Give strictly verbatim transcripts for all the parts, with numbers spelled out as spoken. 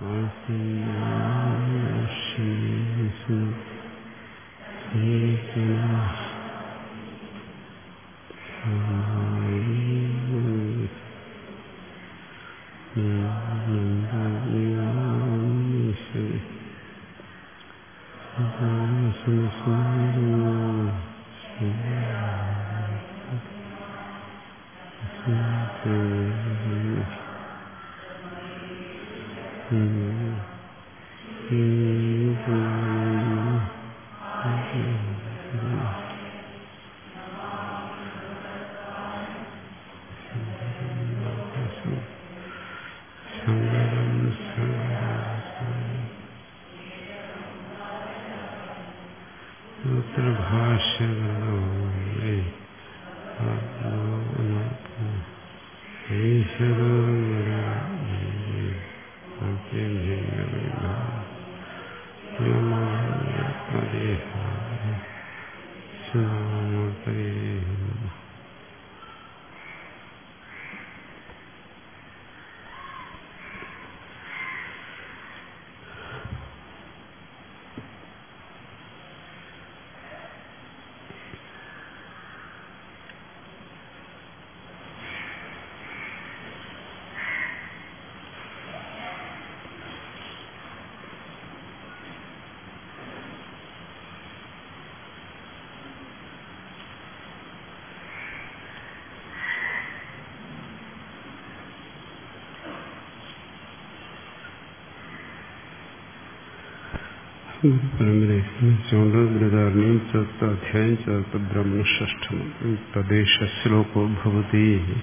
പരമ്പരയെ സംബന്ധിച്ചുകൊണ്ട് ബൃഹദാരണ്യം ചതുർത്ഥ അധ്യായം ചതുർത്ഥ ബ്രഹ്മ ഷഷ്ഠം തദ്ദേശ ശ്ലോകോ ഭവതി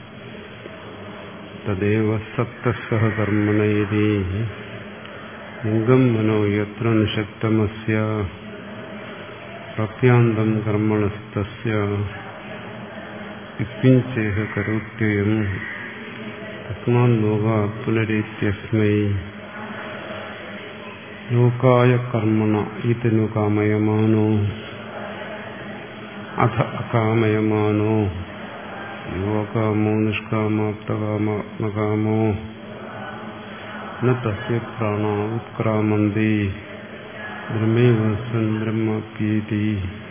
തദേവ സപ്തസഹ കർമ്മണൈതി ലിംഗം മനോ യത്ര നിഷക്തമസ്യ പ്രത്യാന്തം കർമ്മണസ്തസ്യ ഇപ്പിഞ്ചേഹ കരോത്യയം തസ്മാത് ലോകാത് പുനരേത്യസ്മൈ ലോകായ കർമ്മണ ഇതനു കാമയമാനോ അഥ അകാമയമാനോ യോഗാമോ നിഷ്കാമാപ്തകാമോ ന തസ്യ പ്രാണ ഉത്ക്രാമന്തി ബ്രഹ്മൈവ സൻ ബ്രഹ്മാപ്യേതി.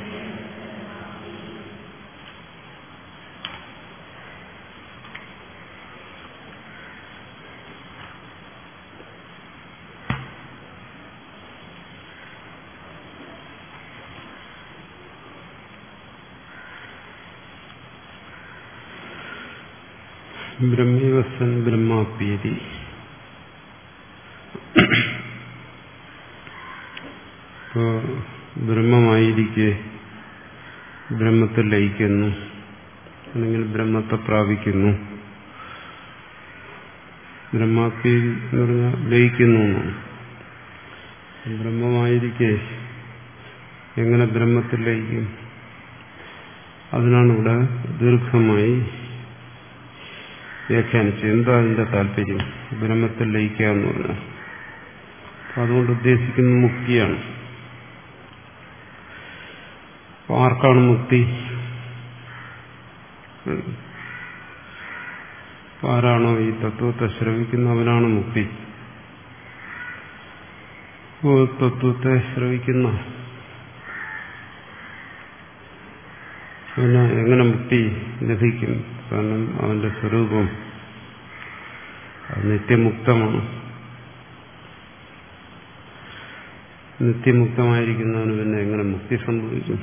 ബ്രഹ്മൈവസൻ ബ്രഹ്മാപ്യേതി. ഇപ്പോ ബ്രഹ്മമായിരിക്കെ ബ്രഹ്മത്തിൽ ലയിക്കുന്നു, അല്ലെങ്കിൽ ബ്രഹ്മത്തെ പ്രാപിക്കുന്നു. ബ്രഹ്മാപ്യേതി എന്ന് പറഞ്ഞാൽ ലയിക്കുന്നു. ബ്രഹ്മമായിരിക്കെ എങ്ങനെ ബ്രഹ്മത്തിൽ ലയിക്കും? അതിനാണ് ഇവിടെ ദീർഘമായി വ്യാഖ്യാനിച്ചു. എന്താ അതിന്റെ താല്പര്യം? ബ്രഹ്മത്തിൽ ലയിക്കുക എന്ന് പറഞ്ഞാൽ അതുകൊണ്ട് ഉദ്ദേശിക്കുന്ന മുക്തിയാണ്. ആർക്കാണ് മുക്തി? ആരാണോ ഈ തത്വത്തെ ശ്രവിക്കുന്ന അവനാണ് മുക്തി. തത്വത്തെ ശ്രവിക്കുന്ന അവന് എങ്ങനെ മുക്തി ലഭിക്കും? കാരണം അവന്റെ സ്വരൂപം അത് നിത്യമുക്തമാണ്. നിത്യമുക്തമായിരിക്കുന്നവന് പിന്നെ എങ്ങനെ മുക്തി സംഭവിക്കും?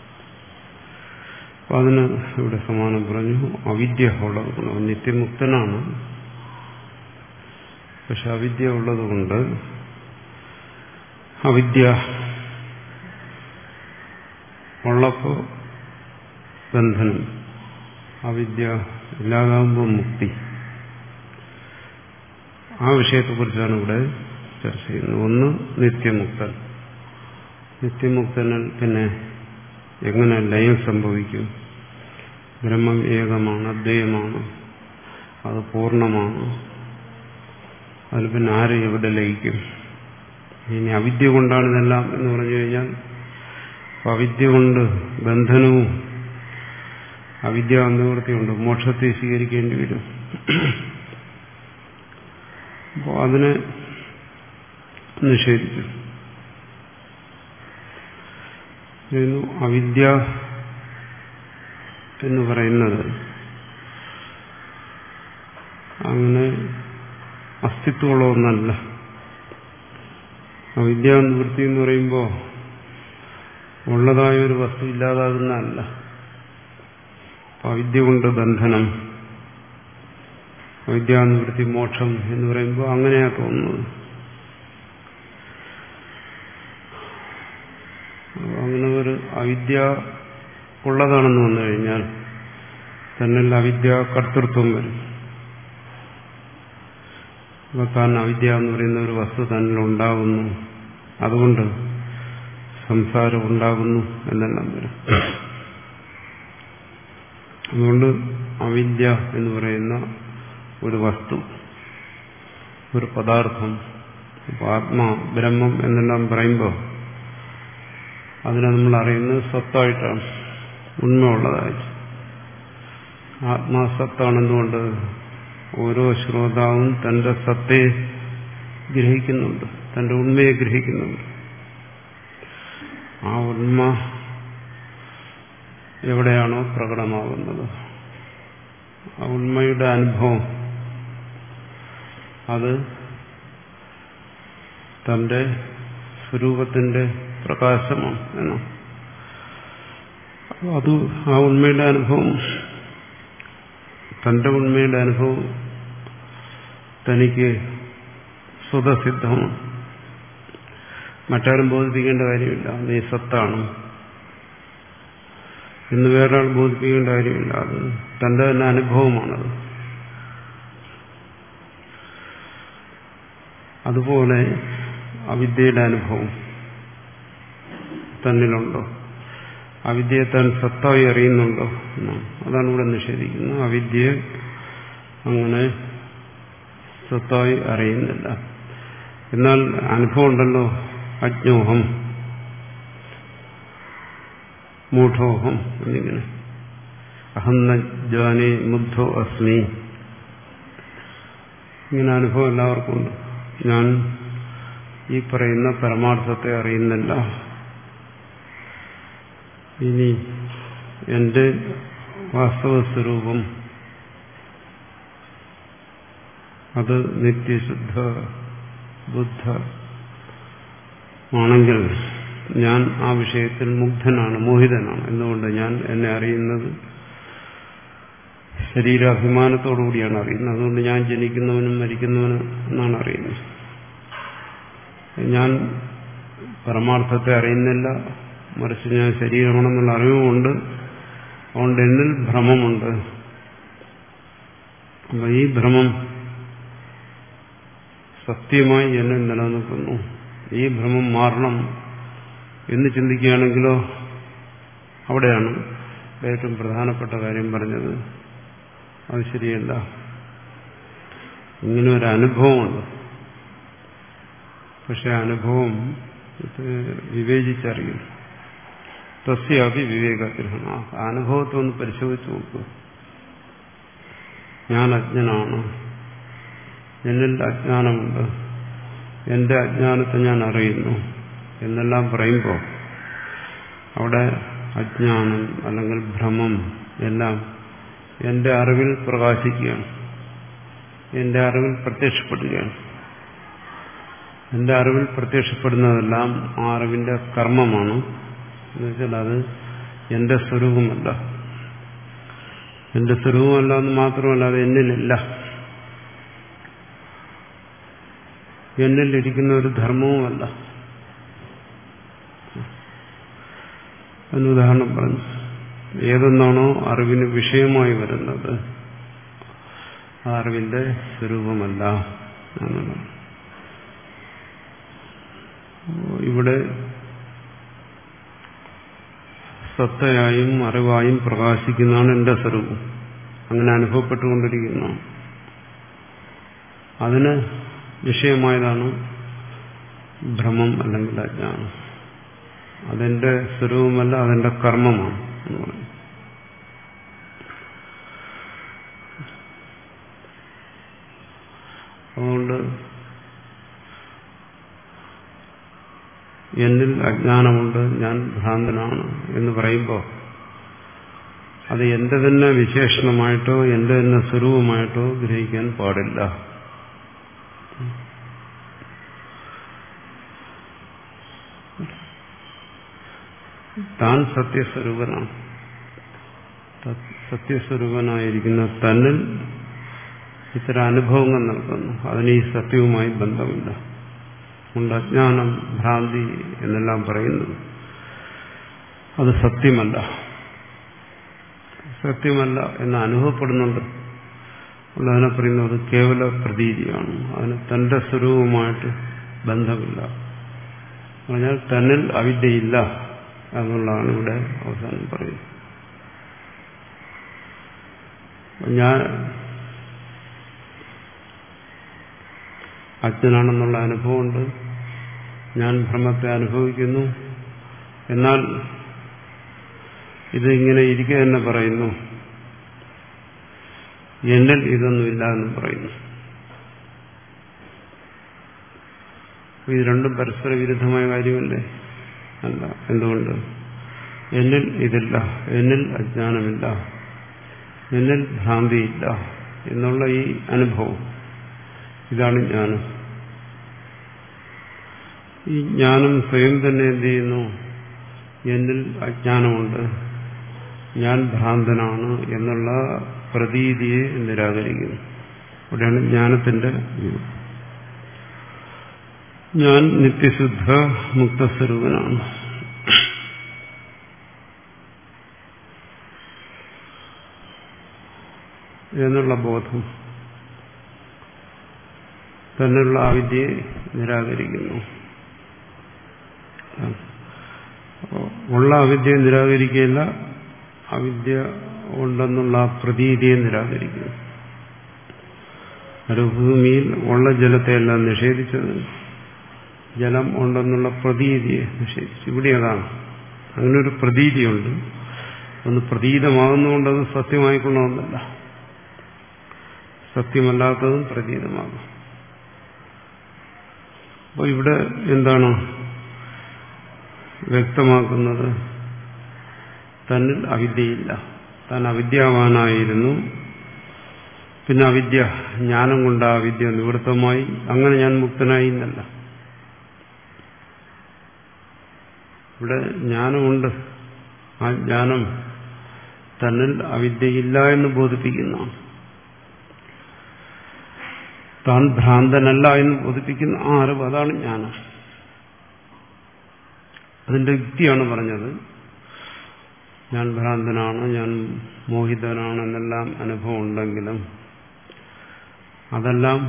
അപ്പൊ അതിന് ഇവിടെ സമാനം പറഞ്ഞു. അവിദ്യ ഉള്ളതുകൊണ്ട് അവൻ നിത്യമുക്തനാണ്, പക്ഷെ അവിദ്യ ഉള്ളതുകൊണ്ട് അവിദ്യ ഉള്ളപ്പോ ബന്ധനം, അവിദ്യ ഇല്ലാതാകുമ്പോൾ മുക്തി. ആ വിഷയത്തെക്കുറിച്ചാണ് ഇവിടെ ചർച്ച ചെയ്യുന്നത്. ഒന്ന് നിത്യമുക്തൻ. നിത്യമുക്തനിൽ പിന്നെ എങ്ങനെ ലയം സംഭവിക്കും? ബ്രഹ്മം ഏകമാണ്, അദ്വൈതമാണ്, അത് പൂർണ്ണമാണ്. അതിൽ പിന്നെ ആര് എവിടെ ലയിക്കും? ഇനി അവിദ്യ കൊണ്ടാണ് ഇതെല്ലാം എന്ന് പറഞ്ഞു കഴിഞ്ഞാൽ അവിദ്യ കൊണ്ട് ബന്ധനവും അവിദ്യ നിവൃത്തിയുണ്ട്, മോക്ഷത്തെ സ്വീകരിക്കേണ്ടി വരും. അപ്പോൾ അതിന് നിഷേധിച്ചു. അവിദ്യ എന്ന് പറയുന്നത് അങ്ങനെ അസ്തിത്വമുള്ള ഒന്നല്ല. അവിദ്യാനിവൃത്തി എന്ന് പറയുമ്പോൾ ഉള്ളതായ ഒരു വസ്തു ഇല്ലാതാകുന്നതല്ല. അവിദ്യ കൊണ്ട് ബന്ധനം, അവിദ്യാനിവൃത്തി മോക്ഷം എന്ന് പറയുമ്പോൾ അങ്ങനെയാ തോന്നുന്നത്. അങ്ങനെ ഒരു അവിദ്യ ഉള്ളതാണെന്ന് വന്നു കഴിഞ്ഞാൽ തന്നിൽ അവിദ്യ കർത്തൃത്വം വരും. അപ്പോൾ താൻ അവിദ്യ എന്ന് പറയുന്ന ഒരു വസ്തു തന്നിൽ ഉണ്ടാകുന്നു, അതുകൊണ്ട് സംസാരം ഉണ്ടാകുന്നു എന്നെല്ലാം വരും. അതുകൊണ്ട് അവിദ്യ എന്ന് പറയുന്ന ഒരു വസ്തു, ഒരു പദാർത്ഥം, ആത്മാ ബ്രഹ്മം എന്നെല്ലാം പറയുമ്പോൾ അതിനെ നമ്മൾ അറിയുന്നത് സത്തായിട്ടാണ്, ഉണ്മയുള്ളതായിട്ട്. ആത്മാ സത്താണെന്നുകൊണ്ട് ഓരോ ശ്രോതാവും തന്റെ സത്തെ ഗ്രഹിക്കുന്നുണ്ട്, തന്റെ ഉണ്മയെ ഗ്രഹിക്കുന്നുണ്ട്. ആ ഉണ്മ എവിടെയാണോ പ്രകടമാകുന്നത്, ആ ഉണ്മയുടെ അനുഭവം അത് തന്റെ സ്വരൂപത്തിന്റെ പ്രകാശമാണ് എന്ന്. അത് ആ ഉണ്മയുടെ അനുഭവം, തന്റെ ഉണ്മയുടെ അനുഭവം തനിക്ക് സ്വതസിദ്ധമാണ്. മറ്റാരും ബോധിപ്പിക്കേണ്ട കാര്യമില്ല നീ സത്താണ് എന്ന് വേറൊരാൾ ബോധിപ്പിക്കേണ്ട കാര്യമില്ല. അത് തന്റെ തന്നെ അനുഭവമാണത്. അതുപോലെ അവിദ്യയുടെ അനുഭവം തന്നിലുണ്ടോ, അവിദ്യയെ താൻ സത്തായി അറിയുന്നുണ്ടോ എന്നാണ്. അതാണ് ഇവിടെ നിഷേധിക്കുന്നത്. അവിദ്യയെ അങ്ങനെ സത്തായി അറിയുന്നില്ല. എന്നാൽ അനുഭവം ഉണ്ടല്ലോ, അജ്ഞോഹം, മൂഢോഹം എന്നിങ്ങനെ. അഹം ന ജാനേ മുഗ്ധോ അസ്മി, ഇങ്ങനെ അനുഭവം എല്ലാവർക്കും ഉണ്ട്. ഞാൻ ഈ പറയുന്ന പരമാർത്ഥത്തെ അറിയുന്നില്ല. ഇനി എന്റെ വാസ്തവ സ്വരൂപം അത് നിത്യശുദ്ധ ബുദ്ധ ആണെങ്കിൽ ഞാൻ ആ വിഷയത്തിൽ മുഗ്ധനാണ്, മോഹിതനാണ്. എന്തുകൊണ്ട്? ഞാൻ എന്നെ അറിയുന്നത് ശരീരാഭിമാനത്തോടുകൂടിയാണ് അറിയുന്നത്. അതുകൊണ്ട് ഞാൻ ജനിക്കുന്നവനും മരിക്കുന്നവനും എന്നാണ് അറിയുന്നത്. ഞാൻ പരമാർത്ഥത്തെ അറിയുന്നില്ല, മറിച്ച് ഞാൻ ശരീരമാണെന്നുള്ള അറിവുമുണ്ട്. അതുകൊണ്ട് എന്നിൽ ഭ്രമമുണ്ട്. അപ്പൊ ഈ ഭ്രമം സത്യമായി എന്നിൽ നിലനിൽക്കുന്നു. ഈ ഭ്രമം മാറണം എന്ന് ചിന്തിക്കുകയാണെങ്കിലോ അവിടെയാണ് ഏറ്റവും പ്രധാനപ്പെട്ട കാര്യം പറഞ്ഞത്. അത് ശരിയല്ല. ഇങ്ങനെ ഒരു അനുഭവമുണ്ട്. പക്ഷെ അനുഭവം വിവേചിച്ചറിയും. തസ്യാപി വിവേകഗ്രഹണ. അനുഭവത്തെ ഒന്ന് പരിശോധിച്ച് നോക്കുക. ഞാൻ അജ്ഞനാണ്, എന്നിൽ അജ്ഞാനമുണ്ട്, എന്റെ അജ്ഞാനത്തെ ഞാൻ അറിയുന്നു എന്നെല്ലാം പറയുമ്പോൾ അവിടെ അജ്ഞാനം അല്ലെങ്കിൽ ഭ്രമം എല്ലാം എന്റെ അറിവിൽ പ്രകാശിക്കുകയാണ്, എന്റെ അറിവിൽ പ്രത്യക്ഷപ്പെടുകയാണ്. എന്റെ അറിവിൽ പ്രത്യക്ഷപ്പെടുന്നതെല്ലാം ആ അറിവിന്റെ കർമ്മമാണ്. എന്നുവെച്ചാൽ അത് എന്റെ സ്വരൂപമല്ല. എന്റെ സ്വരൂപമല്ല എന്ന് മാത്രമല്ല, അത് എന്നിലില്ല. എന്നിലിരിക്കുന്ന ഒരു ധർമ്മവുമല്ല. അതിന് ഉദാഹരണം പറഞ്ഞു. ഏതൊന്നാണോ അറിവിന് വിഷയമായി വരുന്നത് ആ അറിവിന്റെ സ്വരൂപമല്ല എന്നുള്ളത്. ഇവിടെ സത്തയായും അറിവായും പ്രകാശിക്കുന്നതാണ് എന്റെ സ്വരൂപം. അങ്ങനെ അനുഭവപ്പെട്ടുകൊണ്ടിരിക്കുന്നു. അതിന് വിഷയമായതാണ് ഭ്രമം അല്ലെങ്കിൽ അജ്ഞാനം. അതെന്റെ സ്വരൂപമല്ല, അതെന്റെ കർമ്മമാണ് എന്ന് പറയും. അതുകൊണ്ട് എന്നിൽ അജ്ഞാനമുണ്ട്, ഞാൻ ഭ്രാന്തനാണ് എന്ന് പറയുമ്പോൾ അത് എന്റെ തന്നെ വിശേഷണമായിട്ടോ എന്റെ തന്നെ സ്വരൂപമായിട്ടോ ഗ്രഹിക്കാൻ പാടില്ല. താൻ സത്യസ്വരൂപനാണ്. സത്യസ്വരൂപനായിരിക്കുന്ന തന്നിൽ ഇത്തരം അനുഭവങ്ങൾ നൽകുന്നു. അതിന് ഈ സത്യവുമായി ബന്ധമില്ല. അതുകൊണ്ട് അജ്ഞാനം, ഭ്രാന്തി എന്നെല്ലാം പറയുന്നത് അത് സത്യമല്ല. സത്യമല്ല എന്ന് അനുഭവപ്പെടുന്നുണ്ട്. അതിനെ പറയുന്നത് കേവല പ്രതീതിയാണ്. അതിന് തന്റെ സ്വരൂപമായിട്ട് ബന്ധമില്ല. പറഞ്ഞാൽ തന്നിൽ അവിദ്യയില്ല എന്നുള്ളതാണ് ഇവിടെ അവസാനം പറയുന്നത്. ഞാൻ അജ്ഞനാണെന്നുള്ള അനുഭവമുണ്ട്, ഞാൻ ഭ്രമത്തെ അനുഭവിക്കുന്നു, എന്നാൽ ഇത് ഇങ്ങനെ ഇരിക്കുക തന്നെ പറയുന്നു, എന്നിൽ ഇതൊന്നുമില്ല എന്നും പറയുന്നു. ഇത് രണ്ടും പരസ്പര വിരുദ്ധമായ കാര്യമല്ലേ? അല്ല. എന്തുകൊണ്ട്? എന്നിൽ ഇതില്ല, എന്നിൽ അജ്ഞാനമില്ല, എന്നിൽ ഭ്രാന്തിയില്ല എന്നുള്ള ഈ അനുഭവം, ഇതാണ് ജ്ഞാനം. ഈ ജ്ഞാനം സ്വയം തന്നെ എന്ത് ചെയ്യുന്നു? എന്നിൽ അജ്ഞാനമുണ്ട്, ഞാൻ ഭ്രാന്തനാണ് എന്നുള്ള പ്രതീതിയെ നിരാകരിക്കുന്നു. അവിടെയാണ് ജ്ഞാനത്തിന്റെ വ്യൂഹം. ഞാൻ നിത്യശുദ്ധ മുക്തസ്വരൂപനാണ്. എന്നുള്ള ബോധം തന്നെയുള്ള അവിദ്യയെ നിരാകരിക്കുന്നു. ഉള്ള അവിദ്യയെ നിരാകരിക്കുകയില്ല, അവിദ്യ ഉണ്ടെന്നുള്ള പ്രതീതിയെ നിരാകരിക്കുന്നു. മരുഭൂമിയിൽ ഉള്ള ജലത്തെയെല്ലാം നിഷേധിച്ചത് ജലം ഉണ്ടെന്നുള്ള പ്രതീതിയെ നിഷേധിച്ചു. ഇവിടെ അതാണ്. അങ്ങനൊരു പ്രതീതിയുണ്ട്. ഒന്ന് പ്രതീതമാകുന്നതുകൊണ്ടത് സത്യമായിക്കൊള്ളണമെന്നല്ല, സത്യമല്ലാത്തതും പ്രതീതമാകും. അപ്പോൾ ഇവിടെ എന്താണ് വ്യക്തമാക്കുന്നത്? തന്നിൽ അവിദ്യയില്ല, താൻ അവിദ്യാവാനായിരുന്നു, പിന്നെ അവിദ്യ, ജ്ഞാനം കൊണ്ട് ആ വിദ്യ നിവൃത്തമായി, അങ്ങനെ ഞാൻ മുക്തനായി എന്നല്ല. ഇവിടെ ജ്ഞാനമുണ്ട്, ആ ജ്ഞാനം തന്നിൽ അവിദ്യയില്ല എന്ന് ബോധിപ്പിക്കുന്നതാണ്. താൻ ഭ്രാന്തനല്ല എന്ന് ബോധിപ്പിക്കുന്ന ആ അറിവ്, അതാണ് ജ്ഞാനം. അതിന്റെ യുക്തിയാണ് പറഞ്ഞത്. ഞാൻ ഭ്രാന്തനാണ്, ഞാൻ മോഹിതനാണ് എന്നെല്ലാം അനുഭവം ഉണ്ടെങ്കിലും അതെല്ലാം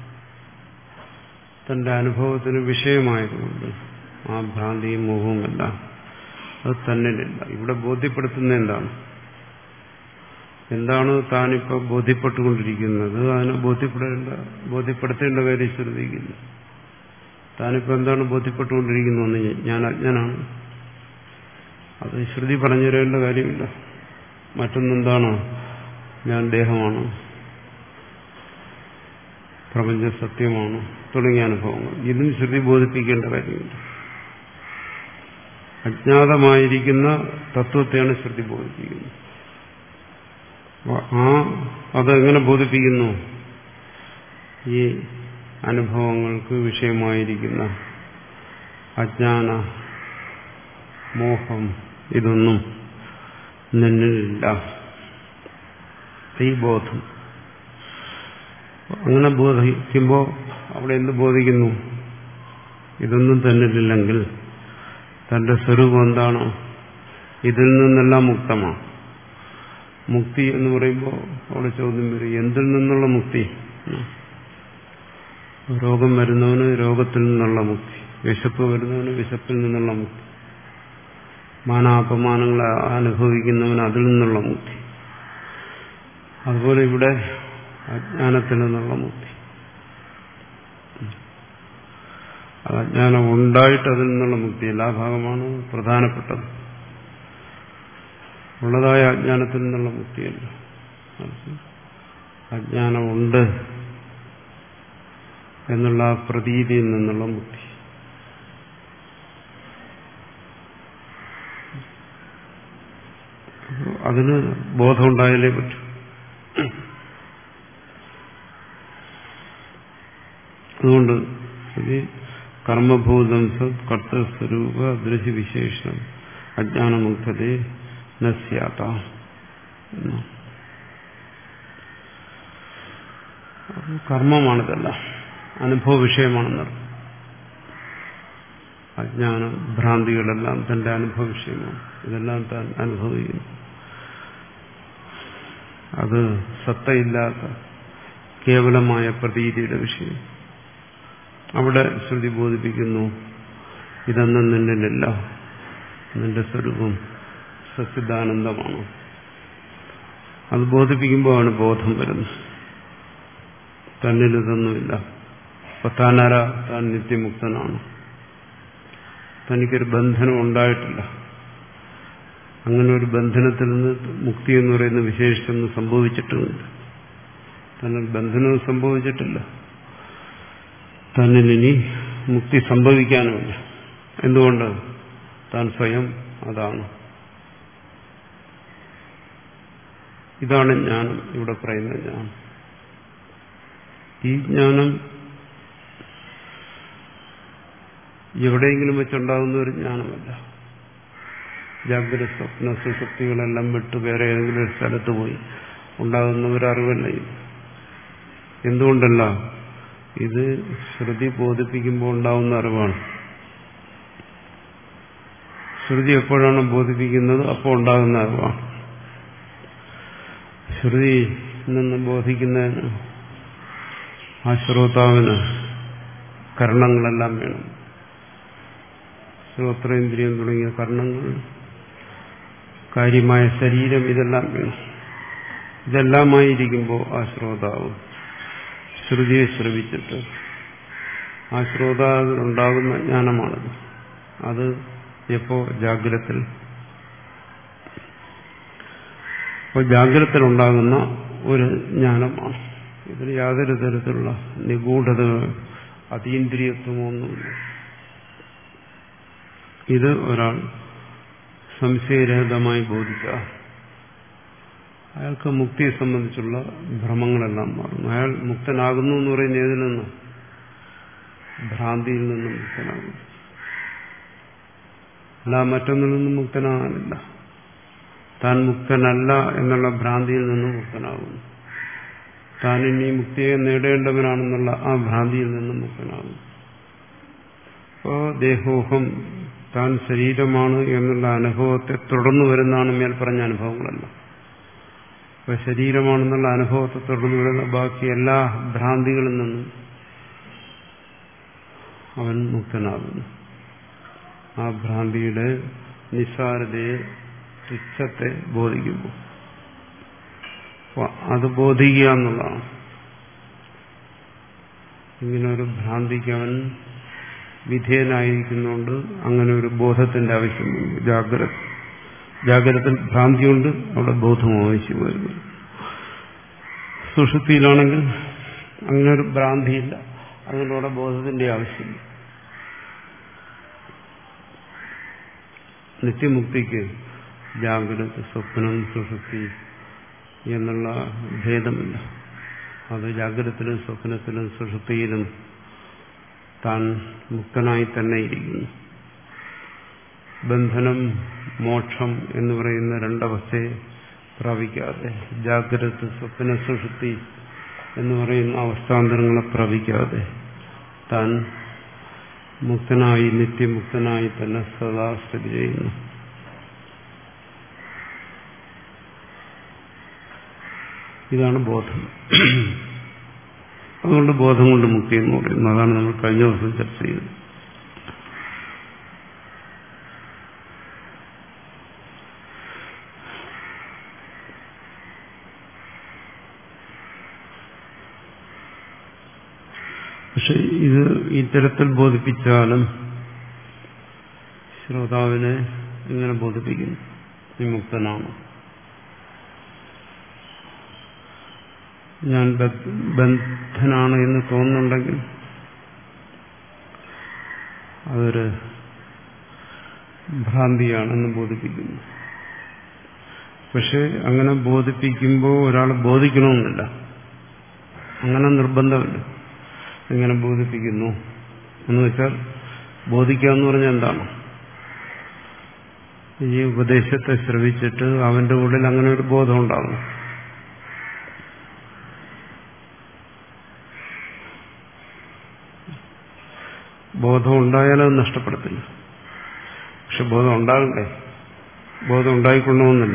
തന്റെ അനുഭവത്തിന് വിഷയമായതുകൊണ്ട് ആ ഭ്രാന്തിയും മോഹവുമെല്ലാം അത് തന്നിലില്ല. ഇവിടെ ബോധ്യപ്പെടുത്തുന്ന എന്താണ്? എന്താണ് താനിപ്പോൾ ബോധ്യപ്പെട്ടുകൊണ്ടിരിക്കുന്നത്? അതിനെ ബോധ്യപ്പെടേണ്ട ബോധ്യപ്പെടുത്തേണ്ട കാര്യം ശ്രദ്ധിക്കുന്നു. താനിപ്പോൾ എന്താണ് ബോധ്യപ്പെട്ടുകൊണ്ടിരിക്കുന്നതെന്ന് ഞാൻ അജ്ഞനാണ്, അത് ശ്രുതി പറഞ്ഞു തരേണ്ട കാര്യമില്ല. മറ്റൊന്നെന്താണ്? ഞാൻ ദേഹമാണ്, പ്രപഞ്ച സത്യമാണ് തുടങ്ങിയ അനുഭവങ്ങൾ. ഇതും ശ്രുതി ബോധിപ്പിക്കേണ്ട കാര്യമില്ല. അജ്ഞാതമായിരിക്കുന്ന തത്വത്തെയാണ് ശ്രുതി ബോധിപ്പിക്കുന്നത്. ആ അതെങ്ങനെ ബോധിപ്പിക്കുന്നു? ഈ അനുഭവങ്ങൾക്ക് വിഷയമായിരിക്കുന്ന അജ്ഞാന, മോഹം, ഇതൊന്നും നിന്നിലില്ല. ഈ ബോധം അങ്ങനെ ബോധിക്കുമ്പോൾ അവിടെ എന്ത് ബോധിക്കുന്നു? ഇതൊന്നും തന്നിലില്ലെങ്കിൽ തന്റെ സ്വരൂപം എന്താണ്? ഇതിൽ നിന്നെല്ലാം മുക്തമാണ്. മുക്തി എന്ന് പറയുമ്പോൾ അവിടെ ചോദ്യം വരും, എന്തിൽ നിന്നുള്ള മുക്തി? രോഗം വരുന്നവന് രോഗത്തിൽ നിന്നുള്ള മുക്തി, വിശപ്പ് വരുന്നവന് വിശപ്പിൽ നിന്നുള്ള മുക്തി, മാനാപമാനങ്ങളെ അനുഭവിക്കുന്നവന് അതിൽ നിന്നുള്ള മുക്തി. അതുപോലെ ഇവിടെ അജ്ഞാനത്തിൽ നിന്നുള്ള മുക്തി. അത് അജ്ഞാനം ഉണ്ടായിട്ട് അതിൽ നിന്നുള്ള മുക്തി എല്ലാ ഭാഗമാണ് പ്രധാനപ്പെട്ടത്. ഉള്ളതായ അജ്ഞാനത്തിൽ നിന്നുള്ള മുക്തിയല്ല, അജ്ഞാനമുണ്ട് എന്നുള്ള പ്രതീതിയിൽ നിന്നുള്ള മുക്തി. അതിന് ബോധം ഉണ്ടായാലേ പറ്റൂ. അതുകൊണ്ട് ഇത് കർമ്മഭൂതം സത് കർത്തസ്വരൂപ ദൃശ്യവിശേഷം അജ്ഞാനമുക്തതേ നസ്യാത. കർമ്മമാണിതല്ല, അനുഭവ വിഷയമാണെന്നറിയാം. അജ്ഞാന ഭ്രാന്തികളെല്ലാം തന്റെ അനുഭവ വിഷയമാണ്. ഇതെല്ലാം താൻ അനുഭവിക്കുന്നു. അത് സത്തയില്ലാത്ത കേവലമായ പ്രതീതിയുടെ വിഷയം. അവിടെ ശ്രുതി ബോധിപ്പിക്കുന്നു, ഇതൊന്നും നിന്നിലില്ല, നിന്റെ സ്വരൂപം സച്ചിദാനന്ദമാണ്. അത് ബോധിപ്പിക്കുമ്പോഴാണ് ബോധം വരുന്നത്. തന്നിലിതൊന്നുമില്ല. അപ്പൊ താനാര, താൻ നിത്യമുക്തനാണ്. തനിക്കൊരു ബന്ധനം ഉണ്ടായിട്ടില്ല. അങ്ങനെ ഒരു ബന്ധനത്തിൽ നിന്ന് മുക്തി എന്ന് പറയുന്ന വിശേഷിച്ചൊന്നും സംഭവിച്ചിട്ടുമില്ല. തന്നിൽ ബന്ധനവും സംഭവിച്ചിട്ടില്ല. തന്നിലിനി മുക്തി സംഭവിക്കാനുമില്ല. എന്തുകൊണ്ട്? താൻ സ്വയം അതാണ്. ഇതാണ് ജ്ഞാനം, ഇവിടെ പറയുന്ന ജ്ഞാനം. ഈ ജ്ഞാനം എവിടെയെങ്കിലും വെച്ചുണ്ടാകുന്ന ഒരു ജ്ഞാനമല്ല. ജാഗ്രത സ്വപ്ന സുഷുപ്തികളെല്ലാം വിട്ട് വേറെ ഏതെങ്കിലും ഒരു സ്ഥലത്ത് പോയി ഉണ്ടാകുന്ന ഒരു അറിവല്ല ഇത്. എന്തുകൊണ്ടല്ല? ഇത് ശ്രുതി ബോധിപ്പിക്കുമ്പോൾ ഉണ്ടാകുന്ന അറിവാണ്. ശ്രുതി എപ്പോഴാണ് ബോധിപ്പിക്കുന്നത് അപ്പോൾ ഉണ്ടാകുന്ന അറിവാണ്. ശ്രുതി നിന്ന് ബോധിക്കുന്നതിന് ആ ശ്രോതാവിന് കർണങ്ങളെല്ലാം വേണം. ശ്രോത്രേന്ദ്രിയം തുടങ്ങിയ കർണങ്ങൾ, കാര്യമായ ശരീരം, ഇതെല്ലാം വേണം. ഇതെല്ലാമായിരിക്കുമ്പോൾ ആ ശ്രോതാവ് ശ്രുതിയെ ശ്രവിച്ചിട്ട് ആ ശ്രോതാവിനുണ്ടാകുന്ന ജ്ഞാനമാണത്. അത് എപ്പോ? ജാഗ്രതത്തിൽ. അപ്പോൾ ജാഗ്രതത്തിലുണ്ടാകുന്ന ഒരു ജ്ഞാനമാണ്. ഇതിന് യാതൊരു തരത്തിലുള്ള നിഗൂഢതയോ അതീന്ദ്രിയത്വമോ ഒന്നുമില്ല. ഇത് ഒരാൾ സംശയരഹിതമായി ബോധിച്ച അയാൾക്ക് മുക്തിയെ സംബന്ധിച്ചുള്ള ഭ്രമങ്ങളെല്ലാം മാറുന്നു. അയാൾ മുക്തനാകുന്നു എന്ന് പറയുന്ന ഏതിൽ നിന്ന്? ഭ്രാന്തിയിൽ നിന്നും മുക്തനാകുന്നു. അല്ല, മറ്റൊന്നിൽ നിന്നും മുക്തനാകാനില്ല. താൻ മുക്തനല്ല എന്നുള്ള ഭ്രാന്തിയിൽ നിന്നും മുക്തനാകുന്നു. താൻ ഇനി മുക്തിയെ നേടേണ്ടവനാണെന്നുള്ള ആ ഭ്രാന്തിയിൽ നിന്നും മുക്തനാകുന്നു. അപ്പോ ദേഹോഹം, താൻ ശരീരമാണ് എന്നുള്ള അനുഭവത്തെ തുടർന്നു വരുന്നതാണ് മേൽപ്പറഞ്ഞ അനുഭവങ്ങളല്ല. അപ്പൊ ശരീരമാണെന്നുള്ള അനുഭവത്തെ തുടർന്നു വരുന്ന ബാക്കി എല്ലാ ഭ്രാന്തികളിൽ നിന്നും അവൻ മുക്തനാകുന്നു. ആ ഭ്രാന്തിയുടെ നിസ്സാരതയെ, തുച്ഛത്തെ ബോധിക്കുമ്പോൾ അത് ബോധിക്കുക എന്നുള്ളതാണ്. ഇങ്ങനൊരു ഭ്രാന്തിക്ക് അവൻ വിധേയനായിരിക്കുന്നുണ്ട്. അങ്ങനെ ഒരു ബോധത്തിന്റെ ആവശ്യമുണ്ട്. ജാഗ്രത ജാഗ്രതത്തിൽ ഭ്രാന്തിയുണ്ട്, അവിടെ ബോധം ആവശ്യം വരുന്നു. സുഷുപ്തിയിലാണെങ്കിൽ അങ്ങനെ ഒരു ഭ്രാന്തിയില്ല, അതിലൂടെ ബോധത്തിന്റെ ആവശ്യമില്ല. നിത്യമുക്തിക്ക് ജാഗ്രത, സ്വപ്നം, സുഷുപ്തി എന്നുള്ള ഭേദമില്ല. അത് ജാഗ്രതത്തിലും സ്വപ്നത്തിലും സുഷുപ്തിയിലും താൻ മുക്തനായി തന്നെ ഇരിക്കുന്നു. ബന്ധനം, മോക്ഷം എന്ന് പറയുന്ന രണ്ടവസ്ഥയെ പ്രാപിക്കാതെ, ജാഗ്രത, സ്വപ്ന, സുഷുപ്തി എന്ന് പറയുന്ന അവസ്ഥാന്തരങ്ങളെ പ്രാപിക്കാതെ താൻ മുക്തനായി, നിത്യമുക്തനായി തന്നെ സദാ സ്ഥിതി ചെയ്യുന്നു. ഇതാണ് ബോധം. അതുകൊണ്ട് ബോധം കൊണ്ട് മുക്തി എന്ന് പറയുന്നു. അതാണ് നമ്മൾ കഴിഞ്ഞ ദിവസം ചർച്ച ചെയ്തത്. പക്ഷെ ഇത് ഇത്തരത്തിൽ ബോധിപ്പിച്ചാലും ശ്രോതാവിനെ ഇങ്ങനെ ബോധിപ്പിക്കുന്നു, വിമുക്തനാണ്. ഞാൻ ബന്ധനാണ് എന്ന് തോന്നുന്നുണ്ടെങ്കിൽ അതൊരു ഭ്രാന്തിയാണെന്ന് ബോധിപ്പിക്കുന്നു. പക്ഷെ അങ്ങനെ ബോധിപ്പിക്കുമ്പോൾ ഒരാൾ ബോധിക്കണമെന്നില്ല, അങ്ങനെ നിർബന്ധമില്ല. എങ്ങനെ ബോധിപ്പിക്കുന്നു എന്ന് വെച്ചാൽ ബോധിക്കുക എന്ന് പറഞ്ഞാൽ എന്താണ്? ഈ ഉപദേശത്തെ ശ്രവിച്ചിട്ട് അവന്റെ ഉള്ളിൽ അങ്ങനെ ഒരു ബോധം ഉണ്ടാകും. ബോധം ഉണ്ടായാലത് നഷ്ടപ്പെടത്തില്ല. പക്ഷെ ബോധം ഉണ്ടാകണ്ടേ? ബോധം ഉണ്ടായിക്കൊള്ളണമെന്നില്ല.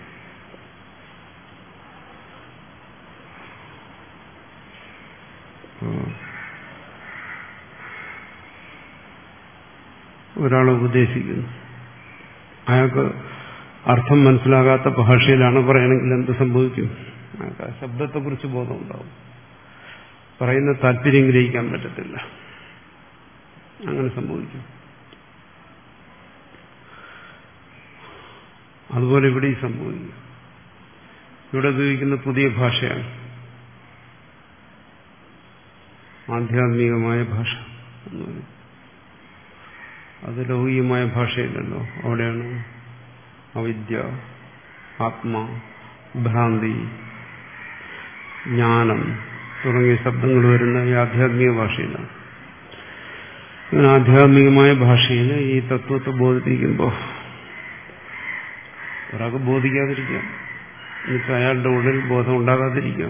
ഒരാൾ ഉപദേശിക്കുന്നു, അയാൾക്ക് അർത്ഥം മനസ്സിലാകാത്ത ഭാഷയിലാണ് പറയണമെങ്കിൽ എന്ത് സംഭവിക്കും? അയാൾക്ക് ആ ശബ്ദത്തെക്കുറിച്ച് ബോധം ഉണ്ടാവും, പറയുന്ന താല്പര്യം ഗ്രഹിക്കാൻ പറ്റത്തില്ല. അങ്ങനെ സംഭവിക്കും. അതുപോലെ ഇവിടെ ഈ സംഭവിക്കും. ഇവിടെ ഉപയോഗിക്കുന്ന പുതിയ ഭാഷയാണ്, ആധ്യാത്മികമായ ഭാഷ എന്ന് പറയും. അത് ലൗകികമായ ഭാഷയില്ലല്ലോ. അവിടെയാണ് അവിദ്യ, ആത്മാ, ഭ്രാന്തി, ജ്ഞാനം തുടങ്ങിയ ശബ്ദങ്ങൾ വരുന്ന ഈ ആധ്യാത്മിക ഭാഷയിലാണ്. അങ്ങനെ ആധ്യാത്മികമായ ഭാഷയിൽ ഈ തത്വത്തെ ബോധിപ്പിക്കുമ്പോൾ ഒരാൾക്ക് ബോധിക്കാതിരിക്കാം, എന്നുവെച്ചാൽ അയാളുടെ ഉള്ളിൽ ബോധം ഉണ്ടാകാതിരിക്കാം.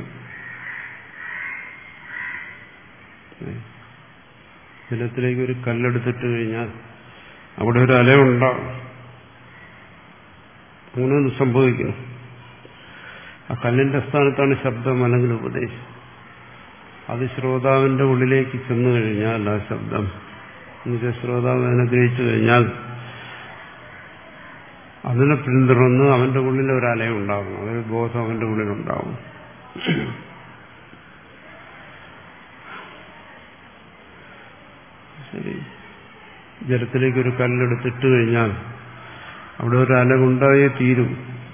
ജലത്തിലേക്ക് ഒരു കല്ലെടുത്തിട്ട് കഴിഞ്ഞാൽ അവിടെ ഒരു അലയുണ്ടാകും. അങ്ങനെയൊന്നും സംഭവിക്കണം. ആ കല്ലിന്റെ സ്ഥാനത്താണ് ശബ്ദം അല്ലെങ്കിൽ ഉപദേശം. അത് ശ്രോതാവിന്റെ ഉള്ളിലേക്ക് ചെന്നു കഴിഞ്ഞാൽ ആ ശബ്ദം എന്നുവെച്ചാൽ ശ്രോതാവ് അതിനെ ഗ്രഹിച്ചു കഴിഞ്ഞാൽ അതിനെ പിന്തുടർന്ന് അവന്റെ ഉള്ളിൽ ഒരു അലയുണ്ടാകും, അതൊരു ബോധം അവന്റെ ഉള്ളിലുണ്ടാകും. ശരി, ജലത്തിലേക്ക് ഒരു കല്ലെടുത്തിട്ട് കഴിഞ്ഞാൽ അവിടെ ഒരു അല ഉണ്ടായേ തീരും,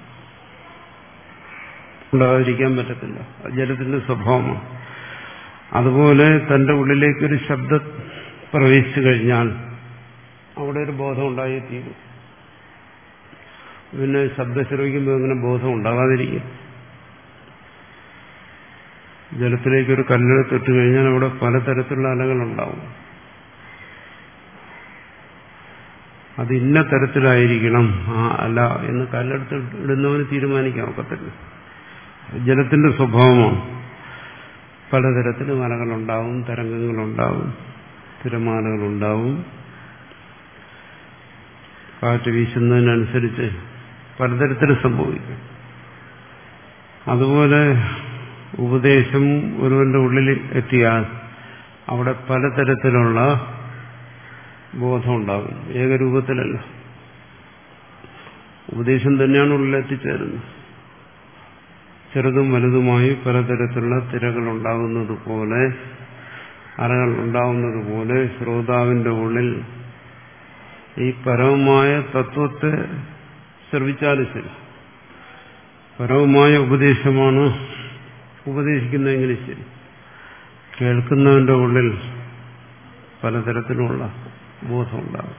ഉണ്ടാകാതിരിക്കാൻ പറ്റത്തില്ല. അത് ജലത്തിന്റെ സ്വഭാവമാണ്. അതുപോലെ തന്റെ ഉള്ളിലേക്കൊരു ശബ്ദം പ്രവേശിച്ചു കഴിഞ്ഞാൽ അവിടെ ഒരു ബോധം ഉണ്ടായേ തീരും. പിന്നെ ശബ്ദം ശ്രവിക്കുമ്പോൾ അങ്ങനെ ബോധം ഉണ്ടാകാതിരിക്കും. ജലത്തിലേക്കൊരു കല്ലെടുത്തിട്ട് കഴിഞ്ഞാൽ അവിടെ പലതരത്തിലുള്ള അലകളുണ്ടാവും. അത് ഇന്ന തരത്തിലായിരിക്കണം ആ അല എന്ന് കല്ലെടുത്ത് ഇടുന്നവന് തീരുമാനിക്കാൻ ഒക്കത്തില്ല. ജലത്തിന്റെ സ്വഭാവമാണ്. പലതരത്തിലും അലകളുണ്ടാവും, തരംഗങ്ങളുണ്ടാവും, തിരമാലകളുണ്ടാവും. കാറ്റ് വീശുന്നതിനനുസരിച്ച് പലതരത്തിലും സംഭവിക്കും. അതുപോലെ ഉപദേശം ഒരുവന്റെ ഉള്ളിൽ എത്തിയാൽ അവിടെ പലതരത്തിലുള്ള ബോധം ഉണ്ടാകും, ഏകരൂപത്തിലല്ല. ഉപദേശം തന്നെയാണ് ഉള്ളിൽ എത്തിച്ചേരുന്നത്. ചെറുതും വലുതുമായി പലതരത്തിലുള്ള തിരകൾ ഉണ്ടാകുന്നത് പോലെ, അറകൾ ഉണ്ടാകുന്നത് പോലെ ശ്രോതാവിന്റെ ഉള്ളിൽ ഈ പരമമായ തത്വത്തെ ശ്രവിച്ചാലും ശരി, പരമമായ ഉപദേശമാണ് ഉപദേശിക്കുന്നതെങ്കിലും ശരി, കേൾക്കുന്നവന്റെ ഉള്ളിൽ പലതരത്തിലുള്ള ബോധമുണ്ടാകും.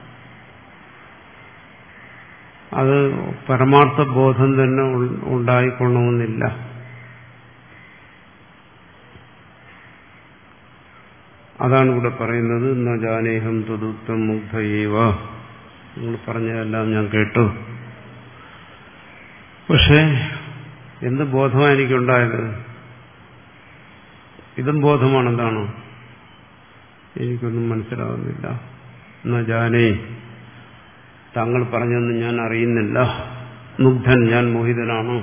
അത് പരമാർത്ഥ ബോധം തന്നെ ഉണ്ടായിക്കൊള്ളണമെന്നില്ല. അതാണ് ഇവിടെ പറയുന്നത്. ന ജാനേഹം തദുക്തം മുഗ്ധയേവ. നിങ്ങൾ പറഞ്ഞതെല്ലാം ഞാൻ കേട്ടു, പക്ഷേ എന്ത് ബോധമാണ് എനിക്കുണ്ടായത്? ഇതും ബോധമാണ്. എന്താണ്? എനിക്കൊന്നും മനസ്സിലാകുന്നില്ല. ന ജാനേ, താങ്കൾ പറഞ്ഞൊന്നും ഞാൻ അറിയുന്നില്ല. മുഗ്ധൻ, ഞാൻ മോഹിതനാണ്.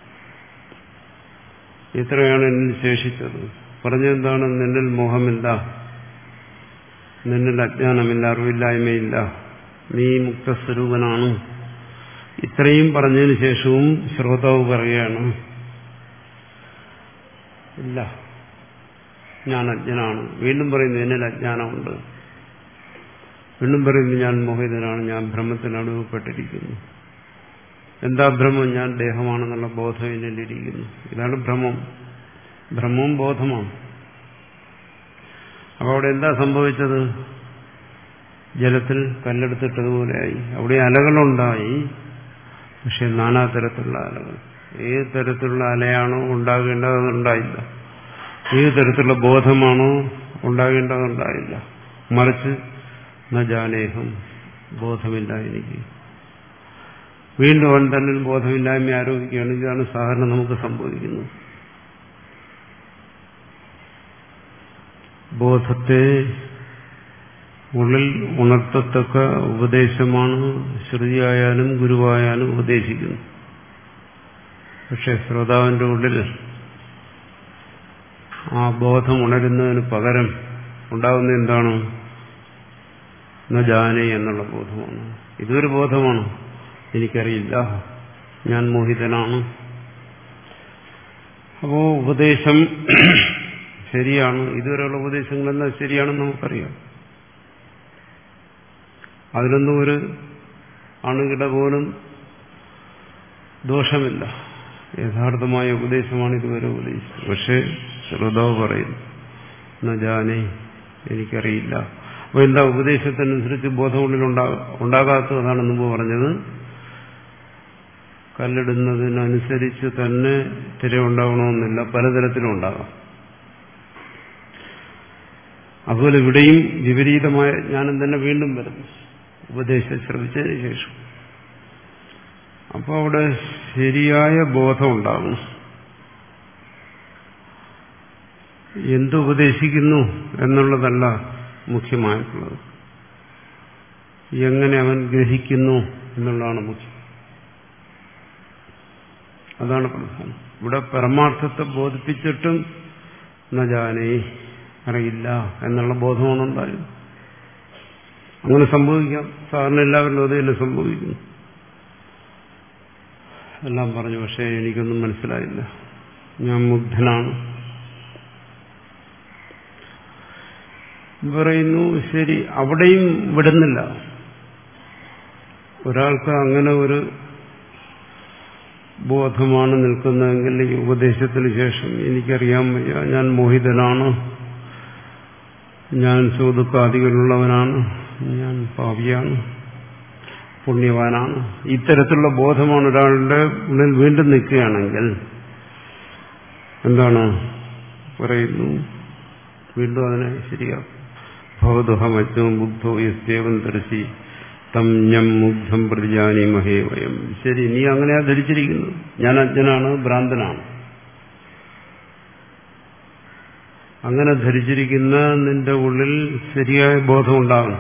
ഇത്രയാണ് എന്നിൽ ശേഷിച്ചത്. പറഞ്ഞെന്താണ്? നിന്നിൽ മോഹമില്ല, നിന്നിൽ അജ്ഞാനമില്ല, അറിവില്ലായ്മയില്ല, നീ മുക്തസ്വരൂപനാണ്. ഇത്രയും പറഞ്ഞതിന് ശേഷവും ശ്രോതാവ് പറയുകയാണ്, ഇല്ല, ഞാൻ അജ്ഞനാണ്. വീണ്ടും പറയുന്നു, എന്നിൽ അജ്ഞാനമുണ്ട്. വീണ്ടും പറയുന്നു, ഞാൻ മോഹിതനാണ്, ഞാൻ ഭ്രമത്തിന് അനുഭവപ്പെട്ടിരിക്കുന്നു. എന്താ ഭ്രമം? ഞാൻ ദേഹമാണെന്നുള്ള ബോധം എന്നിലിരിക്കുന്നു. ഇതാണ് ഭ്രമം. ഭ്രമവും ബോധമാണ്. അപ്പോൾ അവിടെ എന്താ സംഭവിച്ചത്? ജലത്തിൽ കല്ലെടുത്തിട്ടതുപോലെയായി. അവിടെ അലകളുണ്ടായി. പക്ഷെ നാനാതരത്തിലുള്ള അലകൾ. ഏത് തരത്തിലുള്ള അലയാണോ ഉണ്ടാകേണ്ടത് അതുണ്ടായില്ല. ഏത് തരത്തിലുള്ള ബോധമാണോ ഉണ്ടാകേണ്ടത് ഉണ്ടായില്ല. മറിച്ച് ന ജാനേഹം, ബോധമില്ല എനിക്ക്. വീണ്ടും അവൻ തന്നെ ബോധമില്ലായ്മ ആരോപിക്കുകയാണ്. ഇതാണ് സാധാരണ നമുക്ക് സംഭവിക്കുന്നത്. ബോധത്തെ ഉള്ളിൽ ഉണർത്തത്തക്ക ഉപദേശമാണ് ശ്രുതിയായാലും ഗുരുവായാലും ഉപദേശിക്കുന്നത്. പക്ഷെ ശ്രോതാവിന്റെ ഉള്ളിൽ ആ ബോധം ഉണരുന്നതിന് പകരം ഉണ്ടാകുന്ന എന്താണ്? ന ജാനേ എന്നുള്ള ബോധമാണ്. ഇതൊരു ബോധമാണ്, എനിക്കറിയില്ല, ഞാൻ മോഹിതനാണ്. അപ്പോ ഉപദേശം ശരിയാണ്, ഇതുവരെയുള്ള ഉപദേശങ്ങളെല്ലാം ശരിയാണെന്ന് നമുക്കറിയാം. അതിലൊന്നും ഒരു അണുകിട പോലും ദോഷമില്ല. യഥാർത്ഥമായ ഉപദേശമാണ് ഇതുവരെ ഉപദേശിച്ചത്. പക്ഷേ ശ്രോതാവ് പറയുന്നു ന ജാനേ, എനിക്കറിയില്ല. അപ്പോൾ എന്താ ഉപദേശത്തിനനുസരിച്ച് ബോധം ഉള്ളിൽ ഉണ്ടാകാത്തത്? അതാണ് മുമ്പ് പറഞ്ഞത്. കല്ലിടുന്നതിനനുസരിച്ച് തന്നെ തിര ഉണ്ടാകണമെന്നില്ല, പലതരത്തിലും ഉണ്ടാകാം. അതുപോലെ ഇവിടെയും വിപരീതമായ ജ്ഞാനം തന്നെ വീണ്ടും വരുന്നു ഉപദേശം ശ്രമിച്ചതിന് ശേഷം. അപ്പോൾ അവിടെ ശരിയായ ബോധം ഉണ്ടാകും. എന്തുപദേശിക്കുന്നു എന്നുള്ളതല്ല മുഖ്യമായിട്ടുള്ളത്, എങ്ങനെ അവൻ ഗ്രഹിക്കുന്നു എന്നുള്ളതാണ് മുഖ്യം. അതാണ് പ്രധാനം. ഇവിടെ പരമാർത്ഥത്തെ ബോധിപ്പിച്ചിട്ടും ന ജാനേ, അറിയില്ല എന്നുള്ള ബോധമാണ് ഉണ്ടായത്. അങ്ങനെ സംഭവിക്കാം. സാധാരണ എല്ലാവരിലും അത് തന്നെ സംഭവിക്കുന്നു. എല്ലാം പറഞ്ഞു, പക്ഷേ എനിക്കൊന്നും മനസ്സിലായില്ല, ഞാൻ മുഗ്ധനാണ് പറയുന്നു. ശരി, അവിടെയും വിടുന്നില്ല. ഒരാൾക്ക് അങ്ങനെ ഒരു ബോധമാണ് നിൽക്കുന്നതെങ്കിൽ ഈ ഉപദേശത്തിന് ശേഷം എനിക്കറിയാൻ വയ്യ, ഞാൻ മോഹിതനാണ്, ഞാൻ സുഖദുഃഖാദികളുള്ളവനാണ്, ഞാൻ പാപിയാണ്, പുണ്യവാനാണ്, ഇത്തരത്തിലുള്ള ബോധമാണ് ഒരാളുടെ ഉള്ളിൽ വീണ്ടും നിൽക്കുകയാണെങ്കിൽ എന്താണ് പറയുന്നു? വീണ്ടും അതിനെ ശരിയാക്കും. ഭവതുഹമജ്ഞോ മുഗ്ധോ യസ്യേവം ദർശി തം ഞം മുഗ്ധം പ്രതിജാനീമഹേ വയം. ശരി, നീ അങ്ങനെയാ ധരിച്ചിരിക്കുന്നു, ഞാൻ അജ്ഞനാണ്, ഭ്രാന്തനാണ്. അങ്ങനെ ധരിച്ചിരിക്കുന്ന നിന്റെ ഉള്ളിൽ ശരിയായ ബോധം ഉണ്ടാകണം.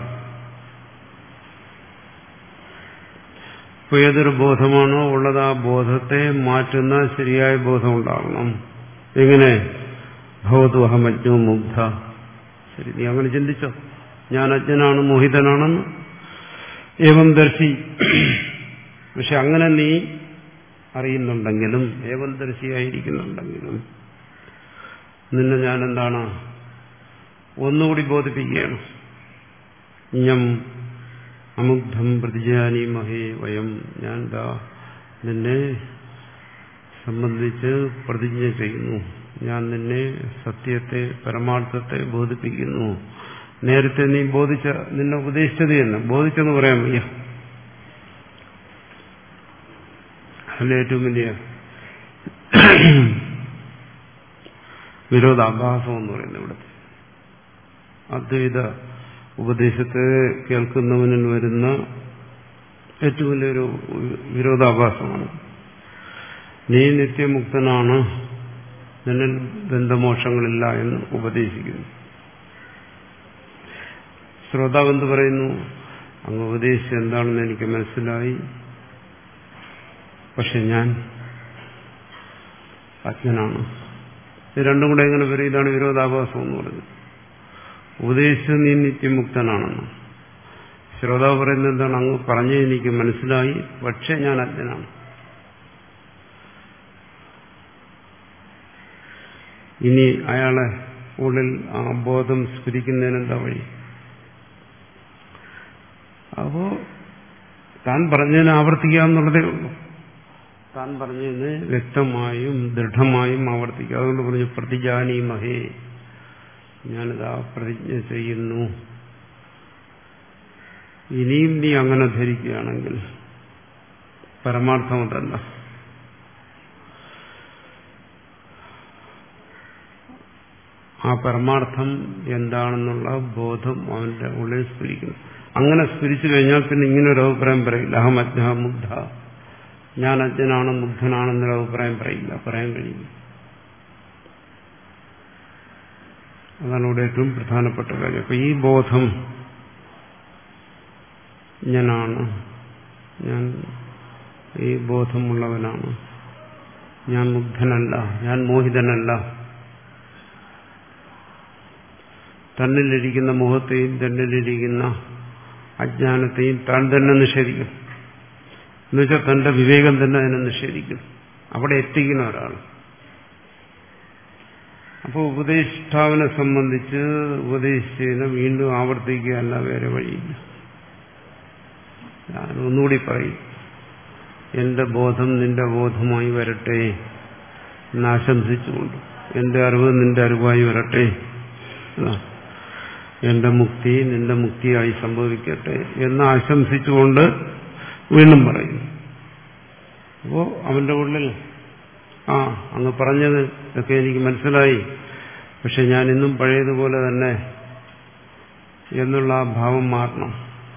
ഇപ്പൊ ഏതൊരു ബോധമാണോ ഉള്ളത് ആ ബോധത്തെ മാറ്റുന്ന ശരിയായ ബോധം ഉണ്ടാകണം. എങ്ങനെ? ഭവതു അഹമജ്ഞോ മുഗ്ധ. ശരി, നീ അങ്ങനെ ചിന്തിച്ചോ, ഞാൻ അജ്ഞനാണ്, മോഹിതനാണെന്ന്. ഏവം ദർശി. പക്ഷെ അങ്ങനെ നീ അറിയുന്നുണ്ടെങ്കിലും, ഏവം ദർശിയായിരിക്കുന്നുണ്ടെങ്കിലും നിന്നെ ഞാൻ എന്താണ് ഒന്നുകൂടി ബോധിപ്പിക്കുകയാണ്. ഞം അമുഗ്ധം പ്രതിജാനീമഹേ വയം. ഞാൻ ദാ നിന്നെ സംബന്ധിച്ച് പ്രതിജ്ഞ ചെയ്യുന്നു, ഞാൻ നിന്നെ സത്യത്തെ, പരമാർത്ഥത്തെ ബോധിപ്പിക്കുന്നു. നേരത്തെ നീ ബോധിച്ച, നിന്നെ ഉപദേശിച്ചത് തന്നെ ബോധിച്ചെന്ന് പറയാൻ വയ്യ. അതിൽ ഏറ്റവും വലിയ വിരോധാഭാസം എന്ന് പറയുന്നത് ഇവിടുത്തെ അദ്വൈത ഉപദേശത്തെ കേൾക്കുന്നവനിൽ വരുന്ന ഏറ്റവും വലിയൊരു വിരോധാഭാസമാണ്. നീ നിത്യമുക്തനാണ്, നിന്നിൽ ബന്ധമോക്ഷങ്ങളില്ല എന്ന് ഉപദേശിക്കുന്നു. ശ്രോതാവ് എന്ത് പറയുന്നു? അങ്ങ് ഉപദേശിച്ച് എന്താണെന്ന് എനിക്ക് മനസ്സിലായി, പക്ഷെ ഞാൻ അജ്ഞനാണ്. ഇത് രണ്ടും കൂടെ എങ്ങനെ വരും? ഇതാണ് വിരോധാഭാസം എന്ന് പറയുന്നത്. ഉപദേശിച്ച് നീ നിത്യമുക്തനാണെന്ന്, ശ്രോതാവ് പറയുന്നത് എന്താണ്? അങ്ങ് പറഞ്ഞ് എനിക്ക് മനസ്സിലായി, പക്ഷെ ഞാൻ അജ്ഞനാണ്. ഇനി അയാളെ ഉള്ളിൽ ആ ബോധം സ്ഫുരിക്കുന്നതിന് എന്താ വഴി? അപ്പോ താൻ പറഞ്ഞതിനെ ആവർത്തിക്കുക എന്നുള്ളതേ ഉള്ളൂ. താൻ പറഞ്ഞതിന് വ്യക്തമായും ദൃഢമായും ആവർത്തിക്കുക. അതുകൊണ്ട് പറഞ്ഞു പ്രതിജാനീമഹേ, ഞാനിതാ പ്രതിജ്ഞ ചെയ്യുന്നു. ഇനിയും നീ അങ്ങനെ ധരിക്കുകയാണെങ്കിൽ പരമാർത്ഥം അതല്ല. ആ പരമാർത്ഥം എന്താണെന്നുള്ള ബോധം അവന്റെ ഉള്ളിൽ സ്ഫുരിക്കുന്നു. അങ്ങനെ സ്ഫുരിച്ചു കഴിഞ്ഞാൽ പിന്നെ ഇങ്ങനെ ഒരു അഭിപ്രായം പറയില്ല, അഹം അജ്ഞ മുഗ്ധ, ഞാൻ അജ്ഞനാണ് മുഗ്ധനാണെന്നൊരു അഭിപ്രായം പറയില്ല, പറയാൻ കഴിയില്ല. അതാണ് ഇവിടെ ഏറ്റവും പ്രധാനപ്പെട്ട കാര്യം. അപ്പൊ ഈ ബോധം ഞാനാണ്, ഞാൻ ഈ ബോധമുള്ളവനാണ്, ഞാൻ മുഗ്ധനല്ല, ഞാൻ മോഹിതനല്ല, തന്നിലിരിക്കുന്ന മോഹത്തെയും തന്നിലിരിക്കുന്ന അജ്ഞാനത്തെയും താൻ തന്നെ നിഷേധിക്കും. എന്നുവെച്ചാൽ തന്റെ വിവേകം തന്നെ അതിനെ നിഷേധിക്കും. അവിടെ എത്തിക്കുന്ന ഒരാൾ. അപ്പോൾ ഉപദേഷ്ടാവിനെ സംബന്ധിച്ച് ഉപദേശിച്ചതിനെ വീണ്ടും ആവർത്തിക്കുകയല്ല, വേറെ വഴിയില്ല. ഞാൻ ഒന്നുകൂടി പറയും, എന്റെ ബോധം നിന്റെ ബോധമായി വരട്ടെ എന്നാശംസിച്ചുകൊണ്ട്, എന്റെ അറിവ് നിന്റെ അറിവായി വരട്ടെ, എന്റെ മുക്തി നിന്റെ മുക്തിയായി സംഭവിക്കട്ടെ എന്ന് ആശംസിച്ചുകൊണ്ട് വീണ്ടും പറയും. അപ്പോ അവന്റെ ഉള്ളിൽ ആ അങ്ങ് പറഞ്ഞത് ഒക്കെ എനിക്ക് മനസ്സിലായി, പക്ഷെ ഞാൻ ഇന്നും പഴയതുപോലെ തന്നെ എന്നുള്ള ആ ഭാവം മാറണം.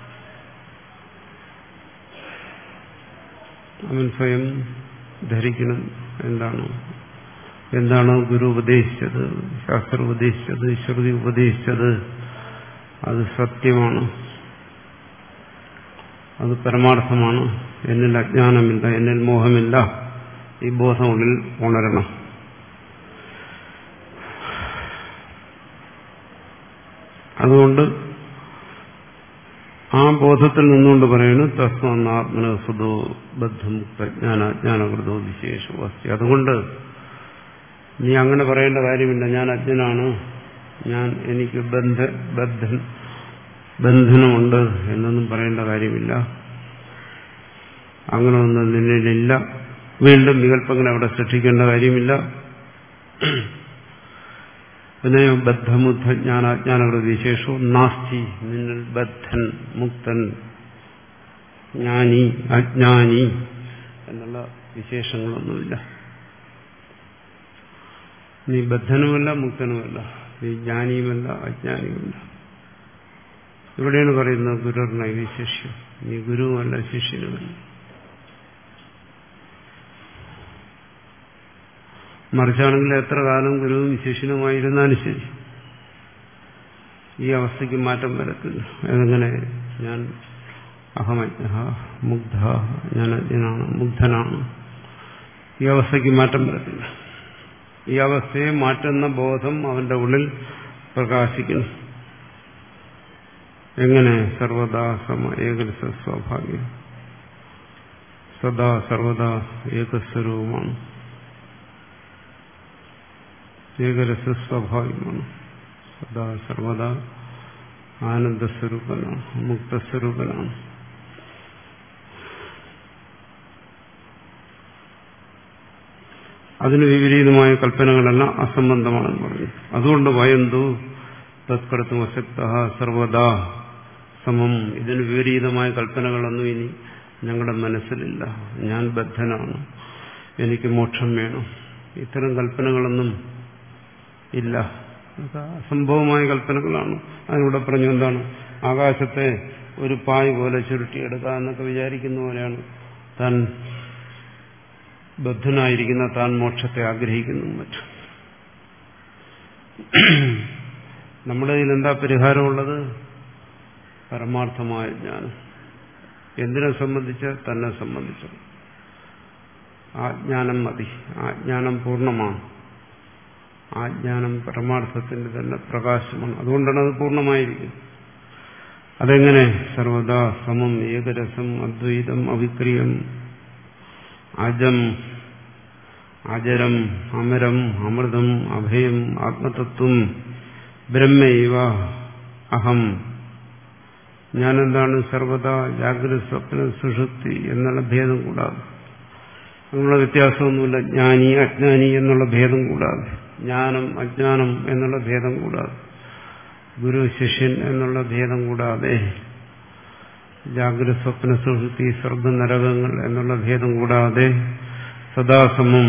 അവൻ സ്വയം ധരിക്കണം എന്താണ് എന്താണ് ഗുരു ഉപദേശിച്ചത്, ശാസ്ത്രം ഉപദേശിച്ചത്, ശ്രുതി ഉപദേശിച്ചത്, അത് സത്യമാണ്, അത് പരമാർത്ഥമാണ്, എന്നിൽ അജ്ഞാനമില്ല, എന്നിൽ മോഹമില്ല. ഈ ബോധം ഉള്ളിൽ ഉണരണം. അതുകൊണ്ട് ആ ബോധത്തിൽ നിന്നുകൊണ്ട് പറയുന്നു, തസ്മാത്മന സുതോ ബദ്ധമുക്ത ജ്ഞാനാജ്ഞാനകൃതോ വിശേഷോ അസ്തി. അതുകൊണ്ട് നീ അങ്ങനെ പറയേണ്ട കാര്യമില്ല, ഞാൻ അജ്ഞനാണ്, ഞാൻ എനിക്ക് ബന്ധ ബദ്ധൻ ബന്ധനമുണ്ട് എന്നൊന്നും പറയേണ്ട കാര്യമില്ല. അങ്ങനെ ഒന്നും നിന്നിലില്ല. വീണ്ടും വികല്പങ്ങൾ അവിടെ സൃഷ്ടിക്കേണ്ട കാര്യമില്ല. പിന്നെ ബദ്ധമുദ്ധ ജ്ഞാനാജ്ഞാനകൃത വിശേഷോ നാസ്തി, നിന്നിൽ ബദ്ധൻ മുക്തൻ ജ്ഞാനി അജ്ഞാനി എന്നുള്ള വിശേഷങ്ങളൊന്നുമില്ല. നീ ബദ്ധനുമല്ല മുക്തനുമല്ല, നീ ജ്ഞാനിയുമല്ല അജ്ഞാനിയുമല്ല. ഇവിടെയാണ് പറയുന്നത് ഗുരുർനൈവ ശിഷ്യം, നീ ഗുരുവുമല്ല ശിഷ്യനുമല്ല. മറിച്ചാണെങ്കിൽ എത്ര കാലം ഗുരുവും ശിഷ്യനുമായിരുന്നാലും ശരി, ഈ അവസ്ഥയ്ക്ക് മാറ്റം വരത്തില്ല. അതെങ്ങനെ? ഞാൻ അഹമജ്ഞ മുഗ്ധ, ഞാൻ അജ്ഞനാണ് മുഗ്ധനാണ്, ഈ അവസ്ഥയ്ക്ക് മാറ്റം വരത്തില്ല. ഈ അവസ്ഥയെ മാറ്റുന്ന ബോധം അവന്റെ ഉള്ളിൽ പ്രകാശിക്കുന്നു. എങ്ങനെ? സർവദാ സമ ഏകരസ സ്വാഭാവികം, സദാ സർവദാ ഏകസ്വരൂപമാണ്, ഏകരസ സ്വാഭാവികമാണ്, സദാ സർവദാ ആനന്ദസ്വരൂപനാണ്, മുക്തസ്വരൂപനാണ്. അതിന് വിപരീതമായ കൽപ്പനകളെല്ലാം അസംബന്ധമാണെന്ന് പറഞ്ഞു. അതുകൊണ്ട് വയന്തു തത്കടത്തും അശക്ത സർവദാ സമം, ഇതിന് വിപരീതമായ കൽപ്പനകളൊന്നും ഇനി ഞങ്ങളുടെ മനസ്സിലില്ല. ഞാൻ ബദ്ധനാണ്, എനിക്ക് മോക്ഷം വേണം, ഇത്തരം കൽപ്പനകളൊന്നും ഇല്ല. അസംഭവമായ കൽപ്പനകളാണ്. അതിലൂടെ പറഞ്ഞു എന്താണ്? ആകാശത്തെ ഒരു പായ് പോലെ ചുരുട്ടിയെടുക്കുക എന്നൊക്കെ വിചാരിക്കുന്ന പോലെയാണ് താൻ ബദ്ധനായിരിക്കുന്ന താൻ മോക്ഷത്തെ ആഗ്രഹിക്കുന്നു മറ്റും. നമ്മുടെ കയ്യിൽ എന്താ പരിഹാരമുള്ളത്? പരമാർത്ഥമായ ജ്ഞാനം. എന്തിനെ സംബന്ധിച്ച്? തന്നെ സംബന്ധിച്ച്. ആ ജ്ഞാനം മതി, ആ ജ്ഞാനം പൂർണ്ണമാണ്, ആ ജ്ഞാനം പരമാർത്ഥത്തിന്റെ തന്നെ പ്രകാശമാണ്. അതുകൊണ്ടാണ് അത് പൂർണ്ണമായിരിക്കും. അതെങ്ങനെ? സർവദാ സമം ഏകരസം അദ്വൈതം അവിക്രിയം അജം അജരം അമരം അമൃതം അഭയം ആത്മതത്വം ബ്രഹ്മൈവ അഹം. ഞാനെന്താണ്? സർവദാ ജാഗ്രത സ്വപ്ന സുഷുപ്തി എന്നുള്ള ഭേദം കൂടാതെ, അങ്ങനെയുള്ള വ്യത്യാസമൊന്നുമില്ല. ജ്ഞാനി അജ്ഞാനി എന്നുള്ള ഭേദം കൂടാതെ, ജ്ഞാനം അജ്ഞാനം എന്നുള്ള ഭേദം കൂടാതെ, ഗുരു ശിഷ്യൻ എന്നുള്ള ഭേദം കൂടാതെ ജാഗ്രത സ്വപ്ന സുഷുപ്തി സ്വർഗ നരകങ്ങൾ എന്നുള്ള ഭേദം കൂടാതെ സദാസമം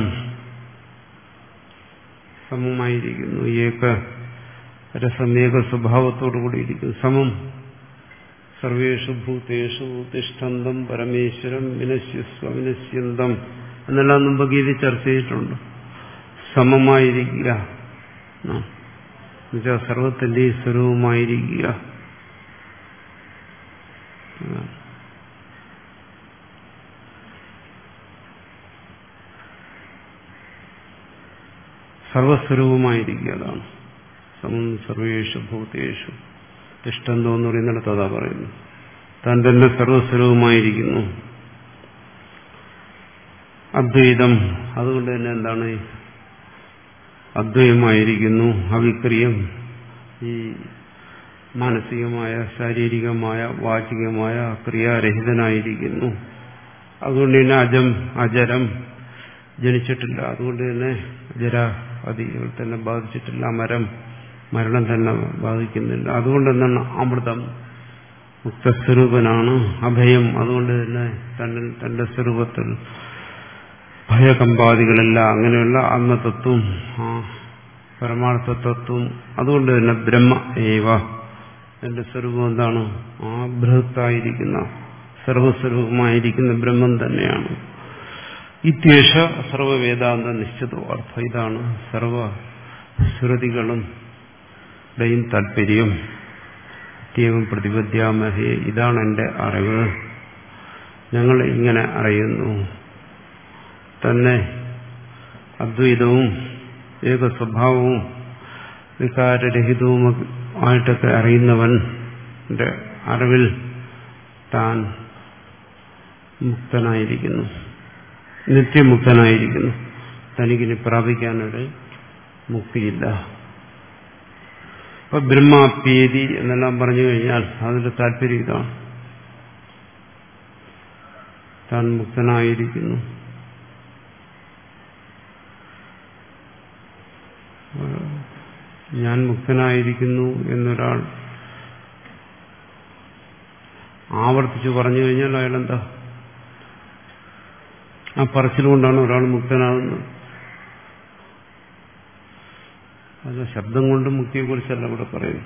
സമമായിരിക്കുന്നു. ഏക രസം ഏക സ്വഭാവത്തോടു കൂടിയിരിക്കുന്നു. സമം സർവേഷു ഭൂതേഷു തിഷ്ഠന്തം പരമേശ്വരം വിനശ്യസ്വ വിനശ്യന്തം എന്നെല്ലാം മുമ്പ് ഗീതി ചർച്ച ചെയ്തിട്ടുണ്ട്. സമമായിരിക്കുക എന്നുവെച്ചാൽ സർവത്തിന്റെ സ്വരൂപമായിരിക്കുക. സർവസ്വരൂപമായിരിക്കുക. അതാണ് സമം സർവേഷു ഭൂതേഷു തിഷ്ഠന്തോ എന്ന് പറയുന്നിടത്ത് അതാ പറയുന്നു. താൻ തന്നെ സർവസ്വരൂപമായിരിക്കുന്നു. അദ്വൈതം അതുകൊണ്ട് തന്നെ എന്താണ് അദ്വൈതമായിരിക്കുന്നു. അവിക്രിയം ഈ മാനസികമായ ശാരീരികമായ വാചികമായ ക്രിയാരഹിതനായിരിക്കുന്നു. അതുകൊണ്ട് തന്നെ അജം അജരം ജനിച്ചിട്ടില്ല. അതുകൊണ്ട് തന്നെ ജരാദികൾ തന്നെ ബാധിച്ചിട്ടില്ല. മരം മരണം തന്നെ ബാധിക്കുന്നില്ല. അതുകൊണ്ട് എന്താണ് അമൃതം മുക്തസ്വരൂപനാണ്. അഭയം അതുകൊണ്ട് തന്നെ തന്നിൽ തന്റെ സ്വരൂപത്തിൽ ഭയകമ്പാദികളില്ല. അങ്ങനെയുള്ള ആത്മതത്വം ആ പരമാർത്ഥ തത്വം അതുകൊണ്ട് തന്നെ ബ്രഹ്മ ഏവ എന്റെ സ്വരൂപം എന്താണ് ആ ബൃഹത്തായിരിക്കുന്ന സർവസ്വരൂപമായിരിക്കുന്ന ബ്രഹ്മം തന്നെയാണ്. ഇത്യേഷ സർവവേദാന്ത നിശ്ചിത അർത്ഥം. ഇതാണ് സർവശ്രുതികളും യും താല്പര്യം. നിത്യവും പ്രതിപദ്യാമഹേ ഇതാണ് എന്റെ അറിവ്. ഞങ്ങൾ ഇങ്ങനെ അറിയുന്നു. തന്നെ അദ്വൈതവും ഏക സ്വഭാവവും വികാരരഹിതവും ആയിട്ടൊക്കെ അറിയുന്നവന്റെ അറിവിൽ താൻ മുക്തനായിരിക്കുന്നു, നിത്യമുക്തനായിരിക്കുന്നു. തനിക്കിനി പ്രാപിക്കാനൊരു മുക്തിയില്ല. അപ്പൊ ബ്രഹ്മാപ്യേതി എന്നെല്ലാം പറഞ്ഞു കഴിഞ്ഞാൽ അതിന്റെ താല്പര്യം ഇതാണ്. താൻ മുക്തനായിരിക്കുന്നു. ഞാൻ മുക്തനായിരിക്കുന്നു എന്നൊരാൾ ആവർത്തിച്ച് പറഞ്ഞു കഴിഞ്ഞാൽ അയാളെന്താ ആ പറച്ചിലുകൊണ്ടാണ് ഒരാൾ മുക്തനാകുന്നത്. അത് ശബ്ദം കൊണ്ട് മുക്തിയെക്കുറിച്ചല്ല ഇവിടെ പറയുന്നു.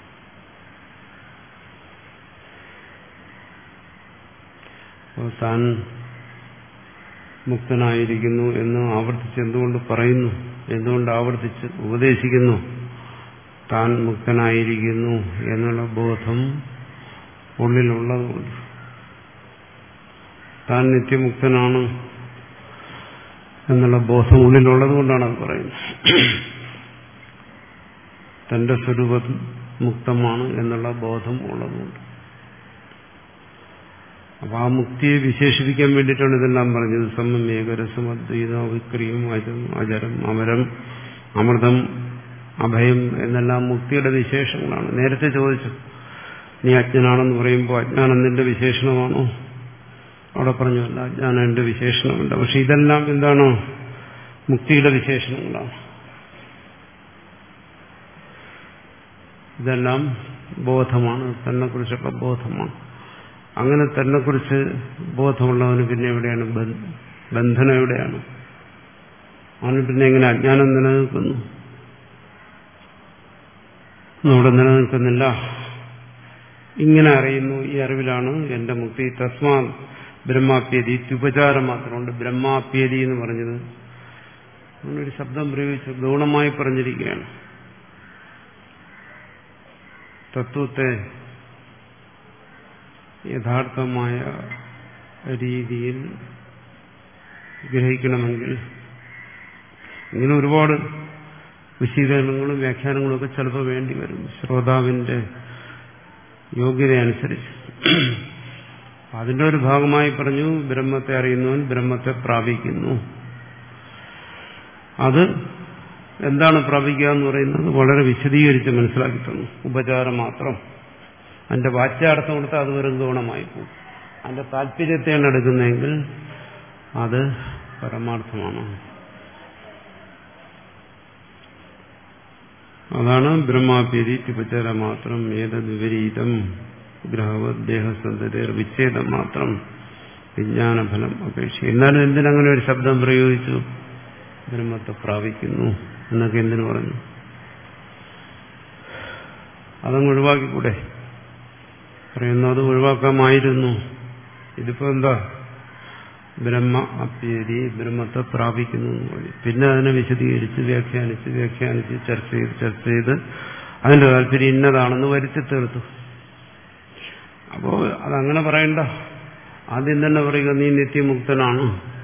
അപ്പോൾ താൻ മുക്തനായിരിക്കുന്നു എന്ന് ആവർത്തിച്ച് എന്തുകൊണ്ട് പറയുന്നു, എന്തുകൊണ്ട് ആവർത്തിച്ച് ഉപദേശിക്കുന്നു? താൻ മുക്തനായിരിക്കുന്നു എന്നുള്ള ബോധം ഉള്ളിലുള്ളതുകൊണ്ട്, താൻ നിത്യമുക്തനാണ് എന്നുള്ള ബോധം ഉള്ളിലുള്ളത് കൊണ്ടാണ് അത് പറയുന്നത്. തന്റെ സ്വരൂപം മുക്തമാണ് എന്നുള്ള ബോധം ഉള്ളതുകൊണ്ട്. അപ്പൊ ആ മുക്തിയെ വിശേഷിപ്പിക്കാൻ വേണ്ടിയിട്ടാണ് ഇതെല്ലാം പറഞ്ഞത്. സമം ഏകരസം അദ്വൈതം അവിക്രിയം അജം അജരം അമരം അമൃതം അഭയം എന്നെല്ലാം മുക്തിയുടെ വിശേഷങ്ങളാണ്. നേരത്തെ ചോദിച്ചു, നീ അജ്ഞനാണെന്ന് പറയുമ്പോൾ അജ്ഞാനം നിന്റെ വിശേഷണമാണോ? അവിടെ പറഞ്ഞല്ല, അജ്ഞാനം എന്റെ വിശേഷണമുണ്ട്. പക്ഷെ ഇതെല്ലാം എന്താണ്? മുക്തിയുടെ വിശേഷണങ്ങളാണ്. ഇതെല്ലാം ബോധമാണ്, തന്നെക്കുറിച്ചൊക്കെ ബോധമാണ്. അങ്ങനെ തന്നെക്കുറിച്ച് ബോധമുള്ളവന് പിന്നെ എവിടെയാണ് ബന്ധനം? എവിടെയാണ് അവന് പിന്നെ എങ്ങനെ അജ്ഞാനം നിലനിൽക്കുന്നു? അവിടെ നിലനിൽക്കുന്നില്ല. ഇങ്ങനെ അറിയുന്നു, ഈ അറിവിലാണ് എന്റെ മുക്തി. തസ്മാ ബ്രഹ്മാപ്യതി ഉപചാരം മാത്രമുണ്ട്. ബ്രഹ്മാപ്യതി എന്ന് പറഞ്ഞത് ഒരു ശബ്ദം പ്രയോഗിച്ച് ഗൗണമായി പറഞ്ഞിരിക്കുകയാണ്. തത്വത്തെ യഥാർത്ഥമായ രീതിയിൽ ഗ്രഹിക്കണമെങ്കിൽ ഇങ്ങനെ ഒരുപാട് വിശദീകരണങ്ങളും വ്യാഖ്യാനങ്ങളും ഒക്കെ ചിലപ്പോൾ വേണ്ടി വരും, ശ്രോതാവിന്റെ യോഗ്യതയനുസരിച്ച്. അതിന്റെ ഒരു ഭാഗമായി പറഞ്ഞു, ബ്രഹ്മത്തെ അറിയുന്നവൻ ബ്രഹ്മത്തെ പ്രാപിക്കുന്നു. അത് എന്താണ് പ്രാപിക്കുക എന്ന് പറയുന്നത് വളരെ വിശദീകരിച്ച് മനസ്സിലാക്കി തന്നു. ഉപചാരം മാത്രം. അതിന്റെ വാച്യാർത്ഥം കൊടുത്താൽ അത് വെറും ഗൗണമായി പോകും. അതിന്റെ താല്പര്യത്തെയാണ് എടുക്കുന്നതെങ്കിൽ അത് പരമാർത്ഥമാണ്. അതാണ് ബ്രഹ്മാപ്യതി ഉപചാരം മാത്രം. ഏതത് വിപരീതം ഗ്രഹവത് ദേഹസന്ധതേർ വിച്ഛേദം മാത്രം വിജ്ഞാനഫലം അപേക്ഷ. എന്നാലും എന്തിനങ്ങനെ ഒരു ശബ്ദം പ്രയോഗിച്ചു? ബ്രഹ്മത്തെ പ്രാപിക്കുന്നു എന്നൊക്കെ എന്തിനു പറഞ്ഞു? അതങ്ങ് ഒഴിവാക്കിക്കൂടെ? പറയുന്നു അത് ഒഴിവാക്കാമായിരുന്നു. ഇതിപ്പോ എന്താ? ബ്രഹ്മ അപ്യേരി, ബ്രഹ്മത്തെ പ്രാപിക്കുന്നു എന്ന് പറയും. പിന്നെ അതിനെ വിശദീകരിച്ച് വ്യാഖ്യാനിച്ച് വ്യാഖ്യാനിച്ച് ചർച്ച ചെയ്ത് ചർച്ച ചെയ്ത് അതിന്റെ താല്പര്യം ഇന്നതാണെന്ന് വരുത്തി തീർത്തു. അപ്പോ അതങ്ങനെ പറയണ്ട. ആദ്യം തന്നെ പറയുക നീ നിത്യമുക്തനാണ്.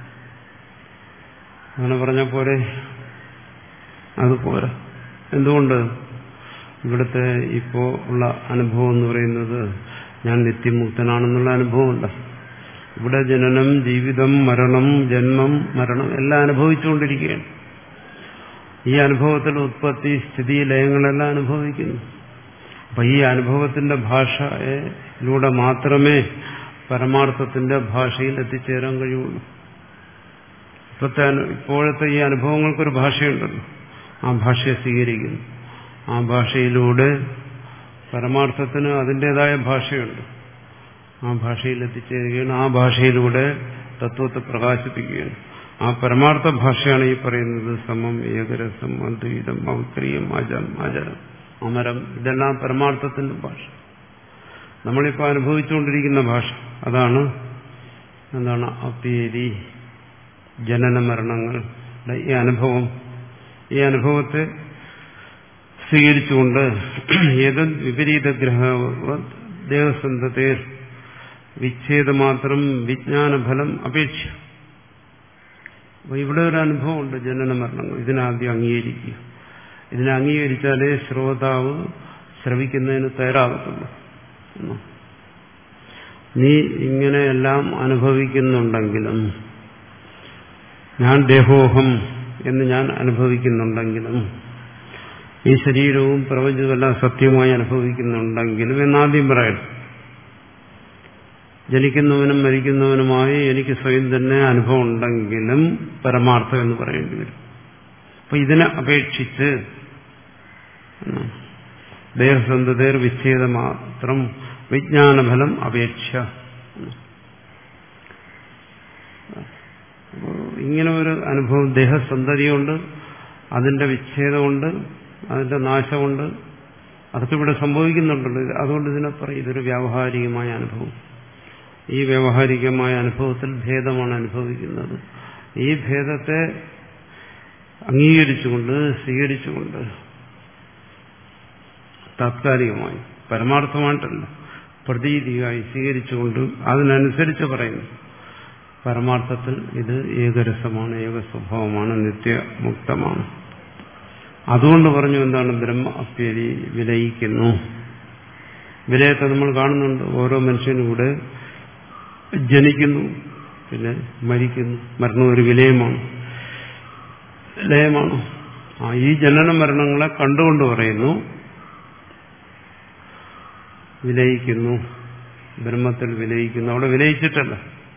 അങ്ങനെ പറഞ്ഞ പോരെ? അത് പോരാ. എന്തുകൊണ്ട്? ഇവിടുത്തെ ഇപ്പോ ഉള്ള അനുഭവം എന്ന് പറയുന്നത് ഞാൻ നിത്യമുക്തനാണെന്നുള്ള അനുഭവമല്ല. ഇവിടെ ജനനം, ജീവിതം, മരണം, ജന്മം, മരണം എല്ലാം അനുഭവിച്ചുകൊണ്ടിരിക്കുകയാണ്. ഈ അനുഭവത്തിൽ ഉത്പത്തി, സ്ഥിതി, ലയങ്ങളെല്ലാം അനുഭവിക്കുന്നു. അപ്പൊ ഈ അനുഭവത്തിന്റെ ഭാഷയിലൂടെ മാത്രമേ പരമാർത്ഥത്തിന്റെ ഭാഷയിൽ എത്തിച്ചേരാൻ കഴിയുള്ളൂ. ഇപ്പോഴത്തെ ഇപ്പോഴത്തെ ഈ അനുഭവങ്ങൾക്കൊരു ഭാഷയുണ്ടല്ലോ, ആ ഭാഷയെ സ്വീകരിക്കുന്നു. ആ ഭാഷയിലൂടെ പരമാർത്ഥത്തിന് അതിൻ്റെതായ ഭാഷയുണ്ട്. ആ ഭാഷയിൽ എത്തിച്ചേരുകയാണ്. ആ ഭാഷയിലൂടെ തത്വത്തെ പ്രകാശിപ്പിക്കുകയാണ്. ആ പരമാർത്ഥ ഭാഷയാണ് ഈ പറയുന്നത് സമം, ഏകരസം, അദ്വൈതം, അവിക്രിയം, അജം, അജരം, അമരം. ഇതെല്ലാം പരമാർത്ഥത്തിന്റെ ഭാഷ. നമ്മളിപ്പോൾ അനുഭവിച്ചുകൊണ്ടിരിക്കുന്ന ഭാഷ അതാണ്. എന്താണ്? അപ്യേരി, ജനന മരണങ്ങൾ. ഈ അനുഭവം ഈ അനുഭവത്തെ സ്വീകരിച്ചുകൊണ്ട് ഏത് വിപരീത ഗ്രഹ ദേവസന്ധത്തെ വിച്ഛേദമാത്രം വിജ്ഞാനഫലം അപേക്ഷ. അപ്പൊ ഇവിടെ ഒരു അനുഭവമുണ്ട്, ജനന മരണങ്ങൾ. ഇതിനാദ്യം അംഗീകരിക്കുക. ഇതിനെ അംഗീകരിച്ചാലേ ശ്രോതാവ് ശ്രവിക്കുന്നതിന് തയ്യാറാകത്തുള്ളൂ. നീ ഇങ്ങനെയെല്ലാം അനുഭവിക്കുന്നുണ്ടെങ്കിലും, ഞാൻ ദേഹോഹം എന്ന് ഞാൻ അനുഭവിക്കുന്നുണ്ടെങ്കിലും, ഈ ശരീരവും പ്രപഞ്ചവുമെല്ലാം സത്യമായി അനുഭവിക്കുന്നുണ്ടെങ്കിലും എന്നാദ്യം പറയണം. ജനിക്കുന്നവനും മരിക്കുന്നവനുമായി എനിക്ക് സ്വയം തന്നെ അനുഭവം ഉണ്ടെങ്കിലും പരമാർത്ഥം എന്ന് പറയേണ്ടി വരും. അപ്പൊ ഇതിനെ അപേക്ഷിച്ച് ദേഹസന്ധതേർ വിച്ഛേദ മാത്രം വിജ്ഞാനഫലം അപേക്ഷ. ഇങ്ങനെ ഒരു അനുഭവം ദേഹസന്ധതിയുണ്ട്, അതിന്റെ വിച്ഛേദമുണ്ട്, അതിന്റെ നാശമുണ്ട്, അതൊക്കെ ഇവിടെ സംഭവിക്കുന്നുണ്ടല്ലോ. അതുകൊണ്ട് ഇതിനെ പറയും ഇതൊരു വ്യാവഹാരികമായ അനുഭവം. ഈ വ്യാവഹാരികമായ അനുഭവത്തിൽ ഭേദമാണ് അനുഭവിക്കുന്നത്. ഈ ഭേദത്തെ അംഗീകരിച്ചുകൊണ്ട് സ്വീകരിച്ചുകൊണ്ട് താത്കാലികമായി, പരമാർത്ഥമായിട്ടല്ല, പ്രതീതിയായി സ്വീകരിച്ചുകൊണ്ട് അതിനനുസരിച്ച് പറയുന്നു. പരമാർത്ഥത്തിൽ ഇത് ഏകരസമാണ്, ഏകസ്വഭാവമാണ്, നിത്യമുക്തമാണ്. അതുകൊണ്ട് പറഞ്ഞു എന്താണ്? ബ്രഹ്മ അപ്യേരി, വിലയിക്കുന്നു. വിലയത്തെ നമ്മൾ കാണുന്നുണ്ട്. ഓരോ മനുഷ്യനും കൂടെ ജനിക്കുന്നു, പിന്നെ മരിക്കുന്നു. മരണം ഒരു വിലയമാണ്, ലയമാണ്. ആ ഈ ജനന മരണങ്ങളെ കണ്ടുകൊണ്ട് പറയുന്നു വിലയിക്കുന്നു, ബ്രഹ്മത്തിൽ വിലയിക്കുന്നു. അവിടെ വിലയിച്ചിട്ടല്ല.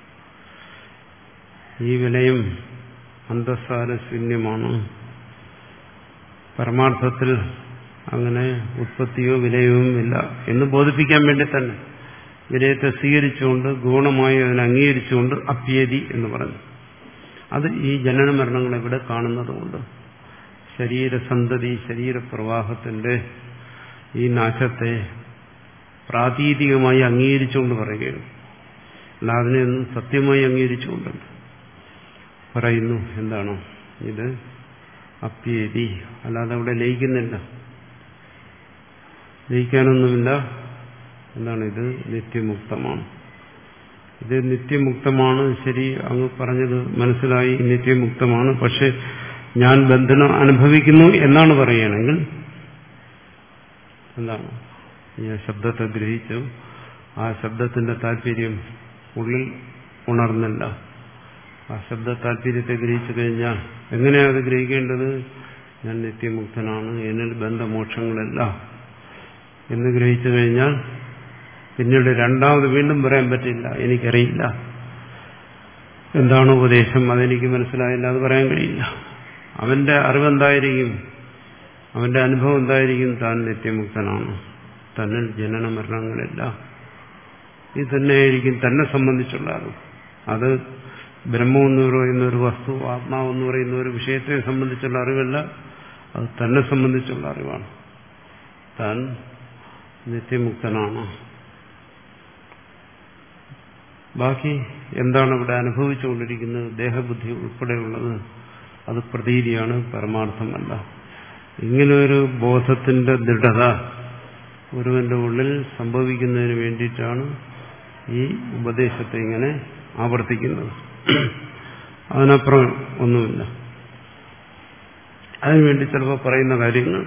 ഈ വിലയം അന്തസ്സാരശൂന്യമാണ്. പരമാർത്ഥത്തിൽ അങ്ങനെ ഉത്പത്തിയോ വിലയവും ഇല്ല എന്ന് ബോധിപ്പിക്കാൻ വേണ്ടി തന്നെ വിലയത്തെ സ്വീകരിച്ചുകൊണ്ട് ഗുണമായി അതിനെ അംഗീകരിച്ചുകൊണ്ട് അപ്യേതി എന്ന് പറഞ്ഞു. അത് ഈ ജനന മരണങ്ങൾ ഇവിടെ കാണുന്നതുകൊണ്ട് ശരീരസന്തതി, ശരീരപ്രവാഹത്തിന്റെ ഈ നാശത്തെ പ്രാതീതികമായി അംഗീകരിച്ചുകൊണ്ട് പറയുകയാണ്. അല്ല അതിനെയൊന്നും സത്യമായി അംഗീകരിച്ചുകൊണ്ടല്ല പറയുന്നു. എന്താണ് ഇത്? അപ്യേതി. അല്ലാതെ അവിടെ ലയിക്കുന്നില്ല, ലയിക്കാനൊന്നുമില്ല. എന്താണ്? ഇത് നിത്യമുക്തമാണ്. ഇത് നിത്യമുക്തമാണ്. ശരി, അങ്ങ് പറഞ്ഞത് മനസ്സിലായി, നിത്യമുക്തമാണ്. പക്ഷെ ഞാൻ ബന്ധനം അനുഭവിക്കുന്നു എന്നാണ് പറയുകയാണെങ്കിൽ എന്താണ്? ഈ ശബ്ദത്തെ ഗ്രഹിച്ചു, ആ ശബ്ദത്തിന്റെ താല്പര്യം ഉള്ളിൽ ഉണർന്നില്ല. ആ ശബ്ദ താല്പര്യത്തെ ഗ്രഹിച്ചു കഴിഞ്ഞാൽ എങ്ങനെയാണ് അത് ഗ്രഹിക്കേണ്ടത്? ഞാൻ നിത്യമുക്തനാണ്, എന്നിൽ ബന്ധമോക്ഷങ്ങളല്ല എന്ന് ഗ്രഹിച്ചു കഴിഞ്ഞാൽ പിന്നീട് രണ്ടാമത് വീണ്ടും പറയാൻ പറ്റില്ല, എനിക്കറിയില്ല, എന്താണ് ഉപദേശം, അതെനിക്ക് മനസ്സിലായില്ല, അത് പറയാൻ കഴിയില്ല. അവന്റെ അറിവെന്തായിരിക്കും? അവന്റെ അനുഭവം എന്തായിരിക്കും? താൻ നിത്യമുക്തനാണ്, തന്നിൽ ജനന മരണങ്ങളില്ല ഇത് തന്നെയായിരിക്കും തന്നെ സംബന്ധിച്ചുള്ള അറിവ്. അത് ബ്രഹ്മമെന്ന് പറയുന്ന ഒരു വസ്തു, ആത്മാവെന്ന് പറയുന്ന ഒരു വിഷയത്തെ സംബന്ധിച്ചുള്ള അറിവല്ല, അത് തന്നെ സംബന്ധിച്ചുള്ള അറിവാണ്. താൻ നിത്യമുക്തനാണ്. ബാക്കി എന്താണ് ഇവിടെ അനുഭവിച്ചുകൊണ്ടിരിക്കുന്നത്, ദേഹബുദ്ധി ഉൾപ്പെടെയുള്ളത്, അത് പ്രതീതിയാണ്, പരമാർത്ഥമല്ല. ഇങ്ങനെയൊരു ബോധത്തിന്റെ ദൃഢത ഒരുവന്റെ ഉള്ളിൽ സംഭവിക്കുന്നതിന് വേണ്ടിയിട്ടാണ് ഈ ഉപദേശത്തെ ഇങ്ങനെ ആവർത്തിക്കുന്നത്. അതിനപ്പുറം ഒന്നുമില്ല. അതിനുവേണ്ടി ചിലപ്പോൾ പറയുന്ന കാര്യങ്ങൾ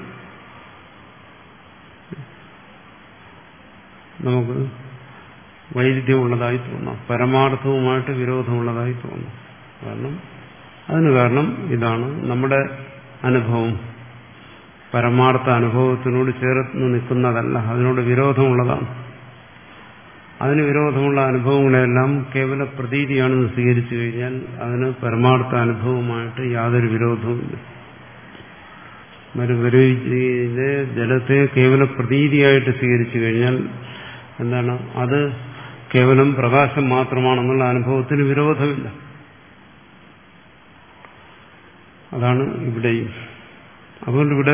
നമുക്ക് വൈരുദ്ധ്യമുള്ളതായി തോന്നാം, പരമാർത്ഥവുമായിട്ട് വിരോധമുള്ളതായി തോന്നാം. കാരണം അതിന് കാരണം ഇതാണ്, നമ്മുടെ അനുഭവം പരമാർത്ഥ അനുഭവത്തിനോട് ചേർന്ന് നിൽക്കുന്നതല്ല, അതിനോട് വിരോധമുള്ളതാണ്. അതിന് വിരോധമുള്ള അനുഭവങ്ങളെല്ലാം കേവല പ്രതീതിയാണെന്ന് സ്വീകരിച്ചു കഴിഞ്ഞാൽ അതിന് പരമാർത്ഥ അനുഭവമായിട്ട് യാതൊരു വിരോധവുമില്ല. മരുഭൂമിയിലെ ജലത്തെ കേവല പ്രതീതിയായിട്ട് സ്വീകരിച്ചു കഴിഞ്ഞാൽ എന്താണ്, അത് കേവലം പ്രകാശം മാത്രമാണെന്നുള്ള അനുഭവത്തിന് വിരോധമില്ല. അതാണ് ഇവിടെയും. അതുകൊണ്ട് ഇവിടെ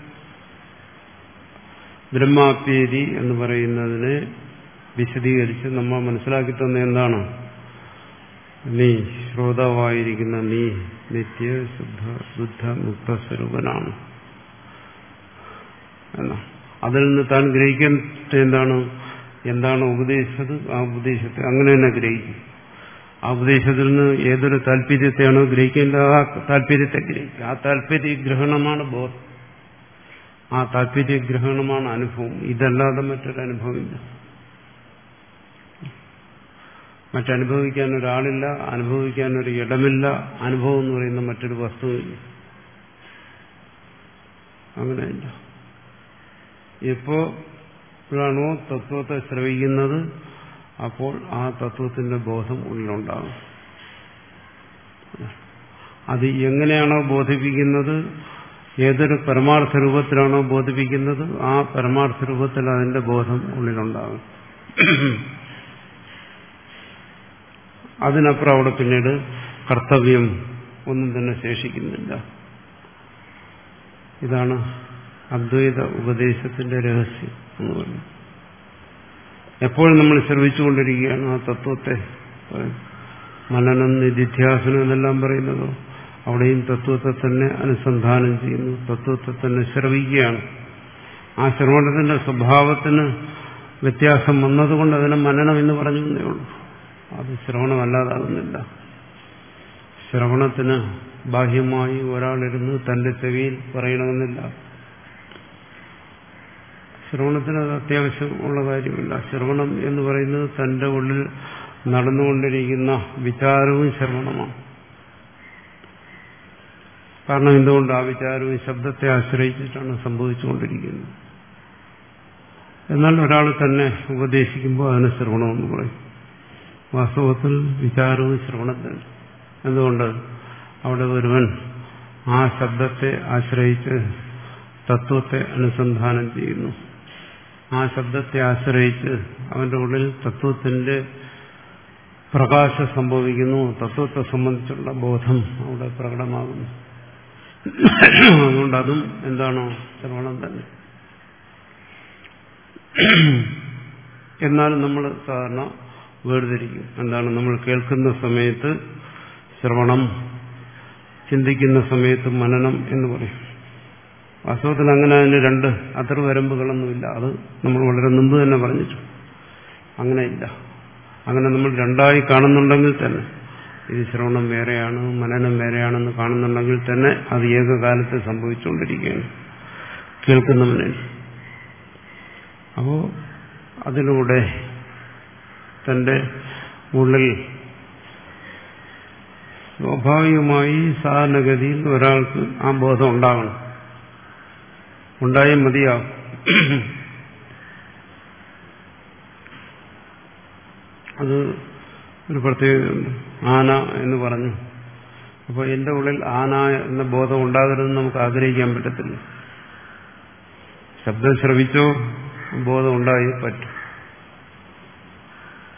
ബ്രഹ്മാപ്യേതി എന്ന് പറയുന്നതിനെ വിശദീകരിച്ച് നമ്മൾ മനസ്സിലാക്കി തന്നെ എന്താണ്, നീ ശ്രോതാവായിരിക്കുന്ന നീ നിത്യ ശുദ്ധ ബുദ്ധ മുക്ത സ്വരൂപനാണ് എന്നാ. അതിൽ നിന്ന് താൻ ഗ്രഹിക്കേണ്ട എന്താണ്, എന്താണ് ഉപദേശിച്ചത്, ആ ഉപദേശത്തെ അങ്ങനെ തന്നെ ഗ്രഹിക്കും. ആ ഉപദേശത്തിൽ നിന്ന് ഏതൊരു താല്പര്യത്തെയാണോ ഗ്രഹിക്കേണ്ടത് ആ താല്പര്യത്തെ ഗ്രഹിക്കുക. ആ താല്പര്യഗ്രഹണമാണ് ബോധം, ആ താല്പര്യഗ്രഹണമാണ് അനുഭവം. ഇതല്ലാതെ മറ്റൊരു അനുഭവമില്ല. മറ്റനുഭവിക്കാൻ ഒരാളില്ല, അനുഭവിക്കാൻ ഒരു ഇടമില്ല, അനുഭവം എന്ന് പറയുന്ന മറ്റൊരു വസ്തുവില്ല. അങ്ങനെയില്ല. എപ്പോഴാണോ തത്വത്തെ ശ്രവിക്കുന്നത് അപ്പോൾ ആ തത്വത്തിന്റെ ബോധം ഉള്ളിലുണ്ടാകും. അത് എങ്ങനെയാണോ ബോധിപ്പിക്കുന്നത്, ഏതൊരു പരമാർത്ഥ രൂപത്തിലാണോ ബോധിപ്പിക്കുന്നത് ആ പരമാർത്ഥ രൂപത്തിൽ അതിന്റെ ബോധം ഉള്ളിലുണ്ടാകും. അതിനപ്പുറം അവിടെ പിന്നീട് കർത്തവ്യം ഒന്നും തന്നെ ശേഷിക്കുന്നില്ല. ഇതാണ് അദ്വൈത ഉപദേശത്തിന്റെ രഹസ്യം എന്ന് പറയുന്നത്. എപ്പോഴും നമ്മൾ ശ്രമിച്ചുകൊണ്ടിരിക്കുകയാണ് ആ തത്വത്തെ. മനനം നിധിധ്യാസനം എന്നെല്ലാം പറയുന്നതോ അവിടെയും തത്വത്തെ തന്നെ അനുസന്ധാനം ചെയ്യുന്നു, തത്വത്തെ തന്നെ ശ്രവിക്കുകയാണ്. ആ ശ്രവണത്തിന്റെ സ്വഭാവത്തിന് വ്യത്യാസം വന്നതുകൊണ്ട് അതിനെ മനനം എന്ന് പറഞ്ഞു എന്നേ ഉള്ളൂ. അത് ശ്രവണമല്ലാതാകുന്നില്ല. ശ്രവണത്തിന് ബാഹ്യമായി ഒരാളിരുന്ന് തന്റെ ചെവിയിൽ പറയണമെന്നില്ല. ശ്രവണത്തിന് അത് അത്യാവശ്യമുള്ള കാര്യമില്ല. ശ്രവണം എന്ന് പറയുന്നത് തന്റെ ഉള്ളിൽ നടന്നുകൊണ്ടിരിക്കുന്ന വിചാരവും ശ്രവണമാണ്. കാരണം എന്തുകൊണ്ട് ആ വിചാരവും ശബ്ദത്തെ ആശ്രയിച്ചിട്ടാണ് സംഭവിച്ചുകൊണ്ടിരിക്കുന്നത്. എന്നാൽ ഒരാൾ തന്നെ ഉപദേശിക്കുമ്പോൾ അതിന് ശ്രവണമെന്ന് പറയും. വാസ്തവത്തിൽ വിചാരവും ശ്രവണം തന്നെ. എന്തുകൊണ്ട് അവിടെ ഒരുവൻ ആ ശബ്ദത്തെ ആശ്രയിച്ച് തത്വത്തെ അനുസന്ധാനം ചെയ്യുന്നു. ആ ശബ്ദത്തെ ആശ്രയിച്ച് അവന്റെ ഉള്ളിൽ തത്വത്തിന്റെ പ്രകാശം സംഭവിക്കുന്നു. തത്വത്തെ സംബന്ധിച്ചുള്ള ബോധം അവിടെ പ്രകടമാകുന്നു. അതുകൊണ്ട് അതും എന്താണോ ശ്രവണം തന്നെ. എന്നാലും നമ്മൾ സാധാരണ വേർതിരിക്കും. എന്താണ്, നമ്മൾ കേൾക്കുന്ന സമയത്ത് ശ്രവണം, ചിന്തിക്കുന്ന സമയത്ത് മനനം എന്ന് പറയും. വാസ്തവത്തിൽ അങ്ങനെ അതിന് രണ്ട് അതിർവരമ്പുകളൊന്നുമില്ല. അത് നമ്മൾ വളരെ മുമ്പ് തന്നെ പറഞ്ഞിട്ടു. അങ്ങനെയില്ല. അങ്ങനെ നമ്മൾ രണ്ടായി കാണുന്നുണ്ടെങ്കിൽ തന്നെ, ഇത് ശ്രവണം വേറെയാണ് മനനം വേറെയാണെന്ന് കാണുന്നുണ്ടെങ്കിൽ തന്നെ അത് ഏകകാലത്ത് സംഭവിച്ചുകൊണ്ടിരിക്കുകയാണ് കേൾക്കുന്നവനിൽ. അപ്പോ അതിലൂടെ തന്റെ ഉള്ളിൽ സ്വാഭാവികമായി സാധാരണഗതിയിൽ ഒരാൾക്ക് ആ ബോധം ഉണ്ടാകണം. ഉണ്ടായേ മതിയാവും. അത് ഒരു പ്രത്യേകതയുണ്ട്. ആന എന്ന് പറഞ്ഞു. അപ്പോൾ എന്റെ ഉള്ളിൽ ആന എന്ന ബോധം ഉണ്ടാകരുതെന്ന് നമുക്ക് ആഗ്രഹിക്കാൻ പറ്റത്തില്ല. ശബ്ദം ശ്രവിച്ചോ ബോധം ഉണ്ടായി പറ്റും.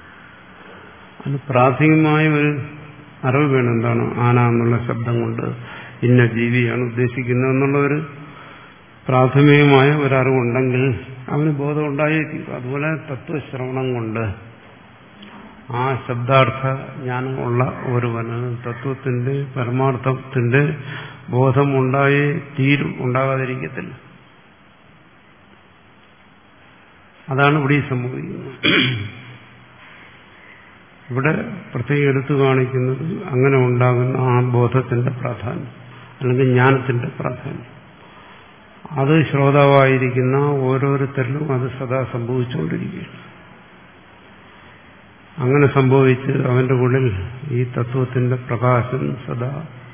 അതിന് പ്രാഥമികമായ ഒരു അറിവ് വേണം. എന്താണ് ആന എന്നുള്ള ശബ്ദം കൊണ്ട് ഇന്ന ജീവിയാണ് ഉദ്ദേശിക്കുന്നത് എന്നുള്ള ഒരു പ്രാഥമികമായ ഒരറിവുണ്ടെങ്കിൽ അവന് ബോധം ഉണ്ടായിരിക്കും. അതുപോലെ തത്വശ്രവണം കൊണ്ട് ആ ശബ്ദാർത്ഥ ജ്ഞാനം ഉള്ള ഒരുവന് തത്വത്തിന്റെ പരമാർത്ഥത്തിന്റെ ബോധം ഉണ്ടായേ തീരും, ഉണ്ടാകാതിരിക്കത്തില്ല. അതാണ് ഇവിടെ സംഭവിക്കുന്നത്. ഇവിടെ പ്രത്യേകം എടുത്തു കാണിക്കുന്നത് അങ്ങനെ ഉണ്ടാകുന്ന ആ ബോധത്തിന്റെ പ്രാധാന്യം അല്ലെങ്കിൽ ജ്ഞാനത്തിന്റെ പ്രാധാന്യം. അത് ശ്രോതാവായിരിക്കുന്ന ഓരോരുത്തരിലും അത് സദാ സംഭവിച്ചുകൊണ്ടിരിക്കുകയാണ്. അങ്ങനെ സംഭവിച്ച് അവന്റെ ഉള്ളിൽ ഈ തത്വത്തിന്റെ പ്രകാശം സദാ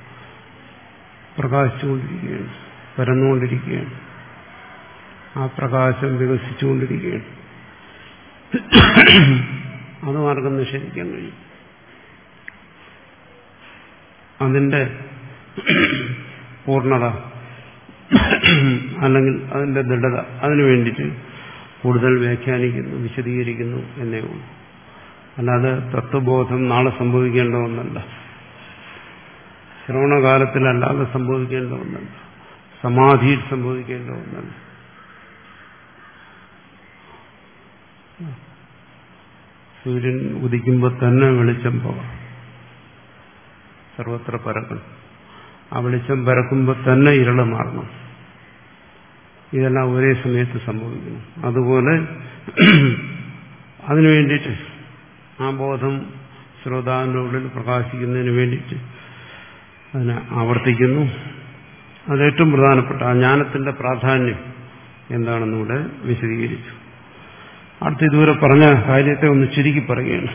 പ്രകാശിച്ചുകൊണ്ടിരിക്കുകയാണ്, പരന്നുകൊണ്ടിരിക്കുകയാണ്. ആ പ്രകാശം വികസിച്ചുകൊണ്ടിരിക്കുകയാണ്. അത് മാർഗം നിഷേധിക്കാൻ കഴിയും. അതിന്റെ പൂർണ്ണത അല്ലെങ്കിൽ അതിന്റെ ദൃഢത അതിനു വേണ്ടിയിട്ട് കൂടുതൽ വ്യാഖ്യാനിക്കുന്നു, വിശദീകരിക്കുന്നു എന്നേ ഉള്ളൂ. അല്ലാതെ തത്വബോധം നാളെ സംഭവിക്കേണ്ട ഒന്നല്ല, ശ്രവണകാലത്തിലല്ലാതെ സംഭവിക്കേണ്ട ഒന്നല്ല, സമാധിയിൽ സംഭവിക്കേണ്ട ഒന്നല്ല. സൂര്യൻ ഉദിക്കുമ്പോൾ തന്നെ വെളിച്ചം പോകാം, സർവത്ര പരക്കണം. ആ വെളിച്ചം പരക്കുമ്പോൾ തന്നെ ഇരുള് മാറണം. ഇതെല്ലാം ഒരേ സമയത്ത് സംഭവിക്കണം. അതുപോലെ അതിനു വേണ്ടിയിട്ട് ആ ബോധം ശ്രോതാവിന്റെ ഉള്ളിൽ പ്രകാശിക്കുന്നതിന് വേണ്ടിയിട്ട് അതിനെ ആവർത്തിക്കുന്നു. അത് ഏറ്റവും പ്രധാനപ്പെട്ട ആ ജ്ഞാനത്തിന്റെ പ്രാധാന്യം എന്താണെന്നിവിടെ വിശദീകരിച്ചു. അടുത്ത ഇതുവരെ പറഞ്ഞ കാര്യത്തെ ഒന്ന് ചുരുക്കി പറയുകയാണ്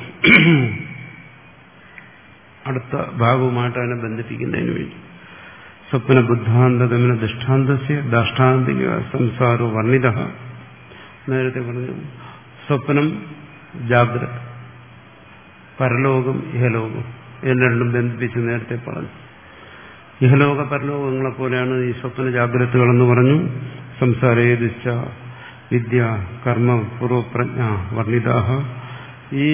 അടുത്ത ഭാഗവുമായിട്ട് അതിനെ ബന്ധിപ്പിക്കുന്നതിന് വേണ്ടി. സ്വപ്ന ബുദ്ധാന്തഗമന ദൃഷ്ടാന്തസ്യ ദാഷ്ടാന്തിക സംസാരോ വർണ്ണിത. നേരത്തെ പറഞ്ഞു സ്വപ്നം, ജാഗ്രത, പരലോകം, ഇഹലോകം എന്ന് രണ്ടും ബന്ധിപ്പിച്ച് നേരത്തെ പറഞ്ഞു. ഇഹലോക പരലോകങ്ങളെ പോലെയാണ് ഈ സ്വപ്ന ജാഗ്രതകളെന്ന് പറഞ്ഞു. സംസാരേദിച്ച വിദ്യ കർമ്മ പൂർവപ്രജ്ഞ വർണ്ണിതാഹ. ഈ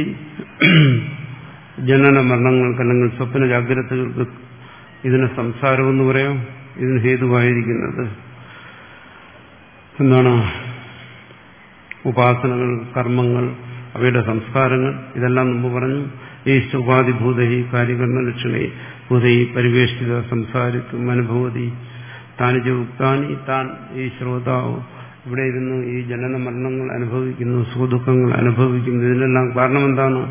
ജനന മരണങ്ങൾക്ക് അല്ലെങ്കിൽ സ്വപ്ന ജാഗ്രതകൾക്ക് ഇതിന് സംസാരമെന്ന് പറയാം. ഇതിന് ഹേതുവായിരിക്കുന്നത് എന്താണ്? ഉപാസനകൾ, കർമ്മങ്ങൾ, അവയുടെ സംസ്കാരങ്ങൾ. ഇതെല്ലാം മുമ്പ് പറഞ്ഞു. ഈ ഉപാധിഭൂതഹി കാര്യകരണ ലക്ഷണേ ഭൂതൈ പരിവേഷ്ടിത സംസാരിക്കും അനുഭവതി താനിജ ഉക്താനി. താൻ ഈ ശ്രോതാവ് ഇവിടെ ഇരുന്ന് ഈ ജനന മരണങ്ങൾ അനുഭവിക്കുന്നു, സുഖദുഃഖങ്ങൾ അനുഭവിക്കുന്നു. ഇതിനെല്ലാം കാരണം എന്താണ്?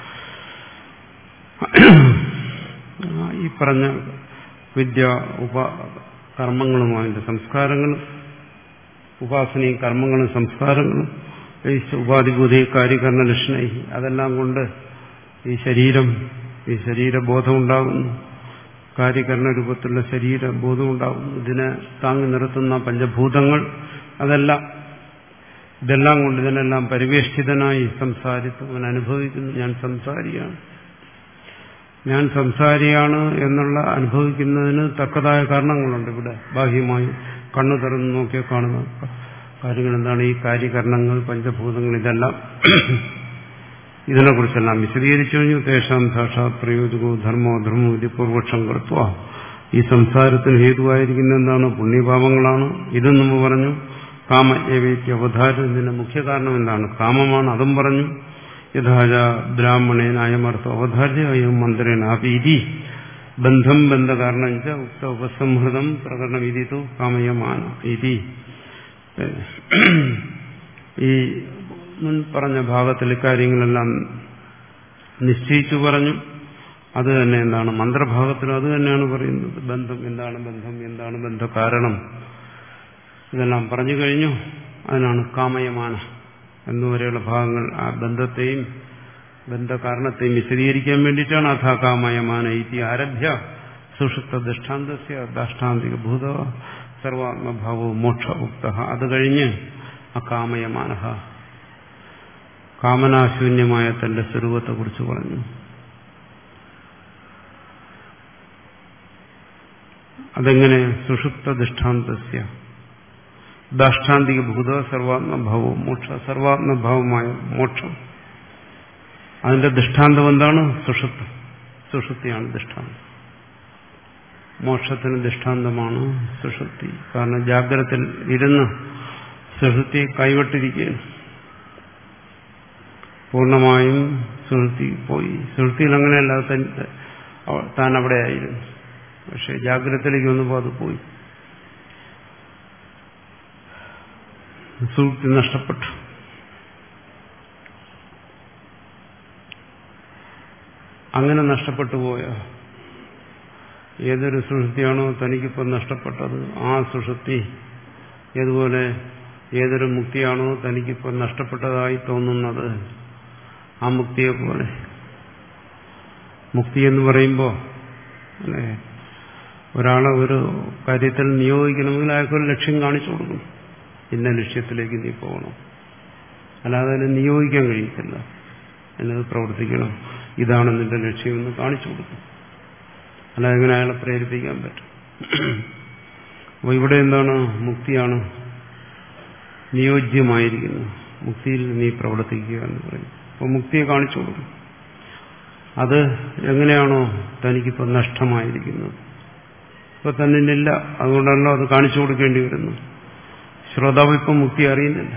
ഈ പറഞ്ഞ വിദ്യ, ഉപ കർമ്മങ്ങളുമായിട്ട് സംസ്കാരങ്ങളും, ഉപാസനയും കർമ്മങ്ങളും സംസ്കാരങ്ങളും, ഈ ഉപാധിഭൂതി കാര്യകരണ ലക്ഷണൈ, അതെല്ലാം കൊണ്ട് ഈ ശരീരം, ഈ ശരീരബോധം ഉണ്ടാകുന്നു, കാര്യകരണ രൂപത്തിലുള്ള ശരീരബോധം ഉണ്ടാകുന്നു. ഇതിനെ താങ്ങി നിർത്തുന്ന പഞ്ചഭൂതങ്ങൾ, അതെല്ലാം ഇതെല്ലാം കൊണ്ട് ഇതിനെല്ലാം പരിവേഷ്ടിതനായി സംസാരിത്തു അവൻ അനുഭവിക്കുന്നു. ഞാൻ സംസാരിയാണ്, ഞാൻ സംസാരിയാണ് എന്നുള്ള അനുഭവിക്കുന്നതിന് തക്കതായ കാരണങ്ങളുണ്ട്. ഇവിടെ ബാഹ്യമായി കണ്ണു തുറന്ന് നോക്കിയാൽ കാണുന്ന കാര്യങ്ങൾ എന്താണ്? ഈ കാര്യകരണങ്ങൾ, പഞ്ചഭൂതങ്ങൾ, ഇതെല്ലാം ഇതിനെക്കുറിച്ചെല്ലാം വിശദീകരിച്ചു കഴിഞ്ഞു. തേഷാം സാക്ഷാത് പ്രയോജകോ ധർമ്മോ ധർമ്മോ ഇത് പൂർവക്ഷം കർത്തുവ. ഈ സംസാരത്തിന് ഹേതുവായിരിക്കുന്ന എന്താണ്? പുണ്യപാപങ്ങളാണ്. ഇതും മുമ്പ് പറഞ്ഞു. കാമ ഏവേത്യ അവധാരം. ഇതിന്റെ മുഖ്യ കാരണം എന്താണ്? കാമമാണ്. അതും പറഞ്ഞു. യഥാച ബ്രാഹ്മണേന അയമർത്ഥ അവധാര്യ അയം മന്ത്രേന അപീതി ബന്ധം ബന്ധകാരണം ച ഉക്ത ഉപസംഹൃതം പ്രകരണം ഇതിതു കാമയമാന ഇതി. ഈ മുൻ പറഞ്ഞ ഭാഗത്തിൽ കാര്യങ്ങളെല്ലാം നിശ്ചയിച്ചു പറഞ്ഞു. അത് തന്നെ എന്താണ്? മന്ത്രഭാഗത്തിലും അത് തന്നെയാണ് പറയുന്നത്. ബന്ധം എന്താണ്, ബന്ധം എന്താണ്, ബന്ധകാരണം, ഇതെല്ലാം പറഞ്ഞു കഴിഞ്ഞു. അതിനാണ് കാമയമാന എന്നുവരെയുള്ള ഭാഗങ്ങൾ. ആ ബന്ധത്തെയും ബന്ധകാരണത്തെയും വിശദീകരിക്കാൻ വേണ്ടിയിട്ടാണ് അഥാ കാമയമാന ഇതി ആരഭ്യ സുഷുപ്ത ദൃഷ്ടാന്തസ്യ ദാഷ്ടാന്തിക ഭൂത സർവാത്മഭാവവും മോക്ഷ ഉക്ത. അത് കഴിഞ്ഞ് അകാമയമാന കാമനാശൂന്യമായ തന്റെ സ്വരൂപത്തെക്കുറിച്ച് പറഞ്ഞു. അതെങ്ങനെ? സുഷുപ്ത ദൃഷ്ടാന്തസ്യ ദാഷ്ടാന്തിക ഭൂത സർവാത്മഭാവവും മോക്ഷ. സർവാത്മഭാവമായ മോക്ഷം അതിന്റെ ദൃഷ്ടാന്തം എന്താണ്? സുഷുപ്തി. സുഷുപ്തിയാണ് ദൃഷ്ടാന്തം. മോക്ഷത്തിന് ദൃഷ്ടാന്തമാണ് സുഷുപ്തി. കാരണം ജാഗ്രതയിൽ ഇരുന്ന് സുഷുപ്തി കൈവിട്ടിരിക്കുകയാണ്. പൂർണ്ണമായും സുഷുപ്തി പോയി. സുഷുപ്തിയിൽ അങ്ങനെയല്ല, താൻ അവിടെ ആയിരുന്നു. പക്ഷെ ജാഗ്രതയിലേക്ക് വന്നപ്പോൾ അത് പോയി. സുഷുപ്തി നഷ്ടപ്പെട്ടു. അങ്ങനെ നഷ്ടപ്പെട്ടു പോയ ഏതൊരു സുഷുപ്തിയാണോ തനിക്കിപ്പോൾ നഷ്ടപ്പെട്ടത്, ആ സുഷുപ്തി ഏതുപോലെ ഏതൊരു മുക്തിയാണോ തനിക്കിപ്പോൾ നഷ്ടപ്പെട്ടതായി തോന്നുന്നത്, ആ മുക്തിയെ പോലെ. മുക്തി എന്ന് പറയുമ്പോൾ അല്ലെ, ഒരാളെ ഒരു കാര്യത്തിൽ നിയോഗിക്കണമെങ്കിൽ അയാൾക്കൊരു ലക്ഷ്യം കാണിച്ചു കൊടുക്കണം. ഇന്ന ലക്ഷ്യത്തിലേക്ക് നീ പോകണം, അല്ലാതെ അതിനെ നിയോഗിക്കാൻ കഴിയത്തില്ല. എന്നത് പ്രവർത്തിക്കണം, ഇതാണ് നിന്റെ ലക്ഷ്യമെന്ന് കാണിച്ചു കൊടുക്കും. അല്ലാതെ എങ്ങനെ അയാളെ പ്രേരിപ്പിക്കാൻ പറ്റും? അപ്പോൾ ഇവിടെ എന്താണ്? മുക്തിയാണ് നിയോജ്യമായിരിക്കുന്നത്. മുക്തിയിൽ നീ പ്രവർത്തിക്കുക എന്ന് പറയും. അപ്പോൾ മുക്തിയെ കാണിച്ചു കൊടുക്കും. അത് എങ്ങനെയാണോ തനിക്കിപ്പോൾ നഷ്ടമായിരിക്കുന്നത്, ഇപ്പൊ തന്നില്ല, അതുകൊണ്ടല്ലോ അത് കാണിച്ചു കൊടുക്കേണ്ടി വരുന്നു. ശ്രോതാവ് ഇപ്പം മുക്തി അറിയുന്നില്ല.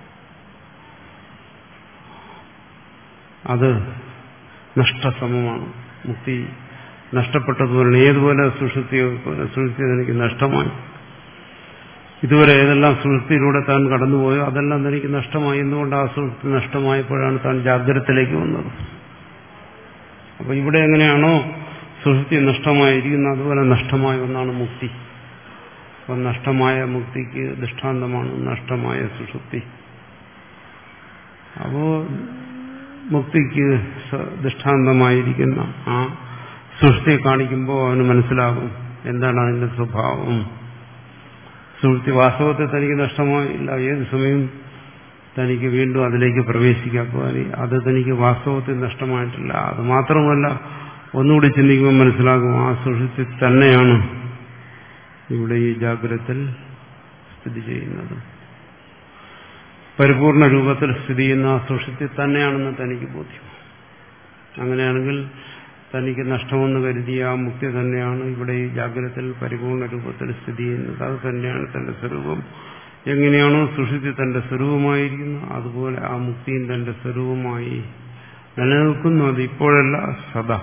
അത് നഷ്ടസമമാണ്. മുക്തി നഷ്ടപ്പെട്ടതുപോലെ ഏതുപോലെ സുഷുപ്തി സുഷുപ്തി തനിക്ക് നഷ്ടമായി. ഇതുവരെ ഏതെല്ലാം സുഷുപ്തിയിലൂടെ താൻ കടന്നുപോയോ അതെല്ലാം തനിക്ക് നഷ്ടമായി. എന്തുകൊണ്ട്? ആ സുഷുപ്തി നഷ്ടമായപ്പോഴാണ് താൻ ജാഗ്രതത്തിലേക്ക് വന്നത്. അപ്പൊ ഇവിടെ എങ്ങനെയാണോ സുഷുപ്തി നഷ്ടമായിരിക്കുന്നത് അതുപോലെ നഷ്ടമായ ഒന്നാണ് മുക്തി. അപ്പൊ നഷ്ടമായ മുക്തിക്ക് ദൃഷ്ടാന്തമാണ് നഷ്ടമായ സുഷുപ്തി. അപ്പോ മുക്തിക്ക് ദൃഷ്ടാന്തമായിരിക്കുന്ന ആ സുഷുപ്തിയെ കാണിക്കുമ്പോൾ അവന് മനസ്സിലാകും എന്താണ് അതിന്റെ സ്വഭാവം. സുഷുപ്തി വാസ്തവത്തിൽ തനിക്ക് നഷ്ടമായില്ല. ഏത് സമയം തനിക്ക് വീണ്ടും അതിലേക്ക് പ്രവേശിക്കാൻ അത് തനിക്ക് വാസ്തവത്തിൽ നഷ്ടമായിട്ടില്ല. അത് മാത്രമല്ല, ഒന്നുകൂടി ചിന്തിക്കുമ്പോൾ മനസ്സിലാകും ആ സുഷുപ്തി തന്നെയാണ് ഇവിടെ ഈ ജാഗ്രതയിൽ സ്ഥിതി ചെയ്യുന്നത്. പരിപൂർണ രൂപത്തിൽ സ്ഥിതി ചെയ്യുന്ന ആ സുഷുപ്തി തന്നെയാണെന്ന് തനിക്ക് ബോധ്യം. അങ്ങനെയാണെങ്കിൽ തനിക്ക് നഷ്ടമെന്ന് കരുതിയ ആ മുക്തി തന്നെയാണ് ഇവിടെ ഈ ജാഗ്രതയിൽ പരിപൂർണ രൂപത്തിൽ സ്ഥിതി ചെയ്യുന്നത്. അത് തന്നെയാണ് തന്റെ സ്വരൂപം. എങ്ങനെയാണോ സുഷുപ്തി തന്റെ സ്വരൂപമായിരിക്കുന്നു അതുപോലെ ആ മുക്തിയും തന്റെ സ്വരൂപമായി നിലനിൽക്കുന്നു. അത് ഇപ്പോഴല്ല, സദാ.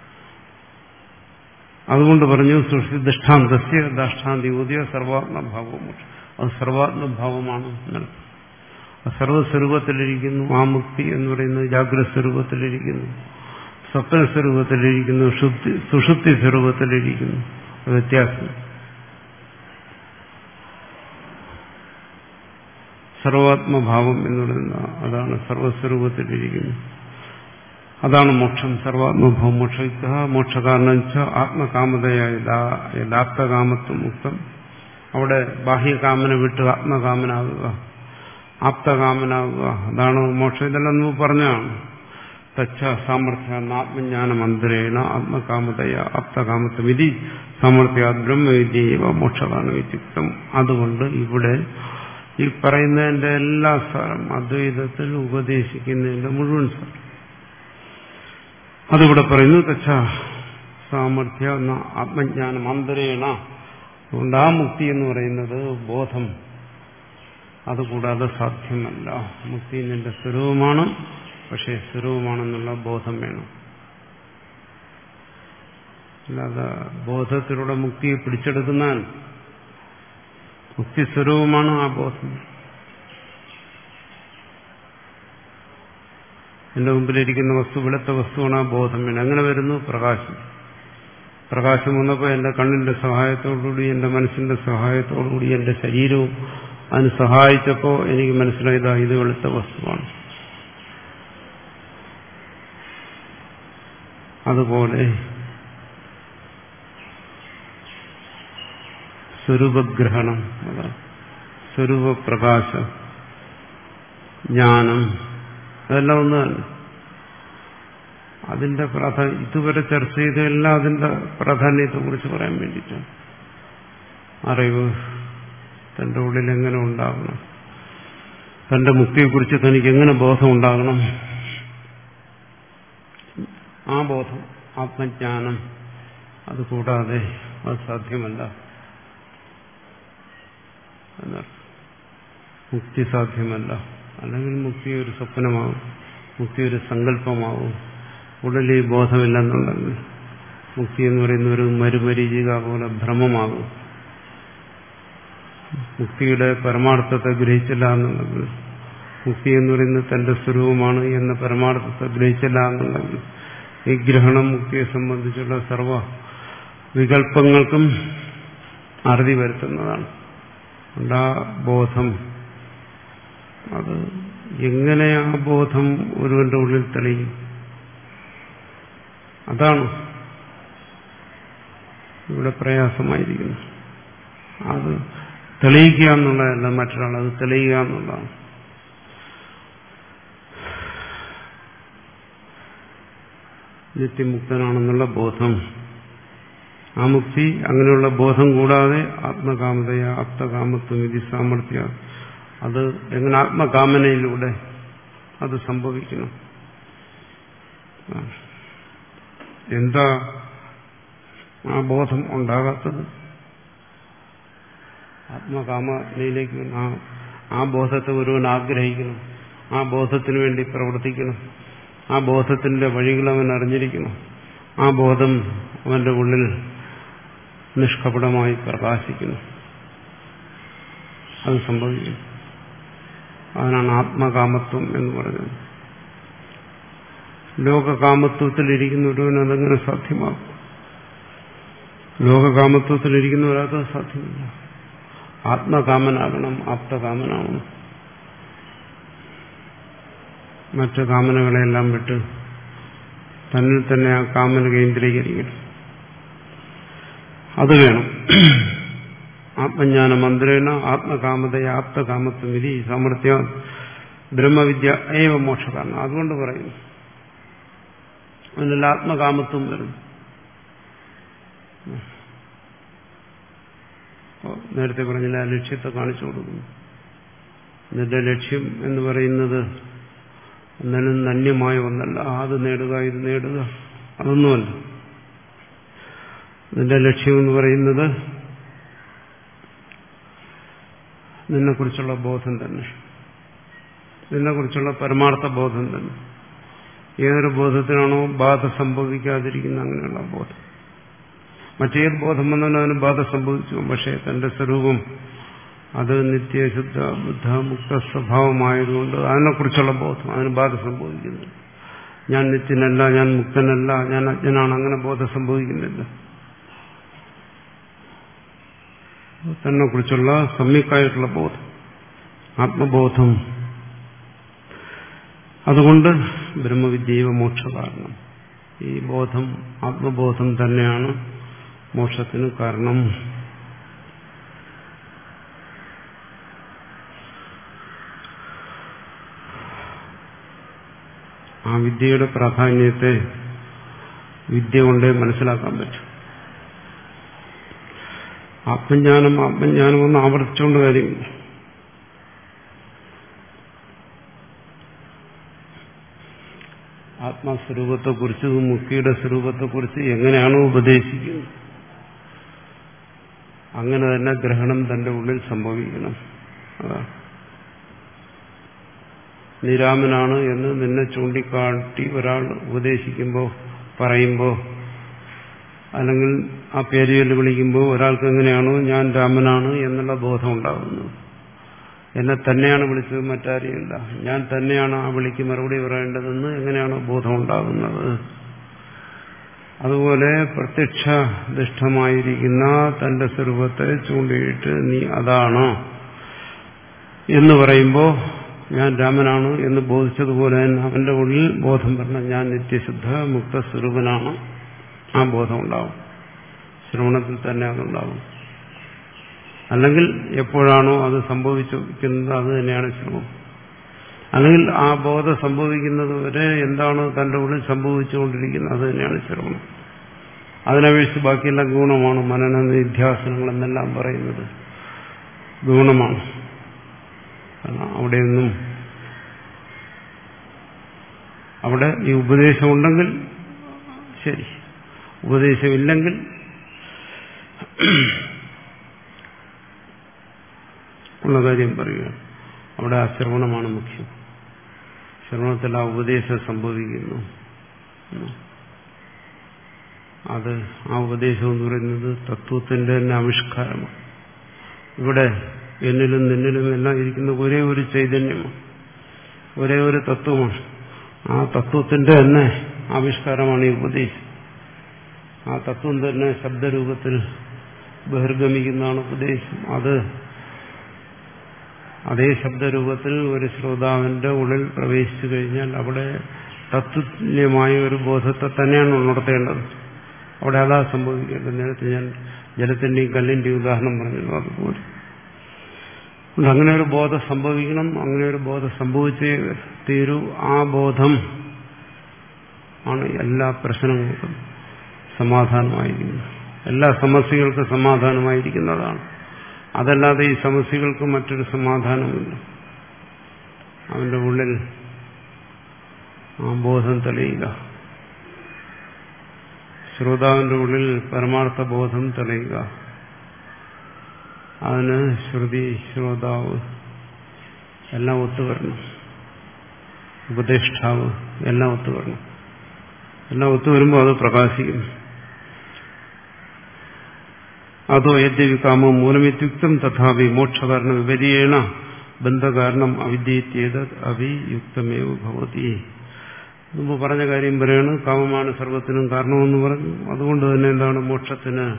അതുകൊണ്ട് പറഞ്ഞു സുഷുപ്തി ദൃഷ്ടാന്തസ്യ ദാഷ്ടാന്തി ഉദയ സർവാത്മഭാവം. അത് സർവാത്മഭാവമാണ്. സർവസ്വരൂപത്തിലിരിക്കുന്നു. ആ മുക്തി എന്ന് പറയുന്നത് ജാഗ്രത സ്വരൂപത്തിലിരിക്കുന്നു, സ്വപ്ന സ്വരൂപത്തിലിരിക്കുന്നു, സുഷുപ്തി സ്വരൂപത്തിലിരിക്കുന്നു. വ്യത്യാസം. സർവാത്മഭാവം എന്ന് പറയുന്ന അതാണ് സർവസ്വരൂപത്തിലിരിക്കുന്നു. അതാണ് മോക്ഷം. സർവാത്മഭാവം മോക്ഷ മോക്ഷകാരണം ആത്മകാമതയായ ലാപ്തകാമത്വം മുക്തം. അവിടെ ബാഹ്യകാമന വിട്ട് ആത്മകാമനാകുക, ആപ്തകാമനാകുക, അതാണ് മോക്ഷം. ഇതെല്ലാം നമ്മൾ പറഞ്ഞാണ്. തച്ച സാമർഥ്യ ആത്മജ്ഞാനമന്ത്രേണ ആത്മകാമതയ ആപ്തകാമത്വം ഇതി സാമർഥ്യ ബ്രഹ്മവിദ്യവ മോക്ഷകാരണം ഇത്യുക്തം. അതുകൊണ്ട് ഇവിടെ ഈ പറയുന്നതിന്റെ എല്ലാ സാരം അദ്വൈതത്തിൽ ഉപദേശിക്കുന്നതിന്റെ മുഴുവൻ സാരം അതിവിടെ പറയുന്നു. തച്ച സാമർഥ്യ ആത്മജ്ഞാനം അന്തരേണ. അതുകൊണ്ട് ആ മുക്തി എന്ന് പറയുന്നത് ബോധം, അതുകൂടാതെ സാധ്യമല്ല. മുക്തി നിന്റെ സ്വരൂപമാണ്, പക്ഷേ സ്വരൂപമാണെന്നുള്ള ബോധം വേണം. അല്ലാതെ ബോധത്തിലൂടെ മുക്തിയെ പിടിച്ചെടുക്കുന്നതാണ്. മുക്തി സ്വരൂപമാണ് ആ ബോധം. എന്റെ മുമ്പിലിരിക്കുന്ന വസ്തു വെളുത്ത വസ്തുവാണ്, ആ ബോധം വേണം. എങ്ങനെ വരുന്നു? പ്രകാശം. പ്രകാശം വന്നപ്പോൾ എന്റെ കണ്ണിന്റെ സഹായത്തോടുകൂടി, എന്റെ മനസ്സിന്റെ സഹായത്തോടുകൂടി, എന്റെ ശരീരവും അതിന് സഹായിച്ചപ്പോൾ എനിക്ക് മനസ്സിലായതാ ഇത് വെളുത്ത വസ്തുവാണ്. അതുപോലെ സ്വരൂപഗ്രഹണം, അതാണ് സ്വരൂപപ്രകാശം, ജ്ഞാനം, അതെല്ലാം ഒന്ന് തന്നെ. അതിന്റെ പ്രാധാന്യം ഇതുവരെ ചർച്ച ചെയ്തതെല്ലാം അതിന്റെ പ്രാധാന്യത്തെ കുറിച്ച് പറയാൻ വേണ്ടിയിട്ടാണ്. അറിവ് തന്റെ ഉള്ളിൽ എങ്ങനെ ഉണ്ടാകണം, തന്റെ മുക്തിയെക്കുറിച്ച് തനിക്ക് എങ്ങനെ ബോധം ഉണ്ടാകണം, ആ ബോധം, ആത്മജ്ഞാനം, അതുകൂടാതെ അത് സാധ്യമല്ല എന്നർത്ഥം. മുക്തി സാധ്യമല്ല. അല്ലെങ്കിൽ മുക്തി ഒരു സ്വപ്നമാവും, മുക്തി ഒരു സങ്കല്പമാവും. ഉള്ളിൽ ഈ ബോധമില്ലെന്നുണ്ടെങ്കിൽ മുക്തി എന്ന് പറയുന്ന ഒരു മരുമരീചിക പോലെ ഭ്രമമാകും. മുക്തിയുടെ പരമാർത്ഥത്തെ ഗ്രഹിച്ചില്ല എന്നുണ്ടെങ്കിൽ, മുക്തി എന്ന് പറയുന്നത് തന്റെ സ്വരൂപമാണ് എന്ന പരമാർത്ഥത്തെ ഗ്രഹിച്ചില്ല എന്നുണ്ടെങ്കിൽ ഈ ഗ്രഹണം മുക്തിയെ സംബന്ധിച്ചുള്ള സർവ വികല്പങ്ങൾക്കും അറുതി വരുത്തുന്നതാണ്. ആ ബോധം, അത് എങ്ങനെ ആ ബോധം ഒരുവന്റെ ഉള്ളിൽ തെളിയും? അതാണ് ഇവിടെ പ്രയാസമായിരിക്കുന്നു. അത് തെളിയിക്കുക എന്നുള്ളതല്ല, മറ്റൊരാൾ അത് തെളിയുക എന്നുള്ളതാണ്. നിത്യമുക്തനാണെന്നുള്ള ബോധം, ആ മുക്തി, അങ്ങനെയുള്ള ബോധം കൂടാതെ ആത്മകാമതയ ആപ്തകാമത്വം വിധി സാമർഥ്യ, അത് എങ്ങനെ ആത്മകാമനയിലൂടെ അത് സംഭവിക്കണം? എന്താ ആ ബോധം ഉണ്ടാകാത്തത്? ആത്മകാമനയിലേക്ക് ആ ആ ബോധത്തെ ഒരുവൻ ആഗ്രഹിക്കണം, ആ ബോധത്തിന് വേണ്ടി പ്രവർത്തിക്കണം, ആ ബോധത്തിന്റെ വഴികൾ അവൻ അറിഞ്ഞിരിക്കണം, ആ ബോധം അവന്റെ ഉള്ളിൽ നിഷ്കപടമായി പ്രകാശിക്കുന്നു. അത് സംഭവിക്കുന്നു. അതിനാണ് ആത്മകാമത്വം എന്ന് പറയുന്നത്. ലോകകാമത്വത്തിലിരിക്കുന്ന ഒരുവന് അതെങ്ങനെ സാധ്യമാകും? ലോകകാമത്വത്തിലിരിക്കുന്ന ഒരാൾക്ക് സാധ്യമല്ല. ആത്മകാമനാകണം, ആപ്തകാമനാവണം. മറ്റു കാമനകളെല്ലാം വിട്ട് തന്നിൽ തന്നെ ആ കാമന കേന്ദ്രീകരിക്കണം. അത് വേണം. ആത്മജ്ഞാന മന്ത്രേണ ആത്മകാമതയെ ആപ്തകാമത്വം വിധി സാമർത്ഥ്യ ബ്രഹ്മവിദ്യ ഏവ മോക്ഷകാരണം. അതുകൊണ്ട് പറയുന്നു അതിൽ ആത്മകാമത്വം വരും. നേരത്തെ പറഞ്ഞില്ല, ലക്ഷ്യത്തെ കാണിച്ചു കൊടുക്കുന്നു. ഇതിന്റെ ലക്ഷ്യം എന്ന് പറയുന്നത് എന്നാലും നന്യമായ ഒന്നല്ല. അത് നേടുക, ഇത് നേടുക, അതൊന്നുമല്ല. ഇതിന്റെ ലക്ഷ്യം എന്ന് പറയുന്നത് നിന്നെക്കുറിച്ചുള്ള ബോധം തന്നെ, നിന്നെക്കുറിച്ചുള്ള പരമാർത്ഥ ബോധം തന്നെ. ഏതൊരു ബോധത്തിനാണോ ബാധ സംഭവിക്കാതിരിക്കുന്ന അങ്ങനെയുള്ള ബോധം. മറ്റേത് ബോധം വന്നാലും അതിന് ബാധ സംഭവിച്ചു. പക്ഷേ തന്റെ സ്വരൂപം അത് നിത്യശുദ്ധ ബുദ്ധ മുക്ത സ്വഭാവമായതുകൊണ്ട് അതിനെക്കുറിച്ചുള്ള ബോധം, അതിന് ബാധ സംഭവിക്കുന്നു. ഞാൻ നിത്യനല്ല, ഞാൻ മുക്തനല്ല, ഞാൻ അജ്ഞനാണ്, അങ്ങനെ ബോധം സംഭവിക്കുന്നില്ല. തന്നെ കുറിച്ചുള്ള സമ്യക്കായിട്ടുള്ള ബോധം, ആത്മബോധം. അതുകൊണ്ട് ബ്രഹ്മവിദ്യൈവ മോക്ഷകാരണം. ഈ ബോധം, ആത്മബോധം തന്നെയാണ് മോക്ഷത്തിന് കാരണം. ആ വിദ്യയുടെ പ്രാധാന്യത്തെ വിദ്യ കൊണ്ടേ മനസ്സിലാക്കാൻ പറ്റും. ആത്മജ്ഞാനം ആത്മജ്ഞാനം ഒന്ന് ആവർത്തിച്ചുകൊണ്ട് കാര്യമില്ല. ആത്മസ്വരൂപത്തെക്കുറിച്ച്, മുക്തിയുടെ സ്വരൂപത്തെക്കുറിച്ച് എങ്ങനെയാണോ ഉപദേശിക്കുന്നത് അങ്ങനെ തന്നെ ഗ്രഹണം തന്റെ ഉള്ളിൽ സംഭവിക്കണം. അതാണ് നിരാമനാണ് എന്ന് നിന്നെ ചൂണ്ടിക്കാട്ടി ഒരാൾ ഉപദേശിക്കുമ്പോൾ, പറയുമ്പോൾ, അല്ലെങ്കിൽ ആ പേര് ചൊല്ലി വിളിക്കുമ്പോൾ ഒരാൾക്ക് എങ്ങനെയാണോ ഞാൻ രാമനാണ് എന്നുള്ള ബോധം ഉണ്ടാകുന്നത്? എന്നെ തന്നെയാണ് വിളിച്ചത്, മറ്റാരെയല്ല, ഞാൻ തന്നെയാണ് ആ വിളിക്ക് മറുപടി പറയേണ്ടതെന്ന് എങ്ങനെയാണോ ബോധം ഉണ്ടാകുന്നത്? അതുപോലെ പ്രത്യക്ഷനിഷ്ഠമായിരിക്കുന്ന തന്റെ സ്വരൂപത്തെ ചൂണ്ടിയിട്ട് നീ അതാണ് എന്ന് പറയുമ്പോൾ ഞാൻ രാമനാണ് എന്ന് ബോധിച്ചതുപോലെ തന്നെ അവന്റെ ഉള്ളിൽ ബോധം പറഞ്ഞ ഞാൻ നിത്യശുദ്ധ മുക്തസ്വരൂപനാണ്, ആ ബോധം ഉണ്ടാവും. ശ്രവണത്തിൽ തന്നെ അതുണ്ടാവും. അല്ലെങ്കിൽ എപ്പോഴാണോ അത് സംഭവിച്ചിരിക്കുന്നത് അത് തന്നെയാണ് ശ്രമം. അല്ലെങ്കിൽ ആ ബോധം സംഭവിക്കുന്നത് വരെ എന്താണ് തന്റെ ഉള്ളിൽ സംഭവിച്ചുകൊണ്ടിരിക്കുന്നത് അത് തന്നെയാണ് ശ്രവണം. അതിനപേക്ഷിച്ച് ബാക്കിയെല്ലാം ഗുണമാണ്. മനന നിധ്യാസനങ്ങൾ എന്നെല്ലാം പറയുന്നത് ഗുണമാണ്. കാരണം അവിടെയൊന്നും അവിടെ ഈ ഉപദേശം ഉണ്ടെങ്കിൽ ശരി. ഉപദേശമില്ലെങ്കിൽ ഉള്ള കാര്യം പറയുകയാണ്. അവിടെ ആ ശ്രവണമാണ് മുഖ്യം. ശ്രവണത്തിൽ ആ ഉപദേശം സംഭവിക്കുന്നു. അത് ആ ഉപദേശം എന്ന് പറയുന്നത് തത്വത്തിന്റെ തന്നെ ആവിഷ്കാരമാണ്. ഇവിടെ എന്നിലും നിന്നിലും എല്ലാം ഇരിക്കുന്ന ഒരേ ഒരു ചൈതന്യമാണ്, ഒരേ ഒരു തത്വമാണ്. ആ തത്വത്തിന്റെ തന്നെ ആവിഷ്കാരമാണ് ഈ ഉപദേശം. ആ തത്വം തന്നെ ശബ്ദരൂപത്തിൽ ബഹിർഗമിക്കുന്നതാണ് ഉപദേശം. അത് അതേ ശബ്ദരൂപത്തിൽ ഒരു ശ്രോതാവിന്റെ ഉള്ളിൽ പ്രവേശിച്ചു കഴിഞ്ഞാൽ അവിടെ തത്തുല്യമായ ഒരു ബോധത്തെ തന്നെയാണ് ഉണർത്തേണ്ടത്. അവിടെ അതാ സംഭവിക്കേണ്ടത്. നേരത്തെ ഞാൻ ജലത്തിന്റെയും കല്ലിന്റെയും ഉദാഹരണം പറഞ്ഞു. അതുപോലെ അങ്ങനെ ഒരു ബോധം സംഭവിക്കണം. അങ്ങനെ ഒരു ബോധം സംഭവിച്ചേ തീരൂ. ആ ബോധം ആണ് എല്ലാ പ്രശ്നങ്ങൾക്കും സമാധാനമായിരിക്കുന്നത്, എല്ലാ സമസ്യകൾക്കും സമാധാനമായിരിക്കുന്നതാണ്. അതല്ലാതെ ഈ സമസ്യകൾക്ക് മറ്റൊരു സമാധാനമില്ല. അവന്റെ ഉള്ളിൽ ആ ബോധം തെളിയുക, ശ്രോതാവിന്റെ ഉള്ളിൽ പരമാർത്ഥ ബോധം തെളിയുക. അതിന് ശ്രുതി, ശ്രോതാവ് എല്ലാം ഒത്തുവരണം, ഉപദേഷ്ടാവ് എല്ലാം ഒത്തുവരണം. എല്ലാം ഒത്തുവരുമ്പോൾ അത് പ്രകാശിക്കും. അതോ യദ്യവികാമം മൂലമിത്യുക്തം തഥാപി മോക്ഷകാരണം വിപരീയേണ ബന്ധകാരണം അവിദ്യേത് അഭിയുക്തമേവ ഭവതി. മുമ്പ് പറഞ്ഞ കാര്യം പറയാണ്. കാമമാണ് സർവത്തിനും കാരണമെന്ന് പറഞ്ഞു. അതുകൊണ്ട് തന്നെ എന്താണ് മോക്ഷത്തിന്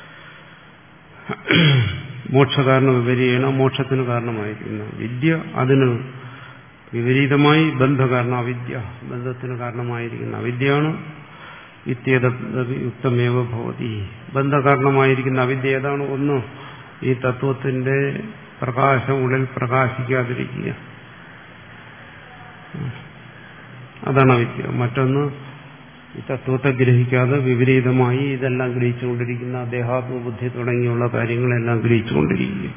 മോക്ഷകാരണം വിപരീയേണ മോക്ഷത്തിന് കാരണമായിരിക്കുന്ന വിദ്യ അതിന് വിപരീതമായി ബന്ധകാരണം അവിദ്യ ബന്ധത്തിന് കാരണമായിരിക്കുന്ന അവിദ്യയാണ്. യുക്തമേവ ഭവതി. ബന്ധകാരണമായിരിക്കുന്ന അവിദ്യ ഏതാണ്? ഒന്ന്, ഈ തത്വത്തിന്റെ പ്രകാശം ഉള്ളിൽ പ്രകാശിക്കാതിരിക്കുക, അതാണ് അവിദ്യ. മറ്റൊന്ന്, ഈ തത്വത്തെ ഗ്രഹിക്കാതെ വിപരീതമായി ഇതെല്ലാം ഗ്രഹിച്ചുകൊണ്ടിരിക്കുന്ന ദേഹാത്മബുദ്ധി തുടങ്ങിയുള്ള കാര്യങ്ങളെല്ലാം ഗ്രഹിച്ചുകൊണ്ടിരിക്കുക.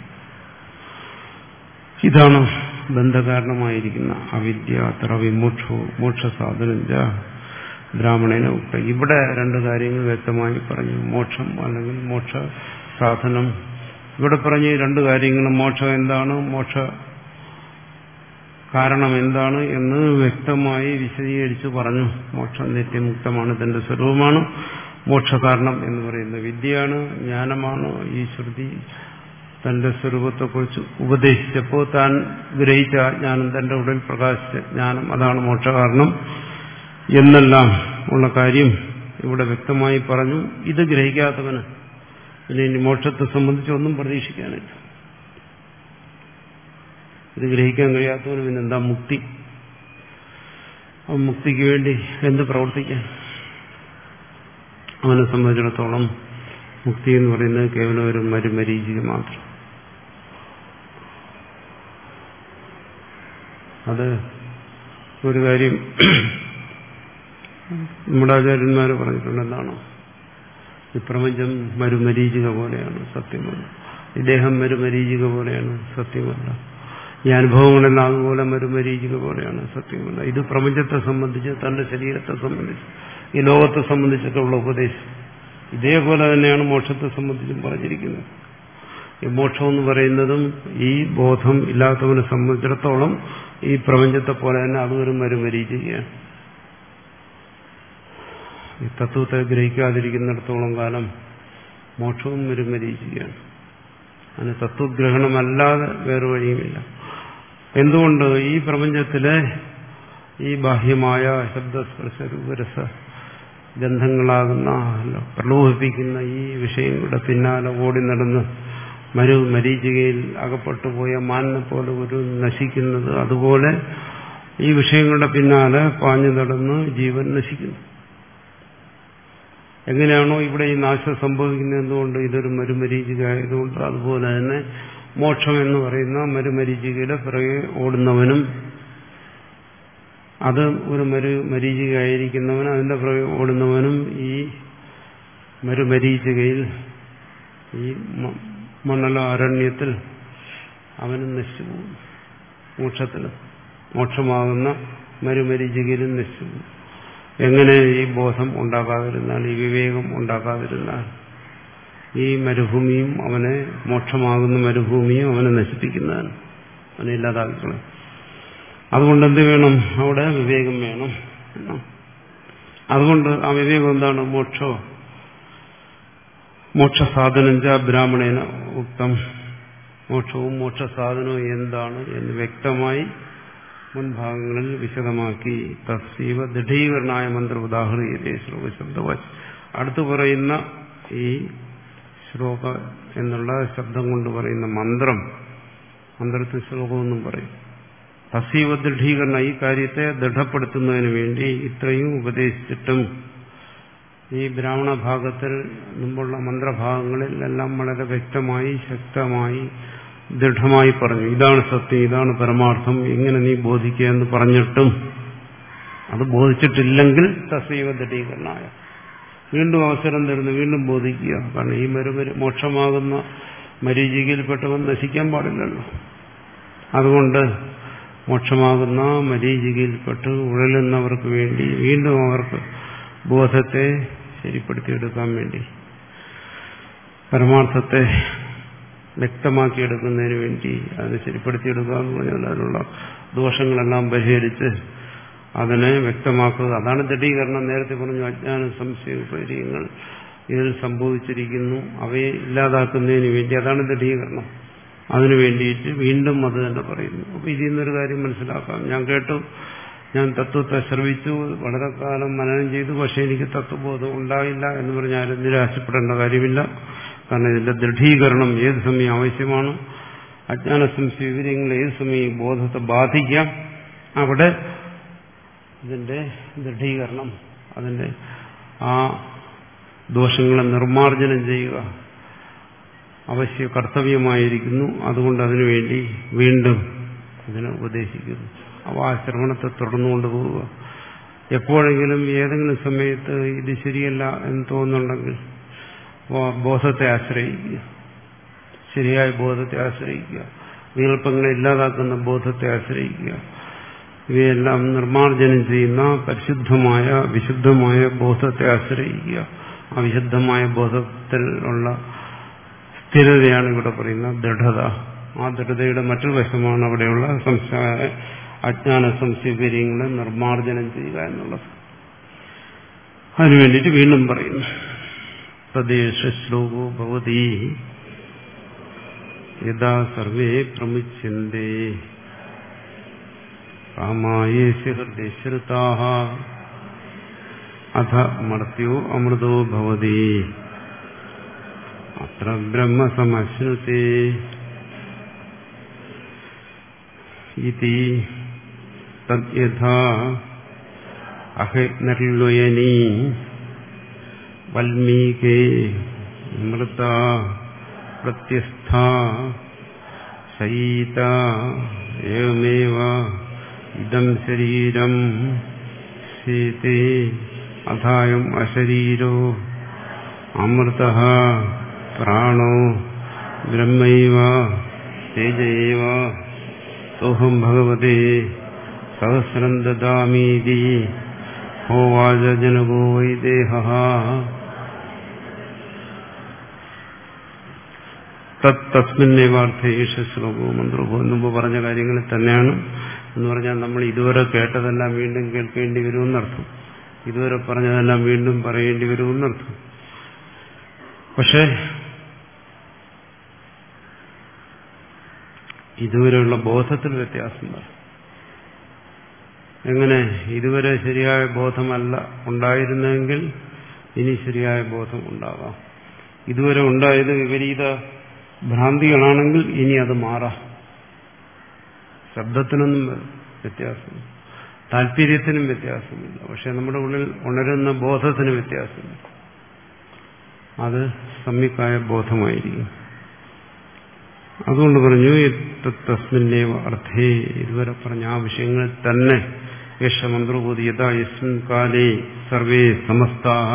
ഇതാണ് ബന്ധകാരണമായിരിക്കുന്ന അവിദ്യ. അത്ര വിമോക്ഷോ മോക്ഷസാധനം ബ്രാഹ്മണനെ ഉക്ത. ഇവിടെ രണ്ട് കാര്യങ്ങൾ വ്യക്തമായി പറഞ്ഞു. മോക്ഷം അല്ലെങ്കിൽ മോക്ഷ സാധനം. ഇവിടെ പറഞ്ഞ രണ്ട് കാര്യങ്ങളും മോക്ഷം എന്താണ്, മോക്ഷ കാരണം എന്താണ് എന്ന് വ്യക്തമായി വിശദീകരിച്ച് പറഞ്ഞു. മോക്ഷം നിത്യമുക്തമാണ്, തന്റെ സ്വരൂപമാണ്. മോക്ഷകാരണം എന്ന് പറയുന്നത് വിദ്യയാണ്, ജ്ഞാനമാണ്. ഈ ശ്രുതി തന്റെ സ്വരൂപത്തെക്കുറിച്ച് ഉപദേശിച്ചപ്പോൾ താൻ ഗ്രഹിച്ച ജ്ഞാനം, തന്റെ ഉള്ളിൽ പ്രകാശിച്ച ജ്ഞാനം, അതാണ് മോക്ഷകാരണം എന്നെല്ലാം ഉള്ള കാര്യം ഇവിടെ വ്യക്തമായി പറഞ്ഞു. ഇത് ഗ്രഹിക്കാത്തവന് പിന്നെ ഇനി മോക്ഷത്തെ സംബന്ധിച്ച് ഒന്നും പ്രതീക്ഷിക്കാനില്ല. ഇത് ഗ്രഹിക്കാൻ കഴിയാത്തവന് പിന്നെ എന്താ മുക്തി? മുക്തിക്ക് വേണ്ടി എന്ത് പ്രവർത്തിക്കാൻ? അവനെ സംബന്ധിച്ചിടത്തോളം മുക്തി എന്ന് പറയുന്നത് കേവലം ഒരു മരുമരീചിക മാത്രം. അത് ഒരു കാര്യം നമ്മുടെ ആചാര്യന്മാർ പറഞ്ഞിട്ടുണ്ട്. എന്താണോ ഈ പ്രപഞ്ചം മരുമരീചിക പോലെയാണ്, സത്യമല്ല. ഇദ്ദേഹം മരുമരീചിക പോലെയാണ്, സത്യമല്ല. ഈ അനുഭവങ്ങളെല്ലാം അതുപോലെ മരുമരീചിക പോലെയാണ്, സത്യമല്ല. ഇത് പ്രപഞ്ചത്തെ സംബന്ധിച്ച്, തന്റെ ശരീരത്തെ സംബന്ധിച്ച്, ഈ ലോകത്തെ സംബന്ധിച്ചിട്ടുള്ള ഉപദേശം ഇതേപോലെ തന്നെയാണ് മോക്ഷത്തെ സംബന്ധിച്ചും പറഞ്ഞിരിക്കുന്നത്. ഈ മോക്ഷം എന്ന് പറയുന്നതും ഈ ബോധം ഇല്ലാത്തവനെ സംബന്ധിച്ചിടത്തോളം ഈ പ്രപഞ്ചത്തെ പോലെ തന്നെ അതൊരു മരുമരീചികയാണ്. ഈ തത്വത്തെ ഗ്രഹിക്കാതിരിക്കുന്നിടത്തോളം കാലം മോക്ഷവും മരുമരീചികയാണ്. അതിന് തത്വഗ്രഹണമല്ലാതെ വേറെ വഴിയുമില്ല. എന്തുകൊണ്ട്? ഈ പ്രപഞ്ചത്തിലെ ഈ ബാഹ്യമായ ശബ്ദസ്പർശ രൂപരസ ഗന്ധങ്ങളാകുന്ന പ്രലോഭിപ്പിക്കുന്ന ഈ വിഷയങ്ങളുടെ പിന്നാലെ ഓടി നടന്ന് മരു മരീചികയിൽ അകപ്പെട്ടുപോയ മാനിനെ പോലെ ഒരു നശിക്കുന്നത്, അതുപോലെ ഈ വിഷയങ്ങളുടെ പിന്നാലെ പാഞ്ഞു നടന്ന് ജീവൻ നശിക്കുന്നു. എങ്ങനെയാണോ ഇവിടെ ഈ നാശം സംഭവിക്കുന്നത്? എന്തുകൊണ്ട്? ഇതൊരു മരുമരീചിക ആയതുകൊണ്ട്. അതുപോലെ തന്നെ മോക്ഷം എന്ന് പറയുന്ന മരുമരീചികയുടെ പിറകെ ഓടുന്നവനും, അത് ഒരു മരു മരീചിക ആയിരിക്കുന്നവനും അതിന്റെ പിറകെ ഓടുന്നവനും ഈ മരുമരീചികയിൽ, ഈ മണ്ഡല അരണ്യത്തിൽ അവനും നശിച്ചു പോകും. മോക്ഷത്തിൽ മോക്ഷമാകുന്ന മരുമരീചികയിലും നശിച്ചു പോകും. എങ്ങനെ ഈ ബോധം ഉണ്ടാകാതിരുന്നാൽ, ഈ വിവേകം ഉണ്ടാകാതിരുന്നാൽ ഈ മരുഭൂമിയും അവനെ മോക്ഷമാകുന്ന മരുഭൂമിയും അവനെ നശിപ്പിക്കുന്നതാണ്, അവനെ ഇല്ലാതാക്കണം. അതുകൊണ്ട് എന്ത് വേണം? അവിടെ വിവേകം വേണം. അതുകൊണ്ട് ആ വിവേകം എന്താണ്? മോക്ഷോ മോക്ഷസാധനം ച ബ്രാഹ്മണേന ഉക്തം. മോക്ഷവും മോക്ഷസാധനവും എന്താണ് എന്ന് വ്യക്തമായി മുൻഭാഗങ്ങളിൽ വിശദമാക്കി. തസ്സീവ ദൃഢീകരണായ മന്ത്ര ഉദാഹരണീയതേ ശ്ലോകശബ്ദവാച്ച്. അടുത്തു പറയുന്ന ഈ ശ്ലോക എന്നുള്ള ശബ്ദം കൊണ്ട് പറയുന്ന മന്ത്രം, മന്ത്രത്തിൽ ശ്ലോകമെന്നും പറയും. തസ്സീവ ദൃഢീകരണ, ഈ കാര്യത്തെ ദൃഢപ്പെടുത്തുന്നതിന് വേണ്ടി ഇത്രയും ഉപദേശിച്ചിട്ടും ഈ ബ്രാഹ്മണ ഭാഗത്തിൽ മുമ്പുള്ള മന്ത്രഭാഗങ്ങളിൽ എല്ലാം വളരെ വ്യക്തമായി ശക്തമായി ദൃഢമായി പറഞ്ഞു, ഇതാണ് സത്യം, ഇതാണ് പരമാർത്ഥം, ഇങ്ങനെ നീ ബോധിക്കുക എന്ന് പറഞ്ഞിട്ടും അത് ബോധിച്ചിട്ടില്ലെങ്കിൽ തസ്സീവ ദൃഢീകരണായ, വീണ്ടും അവസരം തരുന്നു, വീണ്ടും ബോധിക്കുക. കാരണം ഈ മരുമരു മോക്ഷമാകുന്ന മരീചികയിൽപ്പെട്ടവൻ നശിക്കാൻ പാടില്ലല്ലോ. അതുകൊണ്ട് മോക്ഷമാകുന്ന മരീചികയിൽപ്പെട്ട് ഉഴലുന്നവർക്ക് വേണ്ടി വീണ്ടും അവർക്ക് ബോധത്തെ ശരിപ്പെടുത്തിയെടുക്കാൻ വേണ്ടി, പരമാർത്ഥത്തെ വ്യക്തമാക്കിയെടുക്കുന്നതിന് വേണ്ടി അതിനെ ശരിപ്പെടുത്തിയെടുക്കുക എന്ന് പറഞ്ഞാൽ അതിനുള്ള ദോഷങ്ങളെല്ലാം പരിഹരിച്ച് അതിനെ വ്യക്തമാക്കുക. അതാണ് ദൃഢീകരണം. നേരത്തെ പറഞ്ഞു അജ്ഞാന സംശയ വിപര്യങ്ങൾ ഇതിൽ സംഭവിച്ചിരിക്കുന്നു, അവയെ ഇല്ലാതാക്കുന്നതിന് വേണ്ടി, അതാണ് ദൃഢീകരണം. അതിനു വേണ്ടിയിട്ട് വീണ്ടും അത് തന്നെ പറയുന്നു. അപ്പൊ ഇതിൽ നിന്നൊരു കാര്യം മനസ്സിലാക്കാം. ഞാൻ കേട്ടു, ഞാൻ തത്വത്തെ ശ്രവിച്ചു, വളരെ കാലം മനനം ചെയ്തു, പക്ഷെ എനിക്ക് തത്വബോധം ഉണ്ടായില്ല എന്ന് പറഞ്ഞാൽ നിരാശപ്പെടേണ്ട കാര്യമില്ല. കാരണം ഇതിന്റെ ദൃഢീകരണം ഏത് സമയം ആവശ്യമാണ്. അജ്ഞാന സംശയ വിവരങ്ങൾ ഏത് സമയം ബോധത്തെ ബാധിക്കാം, അവിടെ ഇതിന്റെ ദൃഢീകരണം, അതിന്റെ ആ ദോഷങ്ങളെ നിർമ്മാർജ്ജനം ചെയ്യുക അവശ്യ കർത്തവ്യമായിരിക്കുന്നു. അതുകൊണ്ട് അതിനുവേണ്ടി വീണ്ടും ഇതിനെ ഉപദേശിക്കുന്നു. അപ്പോൾ ആ ശ്രവണത്തെ തുടർന്നുകൊണ്ട് പോവുക. എപ്പോഴെങ്കിലും ഏതെങ്കിലും സമയത്ത് ഇത് ശരിയല്ല എന്ന് തോന്നുന്നുണ്ടെങ്കിൽ ബോധത്തെ ആശ്രയിക്കുക, ശരിയായ ബോധത്തെ ആശ്രയിക്കുക, വികല്പങ്ങളെ ഇല്ലാതാക്കുന്ന ബോധത്തെ ആശ്രയിക്കുക. ഇവയെല്ലാം നിർമ്മാർജ്ജനം ചെയ്യുന്ന പരിശുദ്ധമായ വിശുദ്ധമായ ബോധത്തെ ആശ്രയിക്കുക. ആ വിശുദ്ധമായ ബോധത്തിൽ ഉള്ള സ്ഥിരതയാണ് ഇവിടെ പറയുന്ന ദൃഢത. ആ ദൃഢതയുടെ മറ്റൊരു വശമാണ് അവിടെയുള്ള സംശയ അജ്ഞാന സംശയങ്ങളെ നിർമ്മാർജ്ജനം ചെയ്യുക എന്നുള്ളത്. അതിനുവേണ്ടിയിട്ട് വീണ്ടും പറയുന്നു, തദ്ദേശ ശ്ലോകോ ഭവതി യഥാ സർവേ പ്രമുച്യന്തേ കാമായേസ്യ ഹൃദയശ്രുതാഃ അഥ മർത്യോ അമൃതോ ഭവതി അത്ര ബ്രഹ്മ സമശ്നുതേ ഇതി തദ്യഥാ അഹൈർലോയനീ വൽമീകേ മൃത പ്രത്യസ്ഥ ശയീത ഏവമേവ ഇദം ശരീരം സീതേ അഥായം അശരീരോ അമൃതഃ പ്രാണോ ബ്രഹ്മൈവ തേജൈവ സോഹം ഭഗവതേ സഹസ്രം ദദാമീതി ഹോവാച ജനകോ വൈ ദേഹഃ. തസ്മിന്നേവാർത്ഥേഷ ശ്ലോകോ മന്ത്രോ മുമ്പ് പറഞ്ഞ കാര്യങ്ങളിൽ തന്നെയാണ്. എന്ന് പറഞ്ഞാൽ നമ്മൾ ഇതുവരെ കേട്ടതെല്ലാം വീണ്ടും കേൾക്കേണ്ടി വരുമെന്നർത്ഥം, ഇതുവരെ പറഞ്ഞതെല്ലാം വീണ്ടും പറയേണ്ടി വരുമെന്നർത്ഥം. പക്ഷേ ഇതുവരെയുള്ള ബോധത്തിൽ വ്യത്യാസം വരും. എങ്ങനെ? ഇതുവരെ ശരിയായ ബോധമല്ല ഉണ്ടായിരുന്നെങ്കിൽ ഇനി ശരിയായ ബോധം ഉണ്ടാകാം. ഇതുവരെ ഉണ്ടായത് വിപരീത ഭ്രാന്തികളാണെങ്കിൽ ഇനി അത് മാറാം. ശബ്ദത്തിനൊന്നും വ്യത്യാസമില്ല, താല്പര്യത്തിനും വ്യത്യാസമില്ല, പക്ഷെ നമ്മുടെ ഉള്ളിൽ ഉണരുന്ന ബോധത്തിന് വ്യത്യാസമില്ല. അത് സമ്യക്കായ ബോധമായിരിക്കും. അതുകൊണ്ട് പറഞ്ഞു തസ്മിന്നേവ അർത്ഥേ, ഇതുവരെ പറഞ്ഞ ആ വിഷയങ്ങളിൽ തന്നെ യേശ മന്ത്രബോധി യഥാ യസ്മിൻ കാലേ സർവേ സമസ്താഃ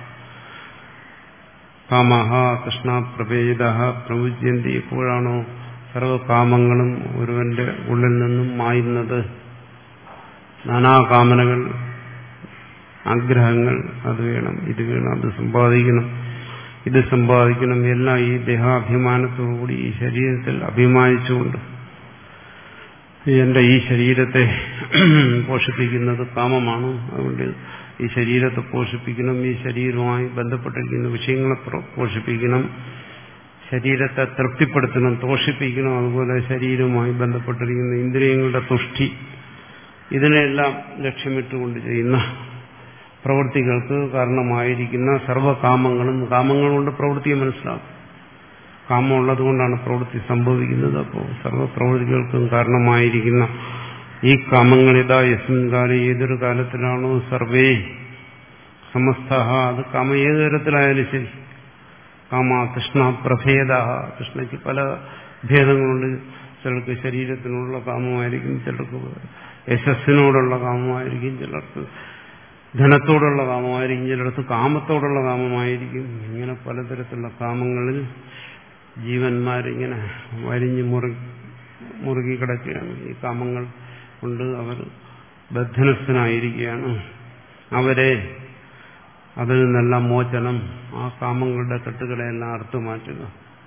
കാമഃ തൃഷ്ണാപ്രഭേദഃ പ്രമുച്യന്തി, എപ്പോഴാണോ സർവകാമങ്ങളും ഒരുവന്റെ ഉള്ളിൽ നിന്നും മായുന്നത്, നാനാകാമനകൾ ആഗ്രഹങ്ങൾ, അത് വേണം, ഇത് വേണം, അത് സമ്പാദിക്കണം, ഇത് സമ്പാദിക്കണം, എല്ലാം ഈ ദേഹാഭിമാനത്തോടുകൂടി ഈ ശരീരത്തിൽ അഭിമാനിച്ചുകൊണ്ട് എന്റെ ഈ ശരീരത്തെ പോഷിപ്പിക്കുന്നത് കാമമാണ്, അതുകൊണ്ട് ഈ ശരീരത്തെ പോഷിപ്പിക്കണം, ഈ ശരീരവുമായി ബന്ധപ്പെട്ടിരിക്കുന്ന വിഷയങ്ങളെ പോഷിപ്പിക്കണം, ശരീരത്തെ തൃപ്തിപ്പെടുത്തണം, തോഷിപ്പിക്കണം, അതുപോലെ ശരീരവുമായി ബന്ധപ്പെട്ടിരിക്കുന്ന ഇന്ദ്രിയങ്ങളുടെ തുഷ്ടി, ഇതിനെല്ലാം ലക്ഷ്യമിട്ടുകൊണ്ട് ചെയ്യുന്ന പ്രവൃത്തികൾക്ക് കാരണമായിരിക്കുന്ന സർവ്വകാമങ്ങളും, കാമങ്ങൾ കൊണ്ട് പ്രവൃത്തിയെ മനസ്സിലാക്കും. കാമം ഉള്ളതുകൊണ്ടാണ് പ്രവൃത്തി സംഭവിക്കുന്നത്. അപ്പോൾ സർവ്വപ്രവൃത്തികൾക്കും കാരണമായിരിക്കുന്ന ഈ കാമങ്ങളിതാ യസ്മിൻ കാലം, ഏതൊരു കാലത്തിലാണോ സർവേ സമസ്ത, അത് കാമ ഏത് തരത്തിലായാലും ശരി, കാമ തൃഷ്ണ പ്രഭേദ, തൃഷ്ണയ്ക്ക് പല ഭേദങ്ങളുണ്ട്. ചിലർക്ക് ശരീരത്തിനുള്ള കാമമായിരിക്കും, ചിലർക്ക് യശസ്സിനോടുള്ള കാമമായിരിക്കും, ചിലർക്ക് ധനത്തോടുള്ള കാമമായിരിക്കും, ചിലർക്ക് കാമത്തോടുള്ള കാമമായിരിക്കും. ഇങ്ങനെ പലതരത്തിലുള്ള കാമങ്ങളിൽ ജീവന്മാരിങ്ങനെ വരിഞ്ഞ് മുറി മുറുകി കിടക്കുകയാണ്. ഈ കാമങ്ങൾ കൊണ്ട് അവർ ബദ്ധനസ്ഥനായിരിക്കുകയാണ്. അവരെ അതിൽ നിന്നെല്ലാം മോചനം, ആ കാമങ്ങളുടെ കെട്ടുകളെല്ലാം അറുത്തു മാറ്റുക,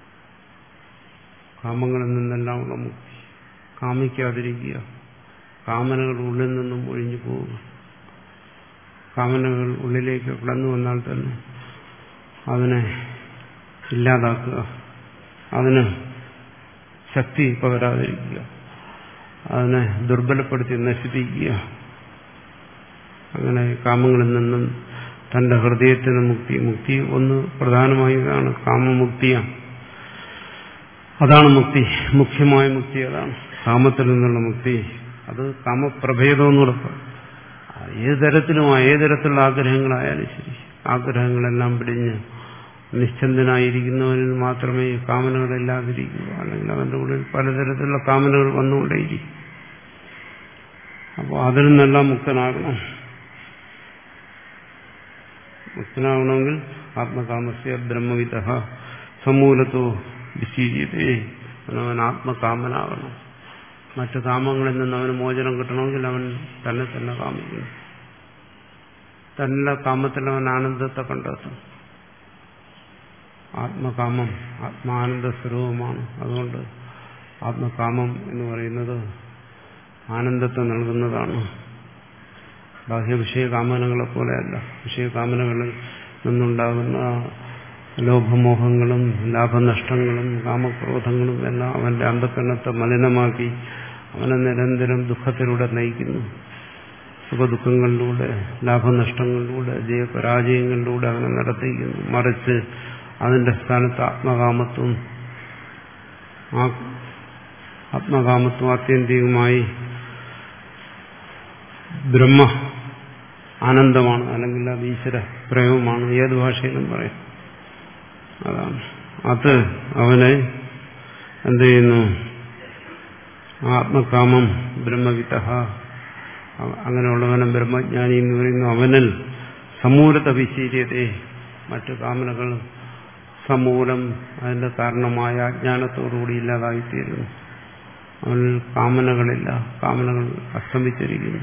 കാമങ്ങളിൽ നിന്നെല്ലാം ഉള്ള മുക്തി, കാമിക്കാതിരിക്കുക, കാമനകൾ ഉള്ളിൽ നിന്നും ഒഴിഞ്ഞു പോവുക. കാമനകൾ ഉള്ളിലേക്ക് കടന്നു വന്നാൽ തന്നെ അതിനെ ഇല്ലാതാക്കുക, അതിന് ശക്തി പകരാതിരിക്കുക, അതിനെ ദുർബലപ്പെടുത്തി നശിപ്പിക്കുക. അങ്ങനെ കാമങ്ങളിൽ നിന്നും തന്റെ ഹൃദയത്തിന് മുക്തി, മുക്തി ഒന്ന് പ്രധാനമായി ഇതാണ്, കാമമുക്തിയാണ്. അതാണ് മുക്തി, മുഖ്യമായ മുക്തി അതാണ്, കാമത്തിൽ നിന്നുള്ള മുക്തി. അത് കാമപ്രഭേദം എന്ന് ഉറപ്പ്. ഏത് തരത്തിലുമായ ഏത് തരത്തിലുള്ള ആഗ്രഹങ്ങളായാലും ശരി, ആഗ്രഹങ്ങളെല്ലാം പിടിഞ്ഞ് നിശ്ചന്തനായിരിക്കുന്നവനിൽ മാത്രമേ കാമനകളില്ലാതിരിക്കൂ. അല്ലെങ്കിൽ അവന്റെ ഉള്ളിൽ പലതരത്തിലുള്ള കാമനകൾ വന്നുകൊണ്ടേയിരിക്കും. അപ്പോൾ അതിൽ നിന്നെല്ലാം മുക്തനാകണം. മുക്തനാകണമെങ്കിൽ ആത്മകാമസ്യ ബ്രഹ്മവിദ സമൂലത്തോ വിശീര്യതേ, അവൻ ആത്മകാമനാകണം. മറ്റു കാമങ്ങളിൽ നിന്ന് അവന് മോചനം കിട്ടണമെങ്കിൽ അവൻ തന്നെ തന്നെ കാമിക്കണം. തന്നെ കാമത്തിൽ അവൻ ആനന്ദത്തെ കണ്ടെത്തും. ആത്മകാമം ആത്മാനന്ദ സ്വരൂപമാണ്. അതുകൊണ്ട് ആത്മകാമം എന്ന് പറയുന്നത് ആനന്ദത്തെ നൽകുന്നതാണ്. ബാഹ്യ വിഷയകാമനകളെ പോലെയല്ല. വിഷയകാമനകളിൽ നിന്നുണ്ടാകുന്ന ലോഭമോഹങ്ങളും ലാഭനഷ്ടങ്ങളും കാമക്രോധങ്ങളും എല്ലാം അവന്റെ അന്ധക്കരണത്തെ മലിനമാക്കി അവനെ നിരന്തരം ദുഃഖത്തിലൂടെ നയിക്കുന്നു. സുഖദുഃഖങ്ങളിലൂടെ, ലാഭനഷ്ടങ്ങളിലൂടെ, ജയപരാജയങ്ങളിലൂടെ അവനെ നടത്തിക്കുന്നു. മറിച്ച് അതിന്റെ സ്ഥാനത്ത് ആത്മകാമത്വം, ആ ആത്മകാമത്വം ആത്യന്തികമായി ബ്രഹ്മ ആനന്ദമാണ്, അല്ലെങ്കിൽ അത് ഈശ്വര പ്രേമമാണ്, ഏത് ഭാഷയിലും പറയാം. അതാണ് അത് അവനെ എന്ത് ചെയ്യുന്നു? ആത്മകാമം ബ്രഹ്മവിത്ത, അങ്ങനെയുള്ളവനെ ബ്രഹ്മജ്ഞാനി എന്ന് പറയുന്നു. അവനിൽ സമൂലത വിശീര്യതേ, മറ്റു കാമനകൾ സമൂലം അതിന്റെ കാരണമായ അജ്ഞാനത്തോടുകൂടി ഇല്ലാതായിത്തീരുന്നു. അവനിൽ കാമനകളില്ല, കാമനകൾ അസ്തമിച്ചിരിക്കുന്നു.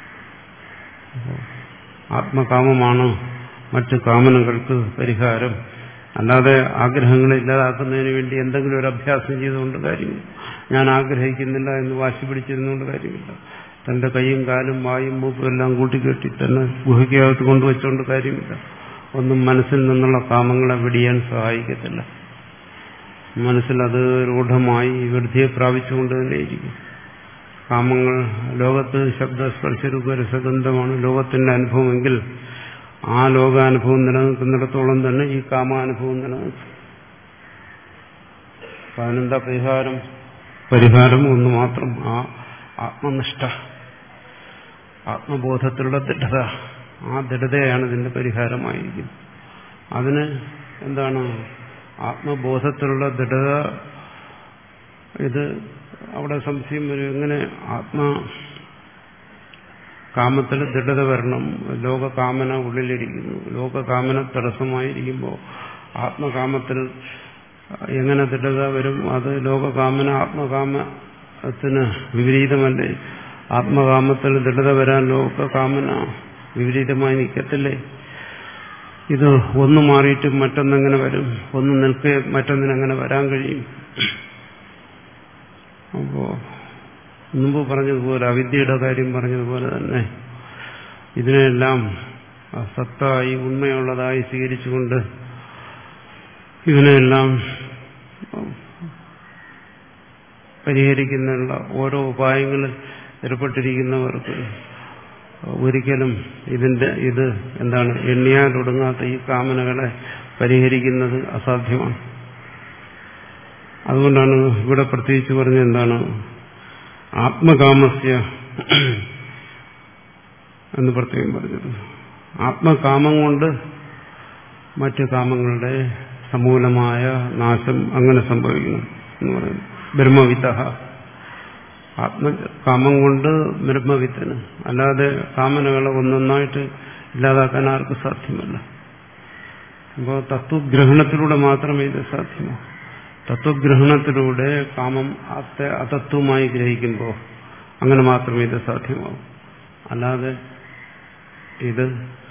ആത്മകാമമാണ് മറ്റു കാമനകൾക്ക് പരിഹാരം. അല്ലാതെ ആഗ്രഹങ്ങളെ ഇല്ലാതാക്കുന്നതിന് വേണ്ടി എന്തെങ്കിലും ഒരു അഭ്യാസം ചെയ്തുകൊണ്ട് കാര്യമില്ല. ഞാൻ ആഗ്രഹിക്കുന്നില്ല എന്ന് വാശി പിടിച്ചിരുന്നുകൊണ്ട് കാര്യമില്ല. തന്റെ കൈയും കാലും വായും മൂക്കും എല്ലാം കൂട്ടിക്കെട്ടി തന്നെ ഗുഹയ്ക്കകത്ത് കൊണ്ടുവച്ചുകൊണ്ട് കാര്യമില്ല. ഒന്നും മനസ്സിൽ നിന്നുള്ള കാമങ്ങളെ വെടിയാൻ സഹായിക്കത്തില്ല. മനസ്സിൽ അത് രൂഢമായി വൃദ്ധിയെ പ്രാപിച്ചുകൊണ്ട് തന്നെയിരിക്കും. കാമങ്ങൾ ലോകത്ത് ശബ്ദസ്പർശരൂപരസഗന്ധമാണ് ലോകത്തിന്റെ അനുഭവമെങ്കിൽ ആ ലോകാനുഭവം നിലനിൽക്കുന്നിടത്തോളം തന്നെ ഈ കാമാനുഭവം നിലനിൽക്കും. അതിനെന്താ പരിഹാരം? പരിഹാരം ഒന്ന് മാത്രം, ആ ആത്മനിഷ്ഠ, ആത്മബോധത്തിലുള്ള ദൃഢത. ആ ദൃഢതയാണ് ഇതിന്റെ പരിഹാരമായിരിക്കും. അതിന് എന്താണ് ആത്മബോധത്തിലുള്ള ദൃഢത? ഇത് അവിടെ സംശയം വരും. എങ്ങനെ ആത്മ കാമത്തിൽ ദൃഢത വരണം? ലോകകാമന ഉള്ളിലിരിക്കുന്നു. ലോകകാമന തടസ്സമായിരിക്കുമ്പോൾ ആത്മകാമത്തിൽ എങ്ങനെ ദൃഢത വരും? അത് ലോകകാമന ആത്മകാമത്തിന് വിപരീതമല്ലേ? ആത്മകാമത്തിൽ ദൃഢത വരാൻ ലോകകാമന വിപരീതമായി നിൽക്കത്തില്ലേ? ഇത് ഒന്ന് മാറിയിട്ട് മറ്റൊന്നെങ്ങനെ വരും? ഒന്ന് നിൽക്കെ മറ്റൊന്നിനെങ്ങനെ വരാൻ കഴിയും? അപ്പോ മുമ്പ് പറഞ്ഞതുപോലെ അവിദ്യയുടെ കാര്യം പറഞ്ഞതുപോലെ തന്നെ ഇതിനെല്ലാം സത്തായി ഉണ്മയുള്ളതായി സ്വീകരിച്ചുകൊണ്ട് ഇതിനെല്ലാം പരിഹരിക്കുന്നതിനുള്ള ഓരോ ഉപായങ്ങളിൽ ഏർപ്പെട്ടിരിക്കുന്നവർക്ക് ഒരിക്കലും ഇതിന്റെ ഇത് എന്താണ് എണ്ണിയാലൊടുങ്ങാത്ത ഈ കാമനകളെ പരിഹരിക്കുന്നത് അസാധ്യമാണ്. അതുകൊണ്ടാണ് ഇവിടെ പ്രത്യേകിച്ച് പറഞ്ഞത് എന്താണ് ആത്മകാമസ്യ എന്ന് പ്രത്യേകം പറഞ്ഞത്. ആത്മകാമം കൊണ്ട് മറ്റു കാമങ്ങളുടെ സമൂലമായ നാശം അങ്ങനെ സംഭവിക്കുന്നു എന്ന് പറയുന്നു. ബ്രഹ്മവിത്ത ആത്മകാമം കൊണ്ട് ബ്രഹ്മവിത്തന്, അല്ലാതെ കാമനകളെ ഒന്നൊന്നായിട്ട് ഇല്ലാതാക്കാൻ ആർക്കും സാധ്യമല്ല. അപ്പോൾ തത്വഗ്രഹണത്തിലൂടെ മാത്രമേ ഇത് സാധ്യമാകൂ. തത്വഗ്രഹണത്തിലൂടെ കാമം അതത്വമായി ഗ്രഹിക്കുമ്പോൾ അങ്ങനെ മാത്രമേ ഇത് സാധ്യമാകൂ. അല്ലാതെ ഇത്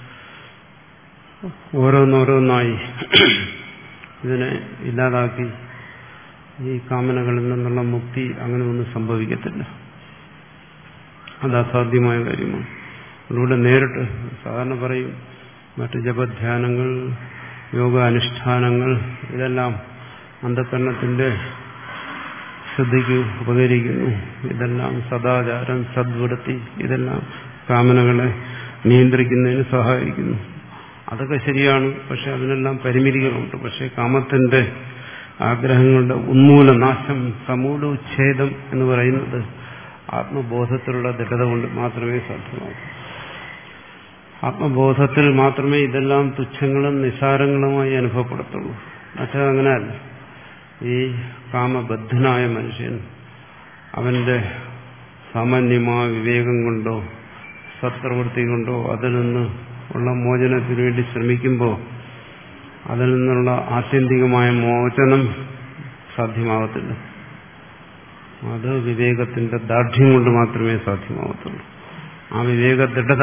ഓരോന്നോരോന്നായി ഇതിനെ ഇല്ലാതാക്കി ഈ കാമനകളിൽ നിന്നുള്ള മുക്തി അങ്ങനെ ഒന്നും സംഭവിക്കത്തില്ല. അത് അസാധ്യമായ കാര്യമാണ്. അതിലൂടെ നേരിട്ട് സാധാരണ പറയും മറ്റ് ജപധ്യാനങ്ങൾ, യോഗ അനുഷ്ഠാനങ്ങൾ ഇതെല്ലാം അന്ധകരണത്തിന്റെ ശ്രദ്ധയ്ക്ക് ഉപകരിക്കുന്നു. ഇതെല്ലാം സദാചാരം, സദ്വൃത്തി ഇതെല്ലാം കാമനകളെ നിയന്ത്രിക്കുന്നതിന് സഹായിക്കുന്നു. അതൊക്കെ ശരിയാണ്. പക്ഷെ അതിനെല്ലാം പരിമിതികളുണ്ട്. പക്ഷെ കാമത്തിന്റെ ആഗ്രഹങ്ങളുടെ ഉന്മൂലനാശം, സമൂലോച്ഛേദം എന്ന് പറയുന്നത് ആത്മബോധത്തിലുള്ള ദൃഢത കൊണ്ട് മാത്രമേ സാധ്യമാകൂ. ആത്മബോധത്തിൽ മാത്രമേ ഇതെല്ലാം തുച്ഛങ്ങളും നിസാരങ്ങളുമായി അനുഭവപ്പെടത്തുള്ളൂ. മറ്റേ അങ്ങനെയല്ല. ഈ കാമബദ്ധനായ മനുഷ്യൻ അവന്റെ സാമാന്യമായ വിവേകം കൊണ്ടോ സത്പ്രവൃത്തി കൊണ്ടോ അതിൽ നിന്ന് ഉള്ള മോചനത്തിനു വേണ്ടി ശ്രമിക്കുമ്പോൾ അതിൽ നിന്നുള്ള ആത്യന്തികമായ മോചനം സാധ്യമാകത്തില്ല. അത് വിവേകത്തിന്റെ ദാർഢ്യം കൊണ്ട് മാത്രമേ സാധ്യമാകത്തുള്ളൂ. ആ വിവേക ദൃഢത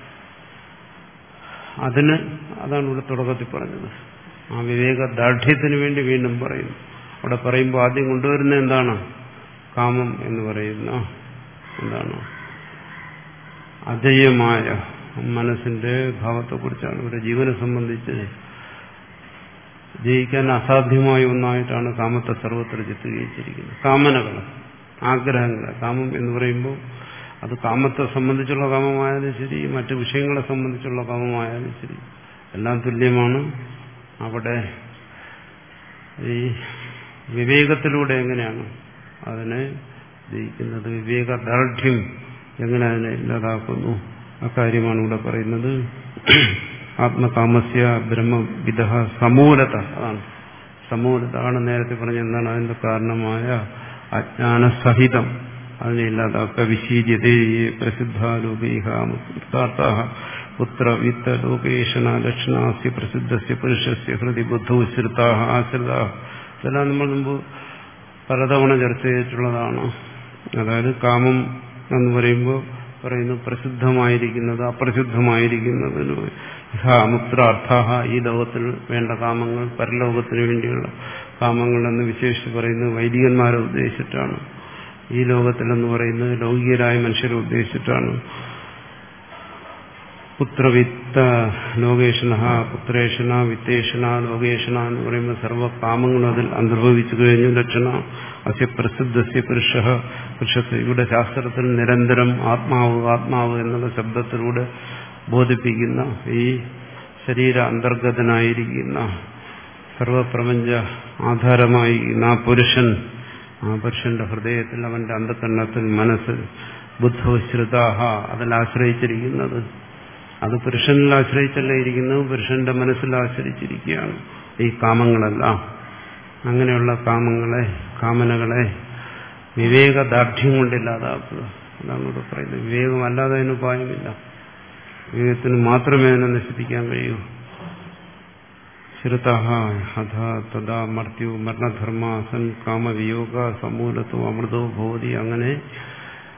അതിന് അതാണ് ഇവിടെ തുടക്കത്തിൽ പറഞ്ഞത്. ആ വിവേക ദാർഢ്യത്തിന് വേണ്ടി വീണ്ടും പറയുന്നു. അവിടെ പറയുമ്പോൾ ആദ്യം കൊണ്ടുവരുന്ന എന്താണ്? കാമം എന്ന് പറയുന്ന എന്താണ് അജയ്യമായ മനസ്സിന്റെ ഭാവത്തെക്കുറിച്ചാണ്. ഇവിടെ ജീവനെ സംബന്ധിച്ച് ജയിക്കാൻ അസാധ്യമായ ഒന്നായിട്ടാണ് കാമത്തെ സർവത്ര ചിത്രീകരിച്ചിരിക്കുന്നത്. കാമനകൾ, ആഗ്രഹങ്ങൾ. കാമം എന്ന് പറയുമ്പോൾ അത് കാമത്തെ സംബന്ധിച്ചുള്ള കാമമായാലും ശരി, മറ്റു വിഷയങ്ങളെ സംബന്ധിച്ചുള്ള കാമമായാലും ശരി, എല്ലാം തുല്യമാണ്. അവിടെ ഈ വിവേകത്തിലൂടെ എങ്ങനെയാണ് അതിനെ ജയിക്കുന്നത്, വിവേകദാർഢ്യം എങ്ങനെ അതിനെ ഇല്ലാതാക്കുന്നു, അക്കാര്യമാണ് ഇവിടെ പറയുന്നത്. ആത്മകാമസ്യ ബ്രഹ്മവിദ സമൂലത. അതാണ് സമൂലത ആണ് നേരത്തെ പറഞ്ഞ എന്താണ് അതിന്റെ കാരണമായ അജ്ഞാനസഹിതം അതിനെ ഇല്ലാതാക്കുക. വിശീര്യതേ പ്രസിദ്ധാലോകൈഹാർത്ഥ പുത്ര വിത്ത ലോകേഷണ ലക്ഷണാസ്യ പ്രസിദ്ധസ്യ പുരുഷസ്യ ഹൃദി ബുദ്ധോ ശ്രുതാ ആശ്രിതാ. ഇതെല്ലാം നമ്മൾ മുമ്പ് പലതവണ ചർച്ച ചെയ്തിട്ടുള്ളതാണ്. അതായത് കാമം എന്ന് പറയുമ്പോൾ പറയുന്നു പ്രസിദ്ധമായിരിക്കുന്നത് അപ്രസിദ്ധമായിരിക്കുന്നത്. മുക്താർത്ഥ ഈ ലോകത്തിൽ വേണ്ട കാമങ്ങൾ പരലോകത്തിന് വേണ്ടിയുള്ള കാമങ്ങൾ എന്ന് വിശേഷിച്ച് പറയുന്നത് വൈദികന്മാരെ ഉദ്ദേശിച്ചിട്ടാണ്. ഈ ലോകത്തിലെന്ന് പറയുന്നത് ലൗകികരായ മനുഷ്യരെ ഉദ്ദേശിച്ചിട്ടാണ്. പുത്രവിത്ത ലോകേഷണ പുത്രേഷണ വിത്തേഷണ ലോകേഷണ എന്ന് പറയുമ്പോൾ സർവ്വകാമങ്ങളും അതിൽ അന്തർഭവിച്ചു കഴിഞ്ഞു. ലക്ഷണ അസ്യ പ്രസിദ്ധസ്യ പുരുഷ പുരുഷത്ത്. ഇവിടെ ശാസ്ത്രത്തിൽ നിരന്തരം ആത്മാവ് ആത്മാവ് എന്നുള്ള ശബ്ദത്തിലൂടെ ബോധിപ്പിക്കുന്ന ഈ ശരീര അന്തർഗതനായിരിക്കുന്ന സർവപ്രപഞ്ച ആധാരമായിരിക്കുന്ന ആ പുരുഷൻ, ആ പുരുഷന്റെ ഹൃദയത്തിൽ അവന്റെ അന്ധകരണത്തിൽ മനസ്സ് ബുദ്ധശ്രുതാഹ അതിൽ ആശ്രയിച്ചിരിക്കുന്നത്. അത് പുരുഷനിൽ ആശ്രയിച്ചല്ല ഇരിക്കുന്നത്, പുരുഷന്റെ മനസ്സിൽ ആശ്രയിച്ചിരിക്കുകയാണ് ഈ കാമങ്ങളെല്ലാം. അങ്ങനെയുള്ള കാമങ്ങളെ കാമനകളെ വിവേകദാർഢ്യം കൊണ്ടില്ലാതാക്കുക. അതാണ് ഇവിടെ പറയുന്നത്. വിവേകമല്ലാതെ അതിന് ഉപായമില്ല. വിവേകത്തിന് മാത്രമേ അതിനെ നശിപ്പിക്കാൻ കഴിയൂ. ശ്രുതഃ ഹത തഥാ മർത്യോ മരണധർമ്മ സൻ കാമവിയോഗ സമൂലത്തോ അമൃതോ ഭവതി. അങ്ങനെ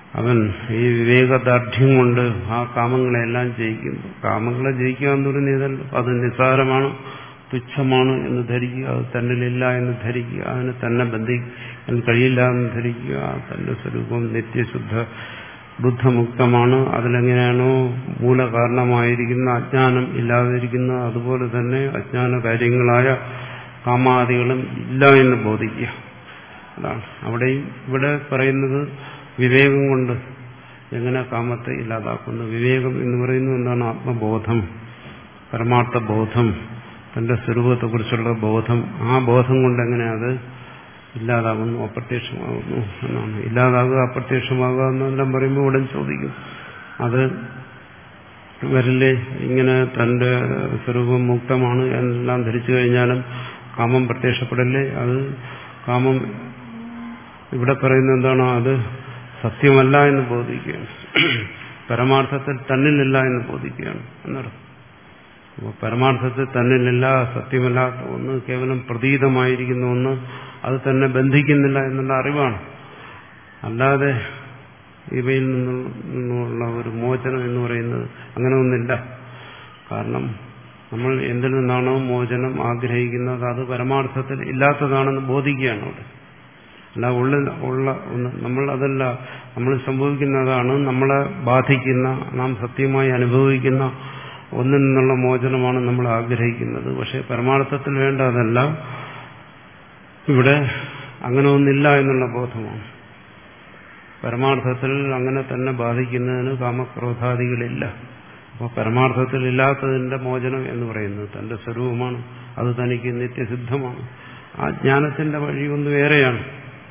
അവൻ ഈ വിവേകദാർഢ്യം കൊണ്ട് ആ കാമങ്ങളെല്ലാം ജയിക്കുന്നു. കാമങ്ങളെ ജയിക്കുക എന്ന് പറയുന്നത് ഇതല്ലോ, അത് നിസ്സാരമാണ്, തുച്ഛമാണ് എന്ന് ധരിക്കുക, അത് തന്നിലില്ല എന്ന് ധരിക്കുക, അതിന് തന്നെ ബന്ധിക്കാൻ കഴിയില്ല എന്ന് ധരിക്കുക, തന്റെ സ്വരൂപം നിത്യശുദ്ധ ബുദ്ധമുക്തമാണ്, അതിലെങ്ങനെയാണോ മൂലകാരണമായിരിക്കുന്ന അജ്ഞാനം ഇല്ലാതിരിക്കുന്ന അതുപോലെ തന്നെ അജ്ഞാന കാര്യങ്ങളായ കാമാദികളും ഇല്ല എന്ന് ബോധിക്കുക. അതാണ് അവിടെയും ഇവിടെ പറയുന്നത് വിവേകം കൊണ്ട് എങ്ങനെ കാമത്തെ ഇല്ലാതാക്കുന്നു. വിവേകം എന്ന് പറയുന്നത് എന്താണ്? ആത്മബോധം, പരമാർത്ഥ ബോധം, തന്റെ സ്വരൂപത്തെക്കുറിച്ചുള്ള ബോധം. ആ ബോധം കൊണ്ട് എങ്ങനെ അത് ഇല്ലാതാകുന്നു, അപ്രത്യക്ഷമാകുന്നു എന്നാണ്. ഇല്ലാതാകുക, അപ്രത്യക്ഷമാകുക എന്നെല്ലാം പറയുമ്പോൾ ഉടൻ ചോദിക്കും, അത് വരില്ലേ? ഇങ്ങനെ തന്റെ സ്വരൂപം മുക്തമാണ് എന്നെല്ലാം ധരിച്ചു കഴിഞ്ഞാലും കാമം പ്രത്യക്ഷപ്പെടല്ലേ? അത് കാമം ഇവിടെ പറയുന്നത് എന്താണ്? അത് സത്യമല്ല എന്ന് ബോധിക്കുകയാണ്, പരമാർത്ഥത്തിൽ തന്നിലില്ല എന്ന് ബോധിക്കുകയാണ് എന്നർത്ഥം. അപ്പോൾ പരമാർത്ഥത്തിൽ തന്നിലില്ല, സത്യമല്ലാത്ത ഒന്ന്, കേവലം പ്രതീതമായിരിക്കുന്ന ഒന്ന്, അത് തന്നെ ബന്ധിക്കുന്നില്ല എന്നുള്ള അറിവാണ്. അല്ലാതെ ഇവയിൽ നിന്നുള്ള ഒരു മോചനം എന്ന് പറയുന്നത് അങ്ങനെ ഒന്നില്ല. കാരണം നമ്മൾ എന്തിൽ നിന്നാണോ മോചനം ആഗ്രഹിക്കുന്നത് അത് പരമാർത്ഥത്തിൽ ഇല്ലാത്തതാണെന്ന് ബോധിക്കുകയാണ് അവിടെ. അല്ല ഉള്ളിൽ ഉള്ള ഒന്ന് നമ്മൾ അതല്ല, നമ്മൾ സംഭവിക്കുന്നതാണ് നമ്മളെ ബാധിക്കുന്ന, നാം സത്യമായി അനുഭവിക്കുന്ന ഒന്നിൽ നിന്നുള്ള മോചനമാണ് നമ്മൾ ആഗ്രഹിക്കുന്നത്. പക്ഷെ പരമാർത്ഥത്തിൽ വേണ്ട അതല്ല, ഇവിടെ അങ്ങനെ ഒന്നില്ല എന്നുള്ള ബോധമാണ്. പരമാർത്ഥത്തിൽ അങ്ങനെ തന്നെ ബാധിക്കുന്നതിന് കാമക്രോധാദികളില്ല. അപ്പോൾ പരമാർത്ഥത്തിൽ ഇല്ലാത്തതിന്റെ മോചനം എന്ന് പറയുന്നത് തന്റെ സ്വരൂപമാണ്, അത് തനിക്ക് നിത്യസിദ്ധമാണ്. ആ ജ്ഞാനത്തിന്റെ വഴി ഒന്ന് വേറെയാണ്,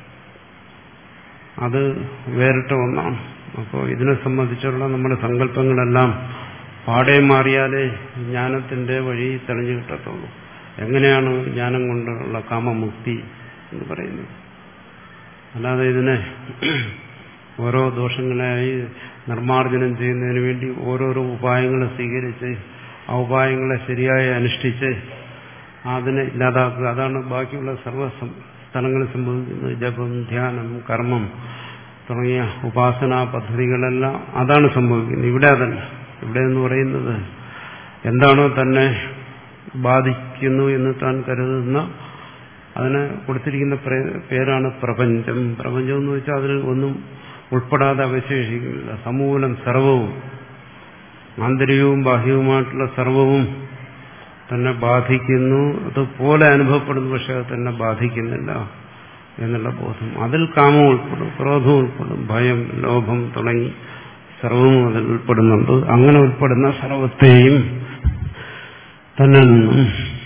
അത് വേറിട്ട ഒന്നാണ്. അപ്പോൾ ഇതിനെ സംബന്ധിച്ചുള്ള നമ്മുടെ സങ്കല്പങ്ങളെല്ലാം പാടെ മാറിയാലേ ജ്ഞാനത്തിന്റെ വഴി തെളിഞ്ഞു കിട്ടത്തുള്ളൂ. എങ്ങനെയാണ് ജ്ഞാനം കൊണ്ടുള്ള കാമമുക്തി എന്ന് പറയുന്നത്? അല്ലാതെ ഇതിനെ ഓരോ ദോഷങ്ങളായി നിർമ്മാർജ്ജനം ചെയ്യുന്നതിന് വേണ്ടി ഓരോരോ ഉപായങ്ങൾ സ്വീകരിച്ച് ആ ഉപായങ്ങളെ ശരിയായി അനുഷ്ഠിച്ച് അതിനെ ഇല്ലാതാക്കുക. അതാണ് ബാക്കിയുള്ള സർവ്വ സ്ഥലങ്ങളിൽ സംഭവിക്കുന്നത്. ജപം, ധ്യാനം, കർമ്മം തുടങ്ങിയ ഉപാസനാ പദ്ധതികളെല്ലാം അതാണ് സംഭവിക്കുന്നത്. ഇവിടെ അതല്ല. ഇവിടെ എന്ന് പറയുന്നത് എന്താണോ തന്നെ ബാധിക്കുന്നു എന്ന് താൻ കരുതുന്ന അതിന് കൊടുത്തിരിക്കുന്ന പേരാണ് പ്രപഞ്ചം. പ്രപഞ്ചം എന്ന് വെച്ചാൽ അതിൽ ഒന്നും ഉൾപ്പെടാതെ അവശേഷിക്കുന്നില്ല. സമൂലം സർവവും, ആന്തരികവും ബാഹ്യവുമായിട്ടുള്ള സർവവും തന്നെ ബാധിക്കുന്നു, അതുപോലെ അനുഭവപ്പെടുന്നു, പക്ഷെ അത് തന്നെ ബാധിക്കുന്നില്ല എന്നുള്ള ബോധം. അതിൽ കാമം ഉൾപ്പെടും, ക്രോധം ഉൾപ്പെടും, ഭയം, ലോഭം തുടങ്ങി സർവവും അതിൽ ഉൾപ്പെടുന്നുണ്ട്. അങ്ങനെ ഉൾപ്പെടുന്ന സർവത്തെയും തന്നെ നിന്നും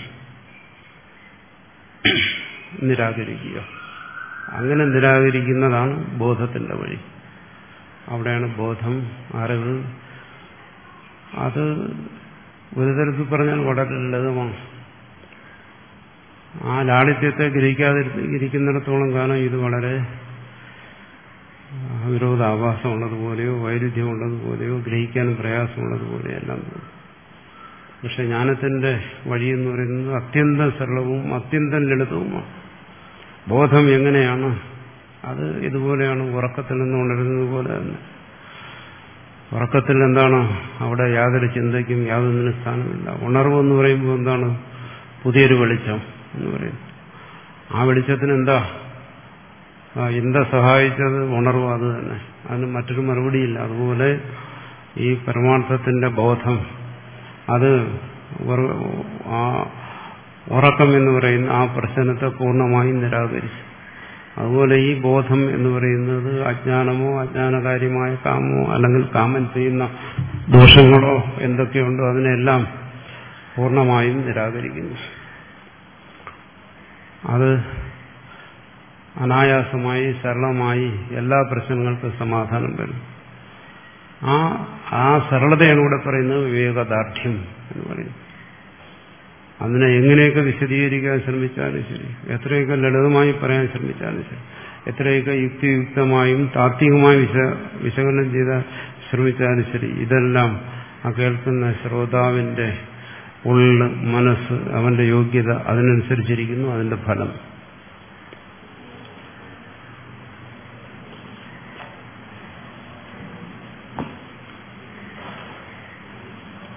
നിരാകരിക്കുക. അങ്ങനെ നിരാകരിക്കുന്നതാണ് ബോധത്തിന്റെ വഴി. അവിടെയാണ് ബോധം, അറിവ്. അത് ഒരു തരത്തിൽ പറഞ്ഞാൽ വളരെ ലളിതമാണ്. ആ ലാളിത്യത്തെ ഗ്രഹിക്കാതെ ഇരിക്കുന്നിടത്തോളം കാലം ഇത് വളരെ വിരോധാഭാസമുള്ളതുപോലെയോ വൈരുദ്ധ്യമുള്ളതുപോലെയോ ഗ്രഹിക്കാനും പ്രയാസമുള്ളതുപോലെയോ എല്ലാം തോന്നും. പക്ഷെ ജ്ഞാനത്തിന്റെ വഴിയെന്ന് പറയുന്നത് അത്യന്തം സരളവും അത്യന്തം ലളിതവുമാണ്. ബോധം എങ്ങനെയാണ്? അത് ഇതുപോലെയാണ്, ഉറക്കത്തിൽ നിന്ന് ഉണരുന്നത് പോലെ തന്നെ. ഉറക്കത്തിൽ എന്താണ്? അവിടെ യാതൊരു ചിന്തയ്ക്കും യാതൊന്നിനും സ്ഥാനമില്ല. ഉണർവ് എന്ന് പറയുമ്പോൾ എന്താണ്? പുതിയൊരു വെളിച്ചം എന്ന് പറയുന്നത്. ആ വെളിച്ചത്തിന് എന്താ എന്താ സഹായിച്ചത്? ഉണർവ്. അത് തന്നെ, അതിന് മറ്റൊരു മറുപടിയില്ല. അതുപോലെ ഈ പരമാർത്ഥത്തിന്റെ ബോധം, അത് ആ ഉറക്കം എന്ന് പറയുന്ന ആ പ്രശ്നത്തെ പൂർണ്ണമായും നിരാകരിച്ചു. അതുപോലെ ഈ ബോധം എന്ന് പറയുന്നത് അജ്ഞാനമോ അജ്ഞാനകാര്യമായ കാമോ അല്ലെങ്കിൽ കാമൻ ചെയ്യുന്ന ദോഷങ്ങളോ എന്തൊക്കെയുണ്ടോ അതിനെല്ലാം പൂർണ്ണമായും നിരാകരിക്കുന്നു. അത് അനായാസമായി സരളമായി എല്ലാ പ്രശ്നങ്ങൾക്കും സമാധാനം വരും. ആ ആ സരളതയാണ് ഇവിടെ പറയുന്നത് വിവേകദാർഢ്യം എന്ന് പറയുന്നത്. അതിനെ എങ്ങനെയൊക്കെ വിശദീകരിക്കാൻ ശ്രമിച്ചാലും ശരി, എത്രയൊക്കെ ലളിതമായി പറയാൻ ശ്രമിച്ചാലും ശരി, എത്രയൊക്കെ യുക്തിയുക്തമായും താത്വികമായും വിശ വിശകലനം ചെയ്താൽ ശ്രമിച്ചാലും ശരി, ഇതെല്ലാം ആ കേൾക്കുന്ന ശ്രോതാവിന്റെ ഉള്ള്, മനസ്സ്, അവന്റെ യോഗ്യത അതിനനുസരിച്ചിരിക്കുന്നു അതിന്റെ ഫലം.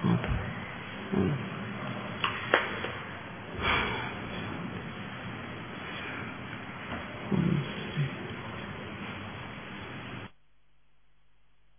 അത്